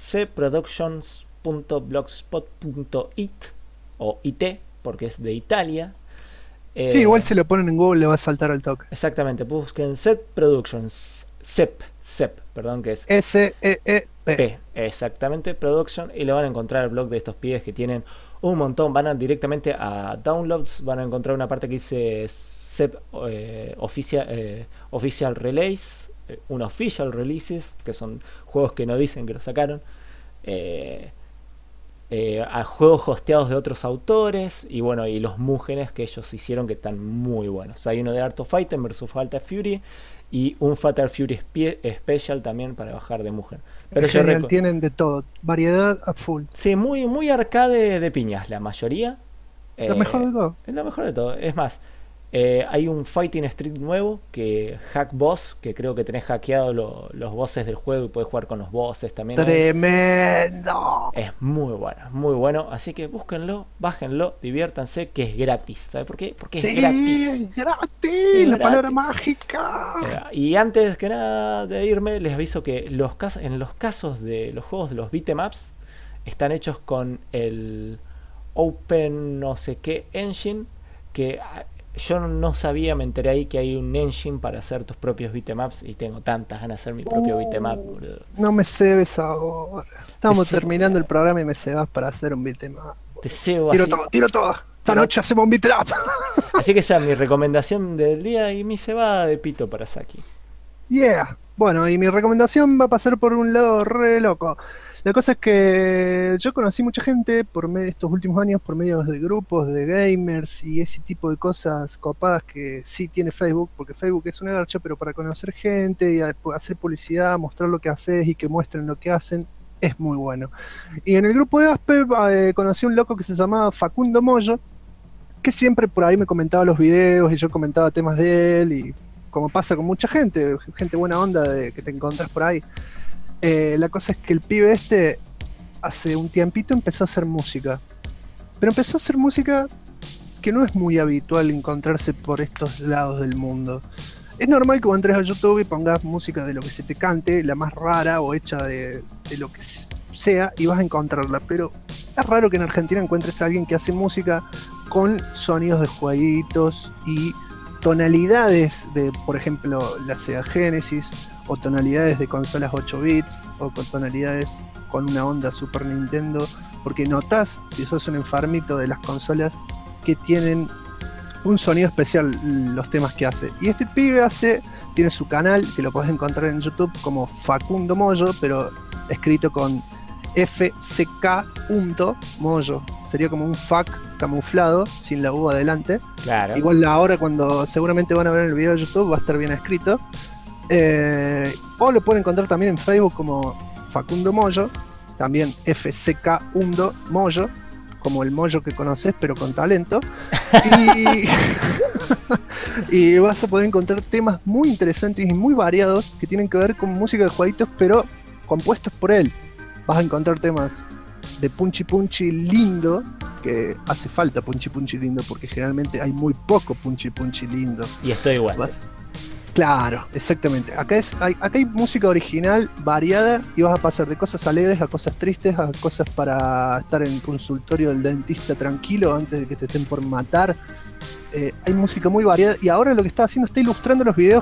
Speaker 3: cproductions.blogspot.it o IT, porque es de Italia.
Speaker 2: Sí, igual si lo ponen en Google le va a saltar al toque.
Speaker 3: Exactamente, busquen Set Productions, CEP, perdón, que es
Speaker 2: SEEP.
Speaker 3: Exactamente, Production, y le van a encontrar el blog de estos pibes que tienen un montón. Van directamente a Downloads, van a encontrar una parte que dice CEP Official Release, un Official Releases, que son juegos que no dicen que lo sacaron. a juegos hosteados de otros autores y bueno, y los Mugenes que ellos hicieron que están muy buenos. Hay uno de Art of Fighting versus Fatal Fury y un Fatal Fury Special también para bajar de Mugen.
Speaker 2: Pero genial, tienen de todo, variedad a full.
Speaker 3: Sí, muy, muy arcade de piñas la mayoría.
Speaker 2: Lo mejor de todo.
Speaker 3: Es lo mejor de todo. Es más, hay un Fighting Street nuevo que Hack Boss, que creo que tenés hackeado los bosses del juego y podés jugar con los bosses también.
Speaker 2: ¡Tremendo!
Speaker 3: Es muy bueno. Así que búsquenlo, bájenlo, diviértanse, que es gratis. ¿Sabes por qué? Porque
Speaker 2: sí,
Speaker 3: es gratis.
Speaker 2: Es gratis, la palabra mágica.
Speaker 3: Y antes que nada de irme, les aviso que en los casos de los juegos de los beat'em ups están hechos con el Open no sé qué engine, que yo no sabía, me enteré ahí que hay un engine para hacer tus propios beat'em ups y tengo tantas ganas de hacer mi propio beat'em up, boludo.
Speaker 2: No me cebes ahora. Estamos terminando el programa y me cebas para hacer un beat'em up.
Speaker 3: Te cebo
Speaker 2: tiro
Speaker 3: así.
Speaker 2: Tiro todo. Esta noche hacemos un beat'em up.
Speaker 3: Así que esa es mi recomendación del día y mi cebada de pito para Saki.
Speaker 2: Yeah. Bueno, y mi recomendación va a pasar por un lado re loco. La cosa es que yo conocí mucha gente por medio de estos últimos años, por medio de grupos de gamers y ese tipo de cosas copadas que sí tiene Facebook, porque Facebook es una garcha, pero para conocer gente y hacer publicidad, mostrar lo que haces y que muestren lo que hacen, es muy bueno. Y en el grupo de Aspe conocí a un loco que se llamaba Facundo Moyo, que siempre por ahí me comentaba los videos y yo comentaba temas de él y como pasa con mucha gente buena onda que te encontrás por ahí. La cosa es que el pibe hace un tiempito empezó a hacer música, pero empezó a hacer música que no es muy habitual encontrarse por estos lados del mundo. Es normal que vos entres a YouTube y pongas música de lo que se te cante, la más rara o hecha de lo que sea, y vas a encontrarla, pero es raro que en Argentina encuentres a alguien que hace música con sonidos de jueguitos y tonalidades de, por ejemplo, la Sega Genesis, o tonalidades de consolas 8 bits, o con tonalidades con una onda Super Nintendo, porque notás, si sos un enfermito de las consolas, que tienen un sonido especial los temas que hace. Y este pibe tiene su canal, que lo podés encontrar en YouTube como Facundo Moyo, pero escrito con FCK.Moyo. Sería como un fuck camuflado, sin la U adelante.
Speaker 3: Claro.
Speaker 2: Igual ahora, cuando seguramente van a ver el video de YouTube, va a estar bien escrito. O lo pueden encontrar también en Facebook como Facundo Moyo, también FCK.Moyo, como el Moyo que conoces pero con talento. Y vas a poder encontrar temas muy interesantes y muy variados que tienen que ver con música de jueguitos pero compuestos por él. Vas a encontrar temas de Punchy Punchy lindo, que hace falta Punchy Punchy lindo porque generalmente hay muy poco Punchy Punchy lindo.
Speaker 3: Y estoy igual.
Speaker 2: Claro, exactamente. Acá hay música original, variada, y vas a pasar de cosas alegres a cosas tristes, a cosas para estar en el consultorio del dentista tranquilo antes de que te estén por matar. Hay música muy variada, y ahora lo que está haciendo, está ilustrando los videos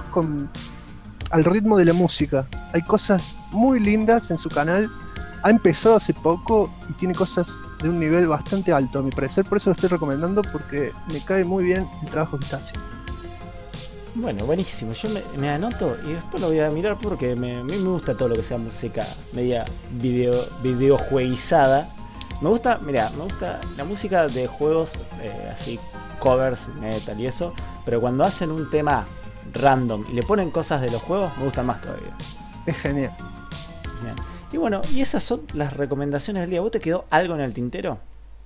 Speaker 2: al ritmo de la música. Hay cosas muy lindas en su canal. Ha empezado hace poco y tiene cosas de un nivel bastante alto, a mi parecer. Por eso lo estoy recomendando, porque me cae muy bien el trabajo que está haciendo.
Speaker 3: Bueno, buenísimo. Yo me anoto y después lo voy a mirar porque a mí me gusta todo lo que sea música media videojueguizada. Me gusta la música de juegos así, covers, metal y eso, pero cuando hacen un tema random y le ponen cosas de los juegos, me gustan más todavía.
Speaker 2: Es genial.
Speaker 3: Bien. Y bueno, y esas son las recomendaciones del día. ¿Vos te quedó algo en el tintero?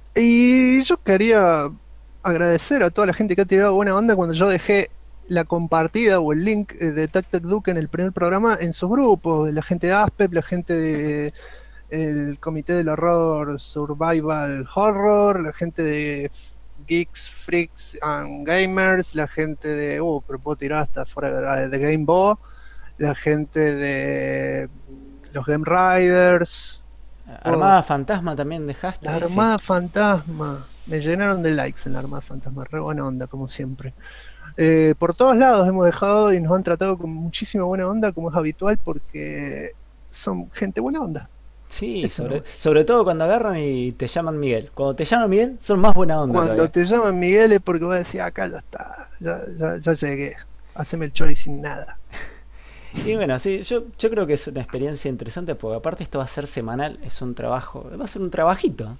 Speaker 2: Y yo quería agradecer a toda la gente que ha tirado buena onda cuando yo dejé la compartida o el link de Tac Tac Duke en el primer programa en sus grupos, la gente de Aspep, la gente de el Comité del Horror Survival Horror, la gente de Geeks, Freaks and Gamers, la gente de pero puedo tirar hasta fuera de Game Boy, la gente de los Game Riders,
Speaker 3: Armada Fantasma también dejaste.
Speaker 2: La Armada Fantasma, me llenaron de likes en la Armada Fantasma, re buena onda como siempre. Por todos lados hemos dejado y nos han tratado con muchísima buena onda, como es habitual, porque son gente buena onda.
Speaker 3: Sí, sobre todo cuando agarran y te llaman Miguel. Cuando te llaman Miguel, son más buena onda.
Speaker 2: Cuando
Speaker 3: todavía
Speaker 2: te llaman Miguel es porque vas a decir, acá ya está, ya llegué, haceme el chori sin nada.
Speaker 3: Y bueno, sí, yo creo que es una experiencia interesante porque aparte esto va a ser semanal, es un trabajo, va a ser un trabajito,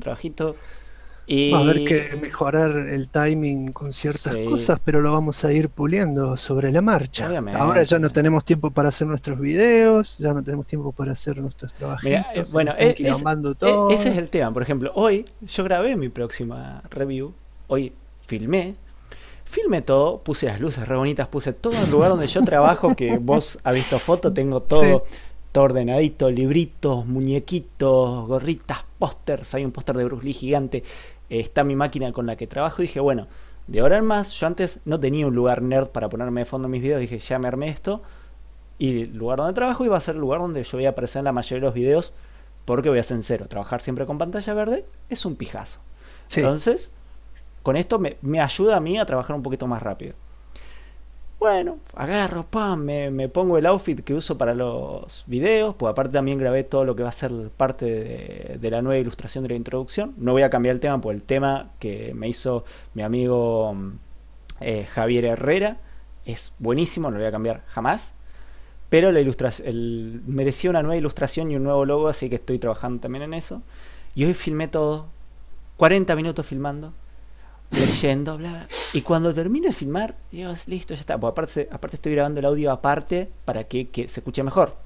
Speaker 3: y...
Speaker 2: Va a haber que mejorar el timing con ciertas cosas, pero lo vamos a ir puliendo sobre la marcha.
Speaker 3: Obviamente.
Speaker 2: Ahora ya no tenemos tiempo para hacer nuestros videos, ya no tenemos tiempo para hacer nuestros trabajitos.
Speaker 3: Mira, bueno, ese es el tema. Por ejemplo, hoy yo grabé mi próxima review, hoy filmé todo, puse las luces re bonitas, puse todo el lugar donde yo trabajo, que vos has visto foto, tengo todo. Sí. Todo ordenadito, libritos, muñequitos, gorritas, pósters. Hay un póster de Bruce Lee gigante. Está mi máquina con la que trabajo. Y dije, bueno, de ahora en más, yo antes no tenía un lugar nerd para ponerme de fondo en mis videos. Dije, ya me armé esto. Y el lugar donde trabajo iba a ser el lugar donde yo voy a aparecer en la mayoría de los videos. Porque voy a ser sincero, trabajar siempre con pantalla verde es un pijazo. Sí. Entonces, con esto me ayuda a mí a trabajar un poquito más rápido. Bueno, agarro, me pongo el outfit que uso para los videos, pues aparte también grabé todo lo que va a ser parte de la nueva ilustración de la introducción. No voy a cambiar el tema, porque el tema que me hizo mi amigo Javier Herrera es buenísimo, no lo voy a cambiar jamás. Pero la ilustración merecía una nueva ilustración y un nuevo logo, así que estoy trabajando también en eso. Y hoy filmé todo, 40 minutos filmando, leyendo, bla, bla. Y cuando termino de filmar, digo, listo, ya está. Pues aparte estoy grabando el audio aparte para que se escuche mejor.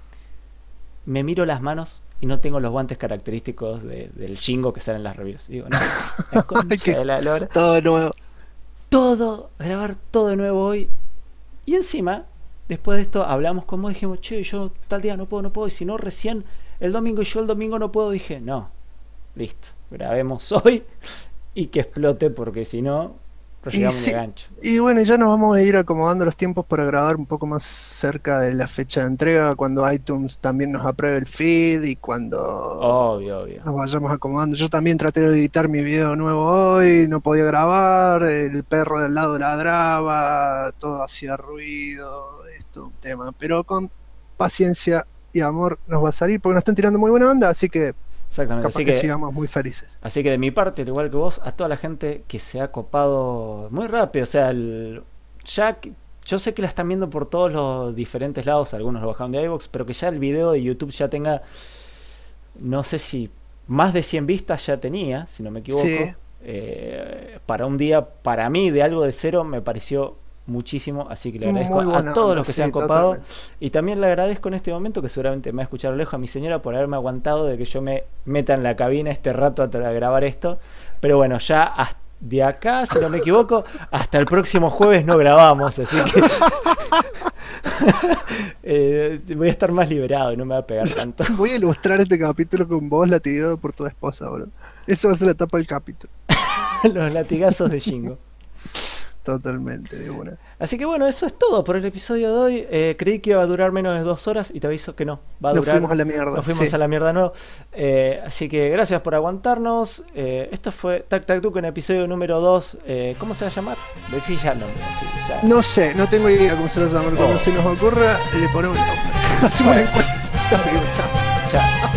Speaker 3: Me miro las manos y no tengo los guantes característicos del Shingo que salen en las reviews. Digo, no, la concha de la lora.
Speaker 2: Todo de nuevo.
Speaker 3: Grabar todo de nuevo hoy. Y encima, después de esto, hablamos con vos, dijimos, che, yo tal día no puedo. Y si no, recién el domingo, y yo el domingo no puedo. Dije, no, listo, grabemos hoy. Y que explote, porque si no, llegamos de gancho.
Speaker 2: Y bueno, ya nos vamos a ir acomodando los tiempos para grabar un poco más cerca de la fecha de entrega, cuando iTunes también nos apruebe el feed y cuando
Speaker 3: obvio.
Speaker 2: Nos vayamos acomodando. Yo también traté de editar mi video nuevo hoy, no podía grabar, el perro del lado ladraba, todo hacía ruido, esto un tema. Pero con paciencia y amor nos va a salir, porque nos están tirando muy buena onda, así que
Speaker 3: exactamente,
Speaker 2: capaz que sigamos muy felices.
Speaker 3: Así que de mi parte, al igual que vos, a toda la gente que se ha copado muy rápido, o sea, yo sé que la están viendo por todos los diferentes lados, algunos lo bajaron de iVoox, pero que ya el video de YouTube ya tenga, no sé si más de 100 vistas ya tenía, si no me equivoco. Sí. Para un día, para mí, de algo de cero, me pareció muchísimo, así que le agradezco a todos los que se han copado. Totalmente. Y también le agradezco en este momento, que seguramente me va a escuchar lejos, a mi señora por haberme aguantado de que yo me meta en la cabina este rato a grabar esto. Pero bueno, ya de acá, si no me equivoco, hasta el próximo jueves no grabamos, así que voy a estar más liberado y no me va a pegar tanto.
Speaker 2: Voy a ilustrar este capítulo con vos latigado por tu esposa, bro. Eso va a ser la tapa del capítulo.
Speaker 3: Los latigazos de Shingo.
Speaker 2: Totalmente, de una.
Speaker 3: Así que bueno, eso es todo por el episodio de hoy. Creí que iba a durar menos de 2 horas y te aviso que no, va a durar.
Speaker 2: Nos fuimos a la mierda.
Speaker 3: Nos fuimos a la mierda, no. Así que gracias por aguantarnos. Esto fue Tac Tac Tuc en el episodio número 2. ¿Cómo se va a llamar? Decí ya el nombre. Ya.
Speaker 2: No sé, no tengo idea cómo se va a llamar. Cuando se nos ocurra, le ponemos el nombre. Hacemos una encuesta. Chao.